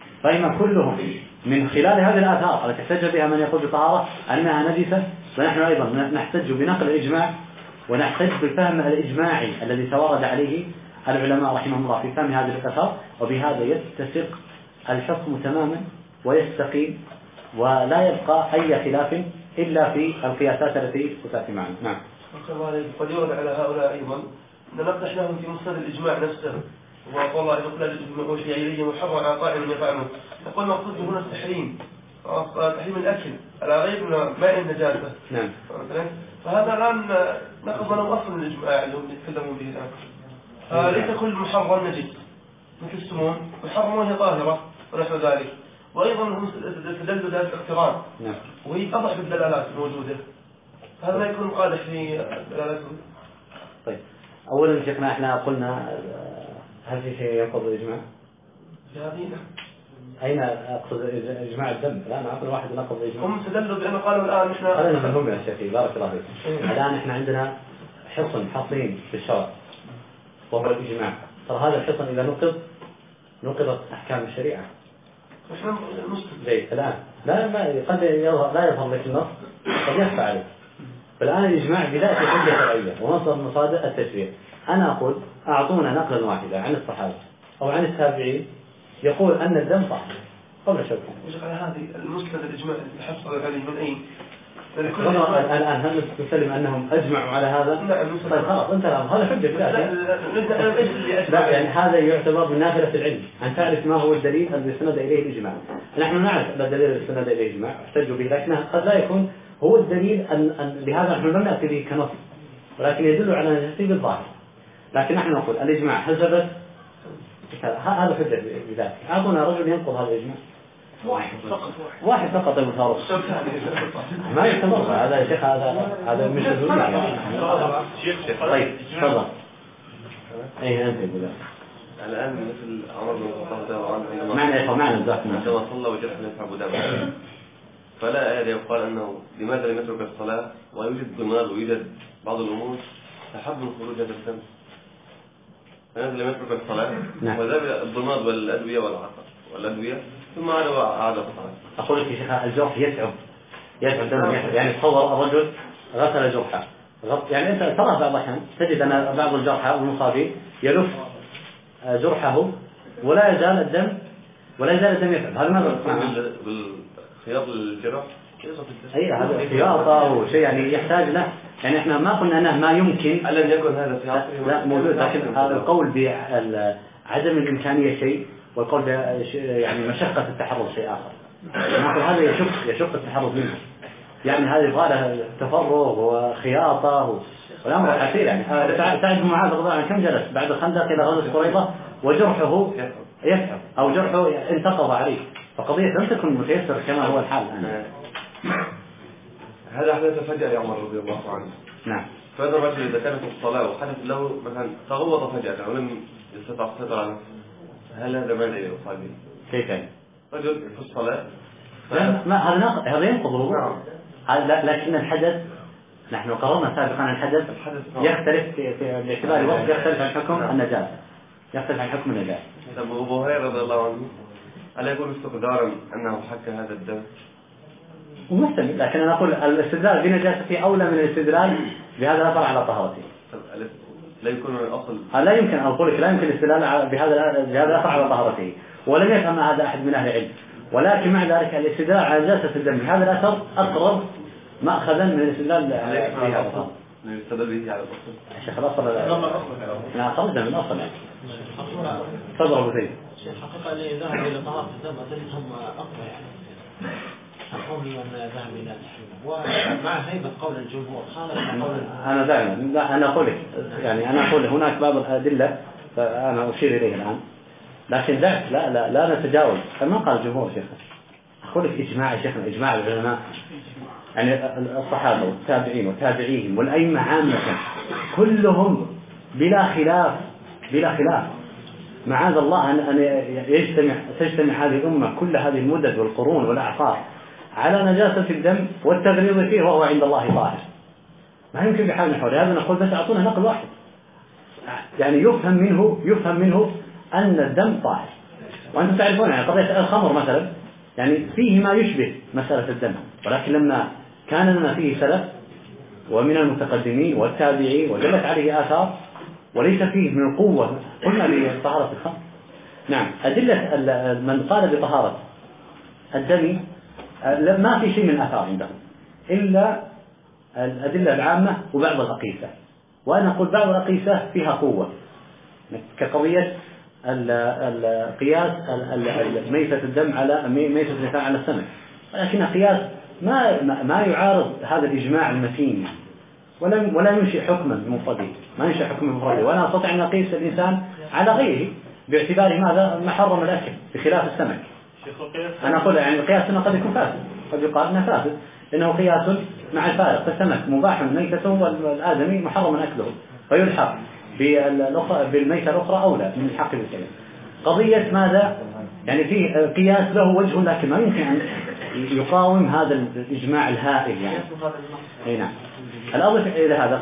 من خلال هذه الآثار التي احتج بها من يقول بطهارة أنها نجسة، ونحن أيضا نحتج بنقل الإجماع ونحتج بالفهم الإجماعي الذي تورد عليه العلماء رحمهم الله في فهم هذه الآثار، وبهذا يتسق الحكم تماما ويستقيم ولا يبقى أي خلاف إلا في القياسات التي ستأتي معنا. نعم. قد يورد على هؤلاء أيضا أن نقدح لهم في مصدر الإجماع نفسه، والله إذا قلنا الإجماع وشيء إليه محرم على طائم يطعمه، نقول مقصود هنا التحريم، تحريم الأكل على غير ماء النجاسة. نعم. فهذا الآن نأخذ من أصل الإجماع اللي هم يتكلمون به الآن. ليس كل محرم نجس مثل السموم، محرم وهي طاهرة ونحو ذلك، وأيضا هم استدلوا ذلك الاقتران، وهي أضح بالدلالات الموجودة، هذا لا يكون قادح في دلالاتهم. طيب، أولا شيخنا احنا قلنا هل في شيء ينقض الإجماع؟ في هذه أين أقصد إجماع الدم؟ الآن أقول واحد نقض الإجماع. هم استدلوا بأنه قالوا الآن نحن خلينا نفهم يا شيخي بارك الله فيك. الآن احنا عندنا حصين في الشرع وهو الإجماع، ترى هذا الحصن إذا نقضت أحكام الشريعة. نحن مسلم. زين الآن قد لا يظهر لك النص، قد يخفى عليك. فالآن الإجماع بذاته حجة شرعية ومصدر مصادر التشريع. أنا أقول أعطونا نقلا واحدا عن الصحابة أو عن التابعين يقول أن الدم طاهر قبل شوكة. وش على هذه المسند الإجماع اللي حصل عليه من أين؟ الآن هل تسلم أنهم أجمعوا على هذا؟ طيب خلاص أنت هذا حجة بذاته. لا يعني هذا يعتبر من نافلة العلم أن تعرف ما هو الدليل الذي استند إليه الإجماع. نحن نعرف الدليل الذي استند إليه الإجماع احتجوا به، لكنه قد لا يكون هو الدليل لهذا نحن لم نأتي به كنص، ولكن يدل على نجاسته بالظاهر. لكن نحن نقول الإجماع هل ثبت؟ هذا حجة بذاته. أعطونا رجل ينقض هذا الإجماع واحد فقط ابو فاروق ما يستمر هذا يا شيخ، هذا مش شيخ. طيب تفضل. اي انت يقول الان مثل عمر بن الخطاب معنى عندما صلى وجرح يسحب دمه، فلا آية يقال انه لماذا لم يترك الصلاه ويوجد ضماد ويوجد بعض الامور تحب من خروج هذا الدم، لماذا لم يترك الصلاه وذهب الضماد والادويه والادويه ثم عاد الصلاه. اقول لك يا شيخ الجرح يسعب دم، يعني تصور الرجل غسل جرحه، يعني انت ترى بعض الاحيان تجد ان بعض الجرحى والمصابين يلف جرحه ولا يزال الدم يسعب. هذا ماذا بالخياط الجرح؟ اي هذا خياطه وشيء يعني يحتاج له، يعني احنا ما قلنا انه ما يمكن ألم يكن هذا خياط؟ لا موجود، لكن القول بعدم الامكانيه شيء، والقول يعني مشقه التحرز شيء اخر. نقول هذا يشق التحرز منه، يعني هذا يبغى له تفرغ وخياطه والامر كثير. يعني تعرف معاذ رضي الله عنه كم جلس بعد الخندق الى غزوه قريظه وجرحه يسعب او جرحه انتقض عليه، فقضيه لم تكن متيسر كما هو الحال الان. هذا حدث فجأة يا عمر رضي الله عنه. نعم. فهذا الرجل إذا كانت في الصلاة وحدث له مثلا تغوط فجأة ولم يستطع السيطرة على نفسه، هل هذا ماذا يقال به؟ كيف يعني؟ رجل في الصلاة ما هذا ينقض الوضوء، لكن الحدث نحن قررنا سابقا الحدث يختلف في باعتبار الوقت، يختلف عن حكم النجاسة، يختلف عن حكم النجاسة. أبو هريرة رضي الله عنه ألا يكون استقدارا أنه حك هذا الدم؟ ومحتمل، لكن أنا أقول الاستدلال بنجاسته أولى من الاستدلال بهذا الأثر على طهارته. لا يكون الأصل لا يمكن أن أقول لك لا يمكن الاستدلال بهذا الأثر على طهارته، ولم يفهم هذا أحد من أهل العلم، ولكن مع ذلك الاستدلال على نجاسة الدم بهذا الأثر أقرب مأخذا من الاستدلال بهذا الأثر. نستدل به على الأصل. الشيخ الأصل لا خرجنا من الأصل يعني. تفضل أبو زيد. الشيخ حقيقة اللي ذهب إلى طهارة الدم أدلتهم أقوى يعني. أقوم من ذهب إلى تحريمه ومع هيبة قول الجمهور خالف قول. أنا دائما أنا أقول يعني أنا أقول هناك بعض الأدلة فأنا أشير إليه الآن، لكن لا نتجاوز. ما قال الجمهور شيخ، أقول لك إجماع يا شيخنا، إجماع العلماء يعني الصحابة والتابعين وتابعيهم والأئمة عامة كلهم بلا خلاف معاذ الله أن تجتمع هذه الأمة كل هذه المدد والقرون والأعصار على نجاسة الدم والتغليظ فيه وهو عند الله طاهر. ما يمكن بحال من حول هذا نقول بس أعطونا نقل واحد يعني يفهم منه أن الدم طاهر. وأنتم تعرفون يعني قضية الخمر مثلا يعني فيه ما يشبه مسألة الدم، ولكن لما كان لنا فيه سلف ومن المتقدمين والتابعين ودلت عليه آثار وليس فيه من القوة قلنا بطهارة الخمر. نعم أدلة من قال بطهارة الدم ما في شيء من الآثار عندهم إلا الأدلة العامة وبعض الأقيسة، وأنا أقول بعض الأقيسة فيها قوة كقضية القياس ميتة الدم على ميتة الإنسان على السمك، ولكن قياس ما يعارض هذا الإجماع المتين ولا ينشئ حكما مفردا، ما ينشئ حكما مفردا، وأنا أستطيع أن أقيس الإنسان على غيره باعتبار ماذا محرم الأكل بخلاف السمك. أنا أقول يعني القياس هنا قد يكون فاسد، قد يقال أنه فاسد إنه قياس مع الفارق، فالسمك مباح ميتته والآدمي محرم أكله فيلحق بالميتة الأخرى أولى من الحق بالكلام. قضية ماذا يعني فيه قياس له وجه لكن ما يمكن أن يقاوم هذا الإجماع الهائل يعني. أي نعم. الأضف إلى هذا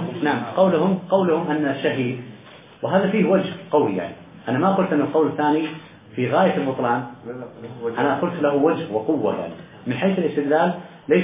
قولهم أن الشهيد، وهذا فيه وجه قوي يعني. أنا ما قلت أن القول الثاني في غاية البطلان، أنا قلت له وجه وقوة يعني من حيث الاستدلال ليس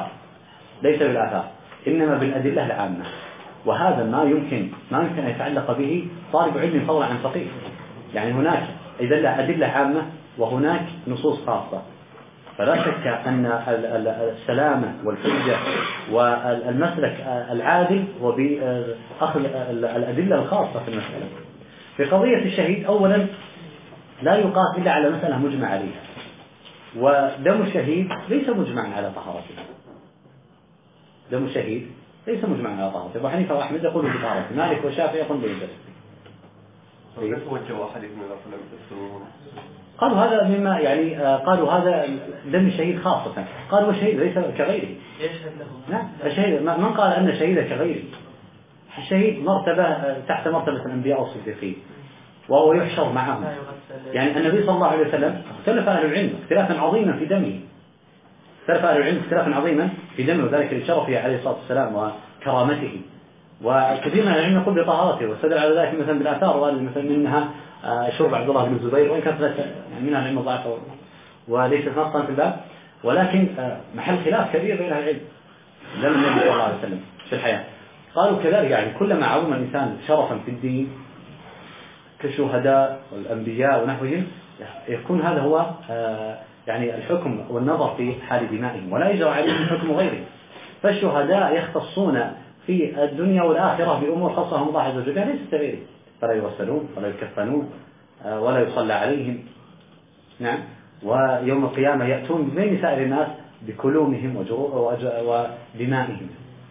بالآثار إنما بالأدلة العامة، وهذا ما يمكن أن يتعلق به طالب علم فضلا عن فقيه. يعني هناك أدلة عامة وهناك نصوص خاصة، فلا شك أن السلامة والحجة والمسلك العادل هو بأخذ الأدلة الخاصة في المسألة. في قضية الشهيد أولا لا يقاس إلا على مسألة مجمع عليها، ودم الشهيد ليس مجمعا على طهارته. دم الشهيد ليس مجمعا على طهارته. أبو حنيفة وأحمد يقولون بطهارته، مالك والشافعي يقولون بالجزم. قالوا هذا مما يعني قالوا هذا دم الشهيد خاصة، قالوا الشهيد ليس كغيره. نعم الشهيد من قال أن الشهيد كغيره؟ الشهيد مرتبة تحت مرتبة الأنبياء والصديقين وهو يحشر معهم. يعني النبي صلى الله عليه وسلم اختلف أهل العلم اختلافا عظيما في دمه، وذلك لشرفه عليه الصلاة والسلام وكرامته، وكثير من العلم يقول بطهارته واستدل على ذلك مثلا بالآثار، وقال مثلا منها شرب عبد الله بن الزبير، وإن كانت منها العلم ضعيفة وليست نصا في الباب، ولكن محل خلاف كبير بين العلم دم النبي صلى الله عليه وسلم في الحياة. قالوا كذلك يعني كلما عظم الإنسان شرفا في الدين كالشهداء والأنبياء ونحوهم يكون هذا هو يعني الحكم والنظر في حال دمائهم، ولا يجرى عليهم حكم غيره. فالشهداء يختصون في الدنيا والآخرة بأمور خاصة الله عز وجل ليست كغيره، فلا يغسلون ولا يكفنون ولا يصلى عليهم. نعم. ويوم القيامة يأتون بين سائر الناس بكلومهم ودمائهم.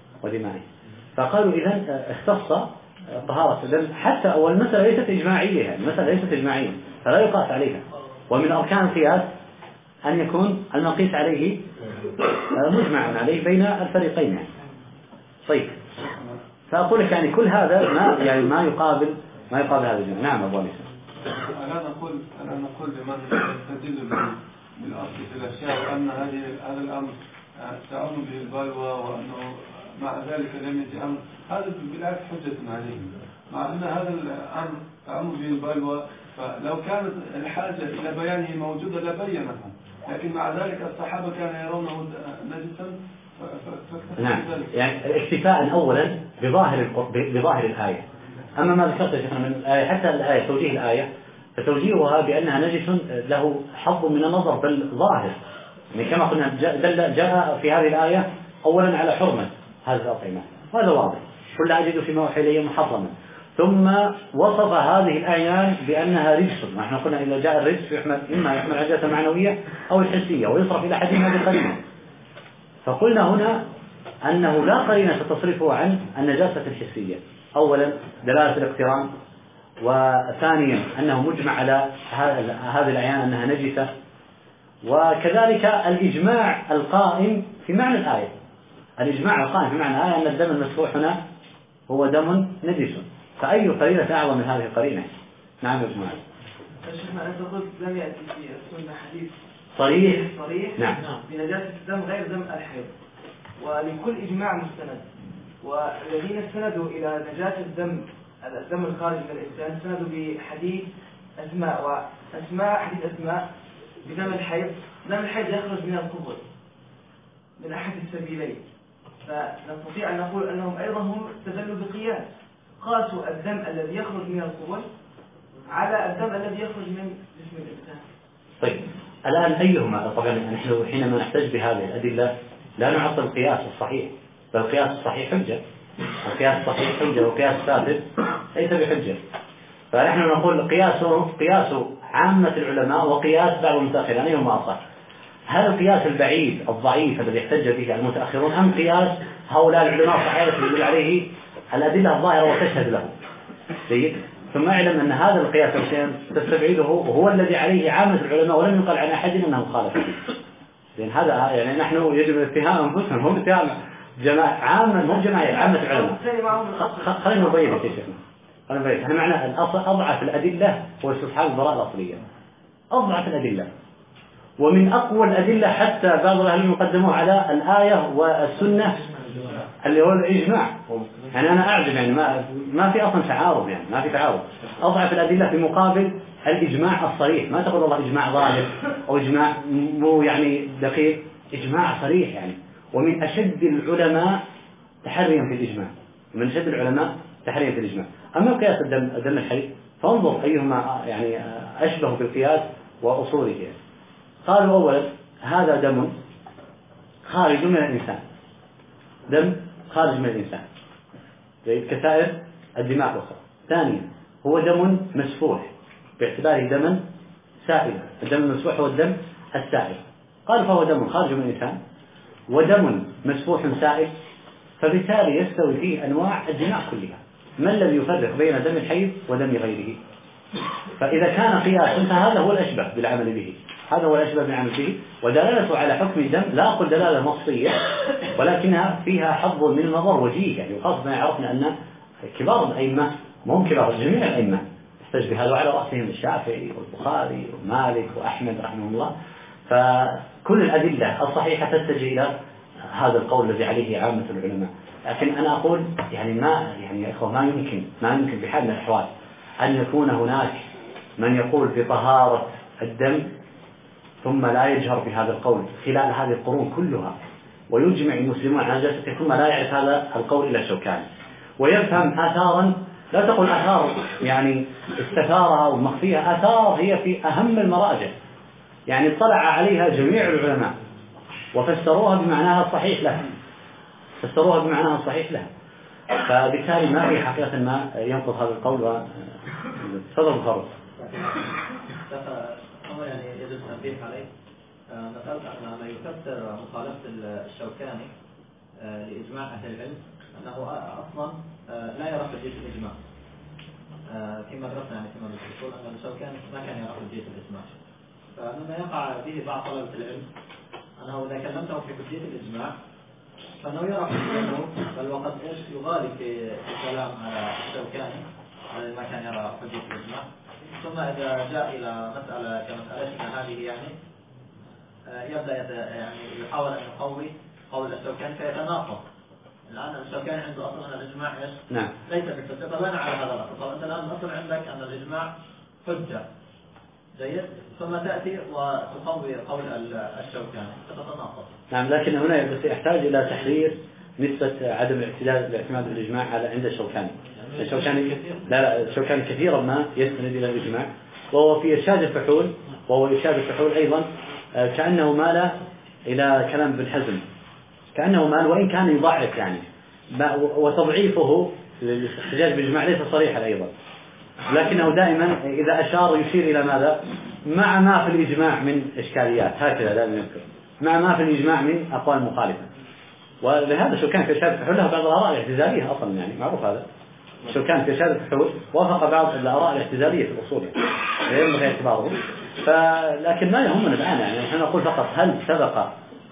فقالوا إذن اختص طهارة الدم حتى والمسألة ليست إجماعية، يعني المسألة ليست إجماعية فلا يقاس عليها، ومن أركان القياس أن يكون المقيس عليه مجمعا عليه بين الفريقين يعني. طيب فأقول لك يعني كل هذا ما يقابل هذا الجمع. نعم أبو أنيس. أنا نقول بمن يستدل بالأشياء وأن هذا الأمر تعم به البلوى، وأنه مع ذلك لم يجي أمر، هذا بالعكس حجة عليه، مع أن هذا الأمر تعم به البلوى، فلو كانت الحاجة إلى بيانه موجودة لبينه، لكن مع ذلك الصحابة كانوا يرونه نجسا. نعم يعني الاكتفاء أولا بظاهر الآية. أما ما ذكرت يا شيخنا من الآية حتى الآية توجيه الآية فتوجيهها بأنها نجس له حظ من النظر بل ظاهر، يعني كما قلنا جاء في هذه الآية أولا على حرمة هذه الأطعمة، وهذا واضح كل أجد فيما أوحي إلي محرما، ثم وصف هذه الأعيان بأنها رجس. نحن قلنا إذا جاء الرجس إما يحمل عجلة معنوية أو الحسية ويصرف إلى حد ما بقرينة، فقلنا هنا أنه لا قرينة تصرفه عن النجاسة الحسية. أولا دلالة الاقتران، وثانيا أنه مجمع على هذه الأعيان أنها نجسة، وكذلك الإجماع القائم في معنى الآية، الإجماع القائم في معنى الآية أن الدم المسفوح هنا هو دم نجس، فأي قرينة أعظم من هذه القرينة؟ نعم يا جماعة. شيخنا أنت قلت لم يأتي في السنة حديث صريح نعم بنجاسة الدم غير دم الحيض، ولكل إجماع مستند، والذين استندوا إلى نجاسة الدم الخارج من الإنسان استندوا بحديث أسماء، حديث أسماء بدم الحيض. دم الحيض يخرج من القبل من أحد السبيلين، فنستطيع أن نقول أنهم أيضا هم استدلوا بقياس، قاسوا الدم الذي يخرج من القبل على الدم الذي يخرج من جسم الإنسان. طيب الآن أيهما؟ طبعا نحن حينما نحتج بهذه الأدلة لا نعطل القياس الصحيح، بل القياس الصحيح حجة، القياس الصحيح حجة وقياس ثابت ليس بحجة. فنحن نقول قياس عامة العلماء وقياس بعض المتأخرين أيهما أصح؟ هل القياس البعيد الضعيف الذي احتج به المتأخرون أم قياس هؤلاء العلماء الصحيحة الذي يدل عليه الأدلة الظاهرة وتشهد له؟ جيد. ثم اعلم أن هذا القياس تستبعده هو الذي عليه عامة العلماء ولم يقل عن أحد أنه خالف. لأن هذا يعني نحن يجب اتهام أنفسنا، هم اتهام جماعة عامة، مو جماعة عامة العلماء. خلينا نبين يا شيخنا، خلينا نبين. احنا معنى الأصل أضعف الأدلة هو استصحاب البراءة الأصلية، أضعف الأدلة، ومن أقوى الأدلة حتى بعض أهل يقدموه على الآية والسنة اللي هو الإجماع. يعني أنا أعجب، يعني ما في أصلا تعارض، يعني ما في تعارض. أضعف الأدلة في مقابل الإجماع الصريح، ما تقول الله إجماع ظاهر أو إجماع مو يعني دقيق، إجماع صريح يعني. ومن أشد العلماء تحريا في الإجماع، من أشد العلماء تحريا في الإجماع. أما قياس الدم الحي فانظر أيهما يعني أشبه بالقياس وأصوله. قالوا أولا هذا دم خارج من الإنسان، دم خارج من الإنسان كسائر الدماء الأخرى. ثانيا هو دم مسفوح باعتباره دما سائل، الدم المسفوح هو الدم السائل. قال فهو دم خارج من الإنسان ودم مسفوح سائل، فبالتالي يستوي فيه أنواع الدماء كلها. ما الذي يفرق بين دم الحيض ودم غيره؟ فإذا كان قياسا فهذا هو الأشبه بالعمل به، هذا هو الأشبه بالعمل به. ودلالته على حكم الدم لا أقول دلالة نصية، ولكنها فيها حظ من النظر وجيه، يعني وخاصة ما عرفنا أن كبار الأئمة، مهم كبار، جميع الأئمة يحتج بهذا، وعلى رأسهم الشافعي والبخاري ومالك وأحمد رحمه الله. فكل الأدلة الصحيحة تتجه إلى هذا القول الذي عليه عامة العلماء. لكن أنا أقول يعني يا إخوة ما يمكن بحال من الأحوال أن يكون هناك من يقول بطهارة الدم ثم لا يجهر بهذا القول خلال هذه القرون كلها، ويجمع المسلمون على نجاسته ثم لا يعرف هذا القول إلا الشوكاني، ويفهم آثارا، لا تقول آثار يعني استثارها ومخفيها، آثار هي في أهم المراجع، يعني اطلع عليها جميع العلماء وفسروها بمعناها الصحيح لها، فبالتالي ما في حقيقة ما ينقض هذا القول. تفضل الخروج. يعني يجب التنبيه عليه مسألة أن ما يفسر مخالفة الشوكاني لإجماع أهل العلم أنه أصلا لا يرى حجية الإجماع، كما درسنا يعني كما نقول أن الشوكاني ما كان يرى حجية الإجماع. فمما يقع به بعض طلبة العلم أنه إذا كلمته في حجية الإجماع فأنه يرى حجيته، بل وقد يغالي في الكلام على الشوكاني ما كان يرى حجية الإجماع. ثم إذا جاء إلى مسألة كمسألتنا هذه يعني يبدأ يعني يحاول أن يقوي قول الشوكاني فيتناقض. الآن الشوكاني عنده أصلا أن الإجماع نعم ليس بالحجة، فبنى على هذا الأصل. فأنت الآن أصلا عندك أن الإجماع حجة، جيد، ثم تأتي وتقوي قول الشوكاني فتتناقض. نعم، لكن هنا بس يحتاج إلى تحرير نسبة عدم الاعتماد بالإجماع على عند الشوكاني. الشوكاني كثيرا ما يستند إلى الإجماع، وهو في إرشاد الفحول أيضا كأنه مال إلى كلام ابن حزم، كأنه مال وإن كان يضعف يعني، وتضعيفه للاحتجاج بالإجماع ليس صريحا أيضا، لكنه دائما إذا أشار يشير إلى ماذا؟ مع ما في الإجماع من إشكاليات، هكذا دائما يذكر مع ما في الإجماع من أقوال مخالفة. ولهذا شوكان في إرشاد الفحول له بعض الآراء الاعتزالية أصلا، يعني معروف هذا. شوكان في إرشاد الفحول وافق بعض الآراء الاعتزالية في الأصول، يعني ينبغي اعتباره. لكن ما يهمنا الآن، يعني نحن نقول فقط هل سبق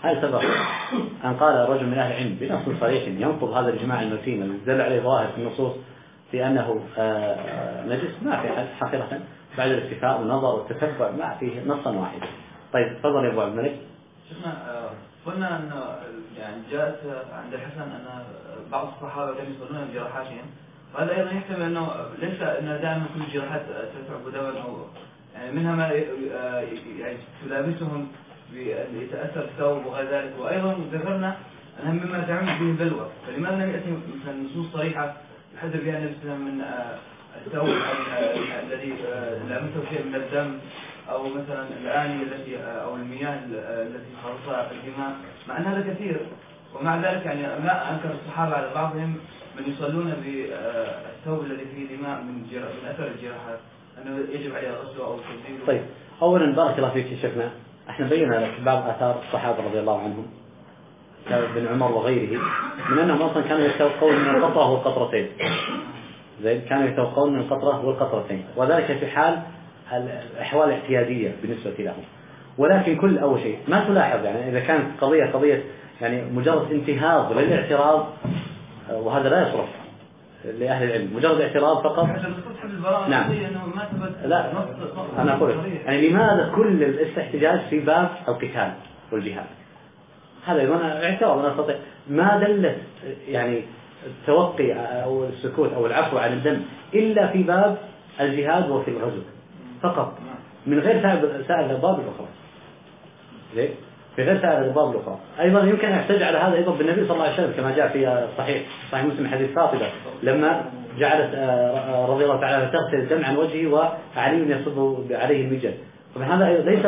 أن قال رجل من أهل العلم بنص صريح ينقض هذا الإجماع المتين الذي دل عليه ظاهر في النصوص في أنه نجس؟ ما في حقيقة بعد الاتفاق والنظر والتتبع ما فيه نصا واحدا. طيب تفضل يا أبو عبد الملك. شفنا قلنا أن يعني جاءت عند الحسن أن بعض الصحابة كانوا يصلون بجراحاتهم، وهذا أيضا يحتمل أنه ليس أن دائما كل الجراحات تتعب دما أو يعني منها ما يعني تلابسهم بيتأثر الثوب وغير ذلك. وأيضا ذكرنا أنها مما تعم به البلوى، فلماذا لم يأتي مثلا نصوص صريحة يحذر بها النبي صلى الله عليه وسلم من الثوب الذي لامسه شيء من الدم، أو مثلا الآنية التي أو المياه التي خلطها الدماء، مع أن هذا كثير. ومع ذلك يعني ما أنكر الصحابة على بعضهم من يصلون بالثوب الذي فيه دماء من أثر الجراحات أنه يجب عليه غسله أو تغسيله. طيب أولا بارك الله فيك شيخنا، احنا بينا لك بعض آثار الصحابة رضي الله عنهم بن عمر وغيره من أنهم أصلا كانوا يتوقون من القطرة والقطرتين، زين، كانوا يتوقون من القطرة والقطرتين، وذلك في حال الأحوال الاعتيادية بالنسبة لهم. ولكن كل أول شيء ما تلاحظ يعني إذا كانت قضية يعني مجرد انتهاض للاعتراض، وهذا لا يصرف لأهل العلم، مجرد اعتراض فقط. نعم. لا أنا أقول يعني لماذا كل الاحتجاج في باب القتال والجهاد؟ هذا أيضا اعتراض. أنا أستطيع ما دلت يعني التوقي أو السكوت أو العفو عن الدم إلا في باب الجهاد وفي الغزو فقط، من غير سائر الأبواب الأخرى. زين، في غير سائر الأبواب الأخرى. أيضا يمكن أن يحتج على هذا أيضا بالنبي صلى الله عليه وسلم كما جاء في صحيح مسلم حديث فاطمة لما جعلت رضي الله تعالى تغسل الدم عن وجهه وعلي يصب عليه المجد. هذا ليس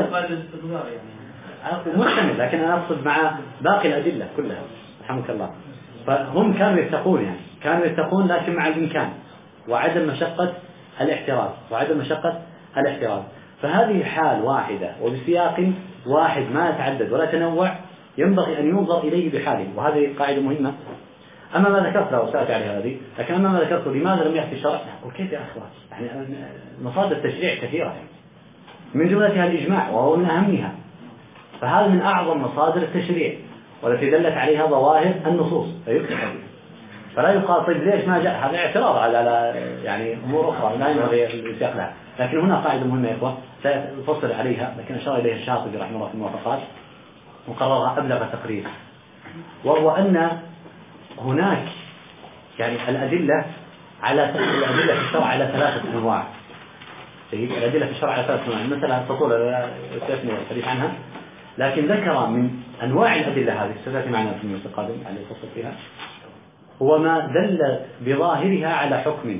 محتمل، لكن أنا أقصد مع باقي الأدلة كلها رحمك الله. فهم كانوا يتقون لكن مع الإمكان وعدم مشقة الاحتراز. فهذه حال واحدة وبسياق واحد ما يتعدد ولا تنوع، ينبغي أن ينظر إليه بحاله، وهذه قاعدة مهمة. أما ما ذكرت له وسألت عليها هذه، لكن أما ما ذكرته لماذا لم يأتي الشرع؟ وكيف يا أخوان؟ يعني مصادر التشريع كثيرة من جملتها الإجماع وهو من أهمها، فهذا من أعظم مصادر التشريع والتي دلت عليها ظواهر النصوص فلا يقال طيب ليش ما جاء؟ هذا اعتراض على يعني أمور أخرى لا ينبغي الإسياق لها. لكن هنا قاعدة مهمة يا إخوة سأفصل عليها، لكن أشار إليها الشاطبي رحمه الله في الموافقات وقررها أبلغ تقرير، وهو أن هناك يعني الأدلة في الشرع على 3 أنواع. الأدلة في الشرع على 3 أنواع، مثلا تطول سيفني الحديث عنها، لكن ذكر من أنواع الأدلة هذه ستأتي معنا في المجلس القادم على الفصل فيها، هو ما دل بظاهرها على حكم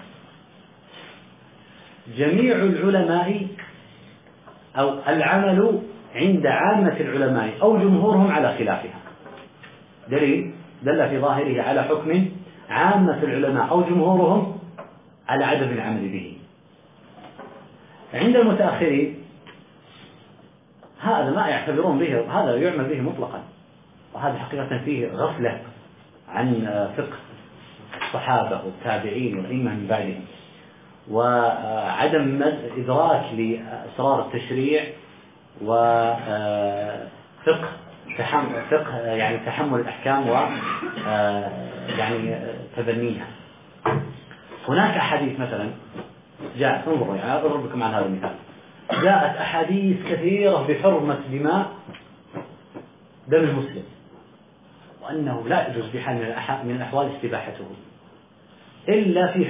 جميع العلماء أو العمل عند عامة العلماء أو جمهورهم على خلافها. دليل دل في ظاهره على حكم عامة العلماء أو جمهورهم على عدم العمل به. عند المتأخرين هذا ما يعتبرون به، هذا يعمل به مطلقا، وهذا حقيقة فيه غفلة عن فقه الصحابة والتابعين والأئمة من بعدهم، وعدم إدراك لأسرار التشريع وفقه يعني تحمل الأحكام يعني تبنيها. هناك أحاديث مثلا جاءت، انظروا يعني أضرب لكم عن هذا المثال، جاءت أحاديث كثيرة بحرمة دم المسلم، وأنه لا يجوز بحال من الأحوال استباحته إلا في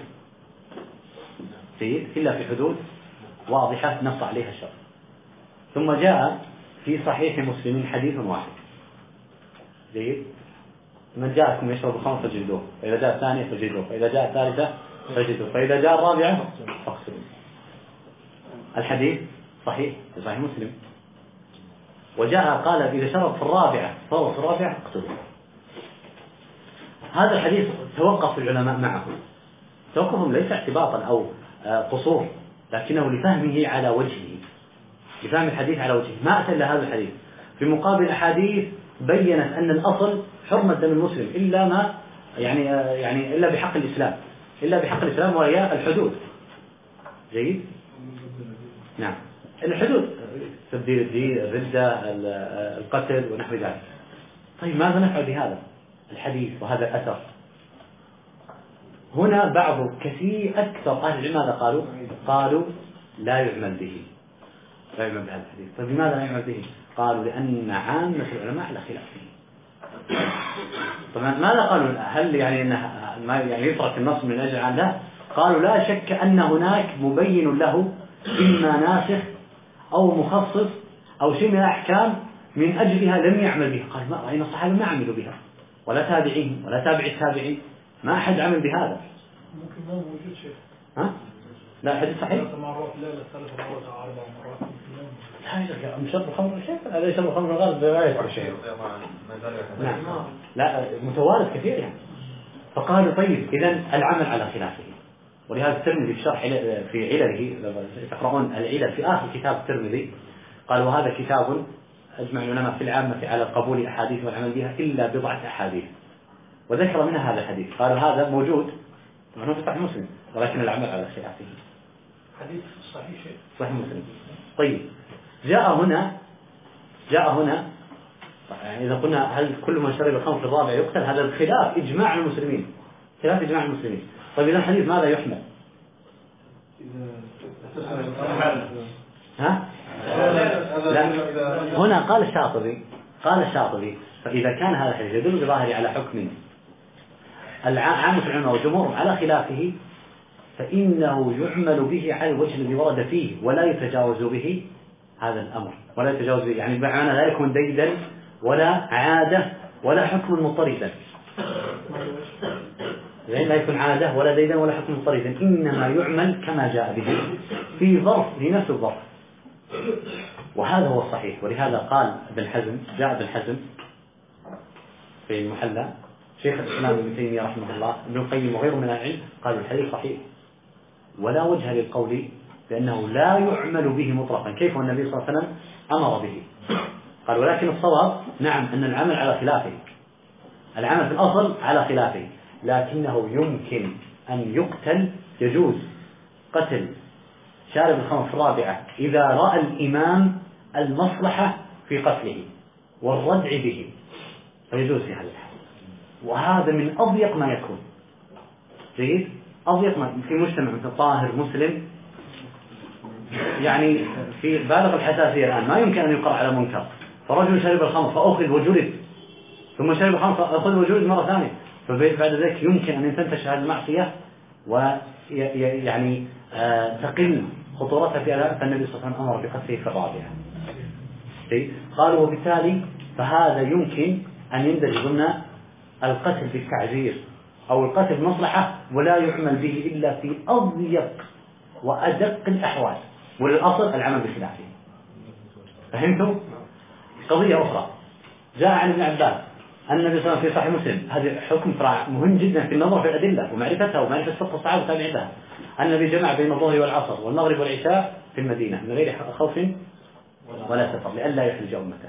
حدود واضحة نص عليها الشرع. ثم جاء في صحيح مسلم حديث واحد جيد، من جاءكم يشرب الخمر فجلدوه، فإذا جاء الثانية فجلدوه، فإذا جاء الثالثة فجلدوه، فإذا جاء الرابعة فاقتلوه. الحديث صحيح في صحيح مسلم، وجاء قال إذا شرب في الرابعة فهو في الرابعة اقتلوه. هذا الحديث توقف العلماء معه، توقفهم ليس اعتباطا أو قصور، لكنه لفهمه على وجهه، لفهم الحديث على وجهه، ما أتى إلا هذا الحديث في مقابل بيّنت أن الأصل حرمة دم المسلم إلا ما يعني إلا بحق الإسلام، وهي الحدود. جيد؟ نعم. الحدود، تبديل الدين، الردة، القتل ونحو ذلك. طيب ماذا نفعل بهذا الحديث وهذا الأثر؟ هنا بعض كثير أكثر أهل العلم ماذا قالوا لا يعمل به، لا يعمل بهذا الحديث. طيب لماذا لا يعمل به؟ قالوا لأن عامة العلماء على خلافه. طبعا ماذا قالوا؟ هل يعني أنه ما يعني يترك النص من أجل عن لا؟ قالوا لا شك أن هناك مبين له إما ناسخ أو مخصص أو شيء من الأحكام من أجلها لم يعمل بها. قال ما رأينا الصحابة ما عملوا بها ولا تابعين ولا تابع التابعين، ما أحد عمل بهذا. ممكن ما موجود شيء. ها؟ لا حديث صحيح. 3 مرات لا 3 مرات أو 4 مرات. لا مشرب الخمر شيء، هذا يشرب الخمر غالب لا يشرب شيء. نعم. لا متوارث كثير يعني. فقالوا طيب إذن العمل على خلافه. ولهذا الترمذي في شرح في علله تقرؤون العلل في آخر كتاب الترمذي قال وهذا كتاب أجمع العلماء في العامة على قبول أحاديث والعمل بها إلا بضعة أحاديث، وذكر منها هذا الحديث. قالوا هذا موجود طبعا في صحيح مسلم ولكن العمل على خلافه. حديث صحيح شيء. صحيح مسلم. طيب جاء هنا يعني إذا قلنا هل كل من شرب الخمر في الرابع يقتل؟ هذا الخلاف إجماع المسلمين، خلاف إجماع المسلمين. طيب إذا الحديث ماذا يحمل؟ ها؟ لا. هنا قال الشاطبي فإذا كان هذا الحديث يدل بظاهره على حكم عامة العلماء وجمهورهم على خلافه فإنه يعمل به على الوجه الذي ورد فيه ولا يتجاوز به هذا الأمر، ولا يتجاوز به يعني بمعنى لا يكون ديدا ولا عادة ولا حكم مضطردا، يعني لا يكون عادة ولا ديدا ولا حكم مضطردا، إنما يعمل كما جاء به في ظرف لنفس الظرف، وهذا هو الصحيح. ولهذا قال ابن حزم، جاء ابن حزم في المحلى شيخ الإسلام ابن تيمية رحمه الله ابن القيم وغيره من العلم قالوا الحديث صحيح ولا وجه للقول بأنه لا يعمل به مطلقا، كيف النبي صلى الله عليه وسلم أمر به. قال ولكن الصواب نعم أن العمل على خلافه، العمل في الأصل على خلافه، لكنه يمكن أن يقتل، يجوز قتل شارب الخمر في الرابعة إذا رأى الإمام المصلحة في قتله والردع به فيجوز في هذا الحال. وهذا من أضيق ما يكون، جيد، أضيق ما في مجتمع مثل طاهر مسلم يعني في بالغ الحساسية الآن ما يمكن أن يقرأ على منكر، فرجل شرب الخمر فأخذ وجلد، ثم شرب الخمر فأخذ وجلد مرة ثانية، فبعد ذلك يمكن أن تنتشر هذه المعصية ويعني تقل خطورتها في الآن، فالنبي صلى الله عليه وسلم أمر بقتله في الرابعة. قالوا وبالتالي فهذا يمكن أن يندرج ضمن القتل بالتعزير أو القتل بمصلحة ولا يعمل به إلا في أضيق وأدق الأحوال، وللأصل العمل بخلافه. فهمتوا؟ قضية أخرى جاء عن ابن عباس أن النبي صلى الله عليه وسلم في صحيح مسلم، هذا حكم مهم جدا في النظر في الأدلة ومعرفتها ومعرفة فقه الصحابة وتابعينها. النبي جمع بين الظهر والعصر والمغرب والعشاء في المدينة من غير خوف ولا سفر لئلا يحرج أمته.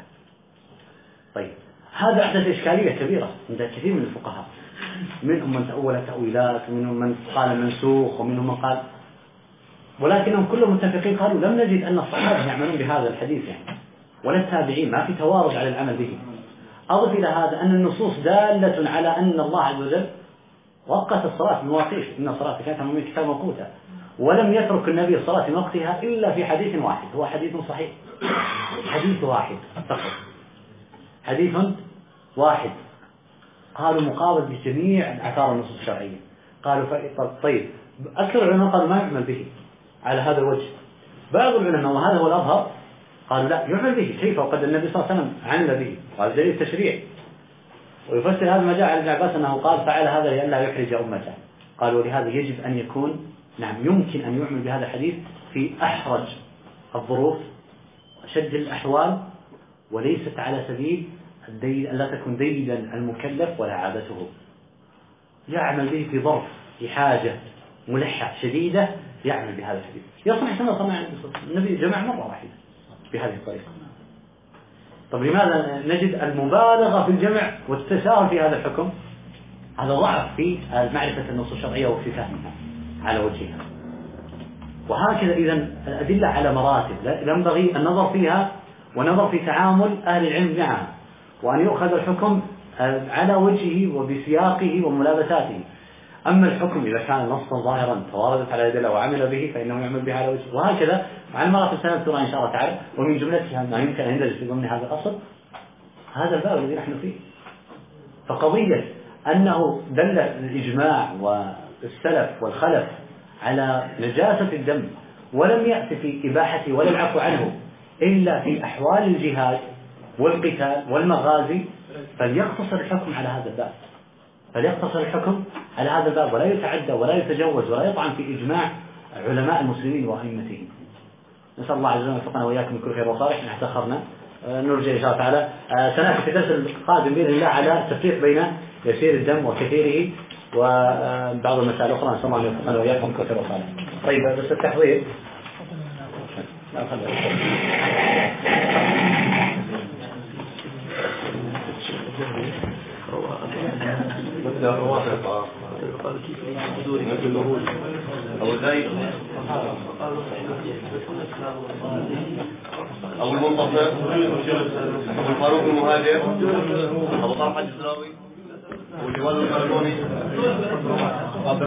طيب هذا أحدث إشكالية كبيرة عند كثير من الفقهاء، منهم من تأول تأويلات ومنهم من قال منسوخ ومنهم من قال، ولكنهم كلهم متفقين قالوا لم نجد أن الصحابة يعملون بهذا الحديث يعني ولا التابعين، ما في توارد على العمل به. أضف إلى هذا أن النصوص دالة على أن الله عز وجل وقت الصلاة مواقيت، إن الصلاة كانت من كتاب موقوتا، ولم يترك النبي الصلاة في وقتها إلا في حديث واحد، هو حديث صحيح، حديث واحد فقط، حديث واحد قالوا مقابل بجميع آثار النصوص الشرعية. قالوا طيب أكثر العلماء قالوا ما يعمل به على هذا الوجه، بعض العلماء وهذا هو الأظهر قالوا لا يعمل به، كيف وقد النبي صلى الله عليه وسلم عمل به، قال دليل التشريع. ويفسر هذا ما جاء عن ابن عباس أنه قال فعل هذا لئلا يحرج أمته. قالوا ولهذا يجب أن يكون نعم يمكن أن يعمل بهذا الحديث في أحرج الظروف شد الأحوال، وليست على سبيل لا تكون ديدا المكلف ولا عادته، يعمل به في ظرف في حاجة ملحة شديدة يعمل بهذا الحديث، يصنع كما صنع النبي جمع مرة واحدة بهذه الطريقة. طب لماذا نجد المبالغة في الجمع والتساهل في هذا الحكم؟ هذا ضعف في معرفة النصوص الشرعية وفي فهمها على وجهها. وهكذا إذا الأدلة على مراتب ينبغي النظر فيها ونظر في تعامل أهل العلم معها، وأن يؤخذ الحكم على وجهه وبسياقه وملابساته. أما الحكم إذا كان نصا ظاهرا تواردت على الأدلة وعمل به فإنه يعمل به على وجهه، وهكذا مع المراتب سنذكرها إن شاء الله تعالى. ومن جملتها ما يمكن أن يندرج في ضمن هذا الأصل هذا الباب الذي نحن فيه. فقضية أنه دل الإجماع والسلف والخلف على نجاسة الدم ولم يأتي في إباحته ولا العفو عنه إلا في أحوال الجهاد والقتال والمغازي، فليقتصر الحكم على هذا الباب، فليقتصر الحكم على هذا الباب، ولا يتعدى ولا يتجوز ولا يطعن في إجماع علماء المسلمين وأئمتهم. نسأل الله عز وجل يوفقنا وإياكم من كل خير وصالح. نحن تأخرنا، نرجع إن شاء الله تعالى سنأتي في الدرس القادم بإذن الله على التفريق بين يسير الدم وكثيره وبعض المسائل الأخرى. نسأل الله أن يوفقنا وإياكم من كل خير وصالح. طيب بس التحضير أبو زيد أبو المنتصر أبو الفاروق المهاجر أبو طلحة الجزراوي أبو جواد القرنوني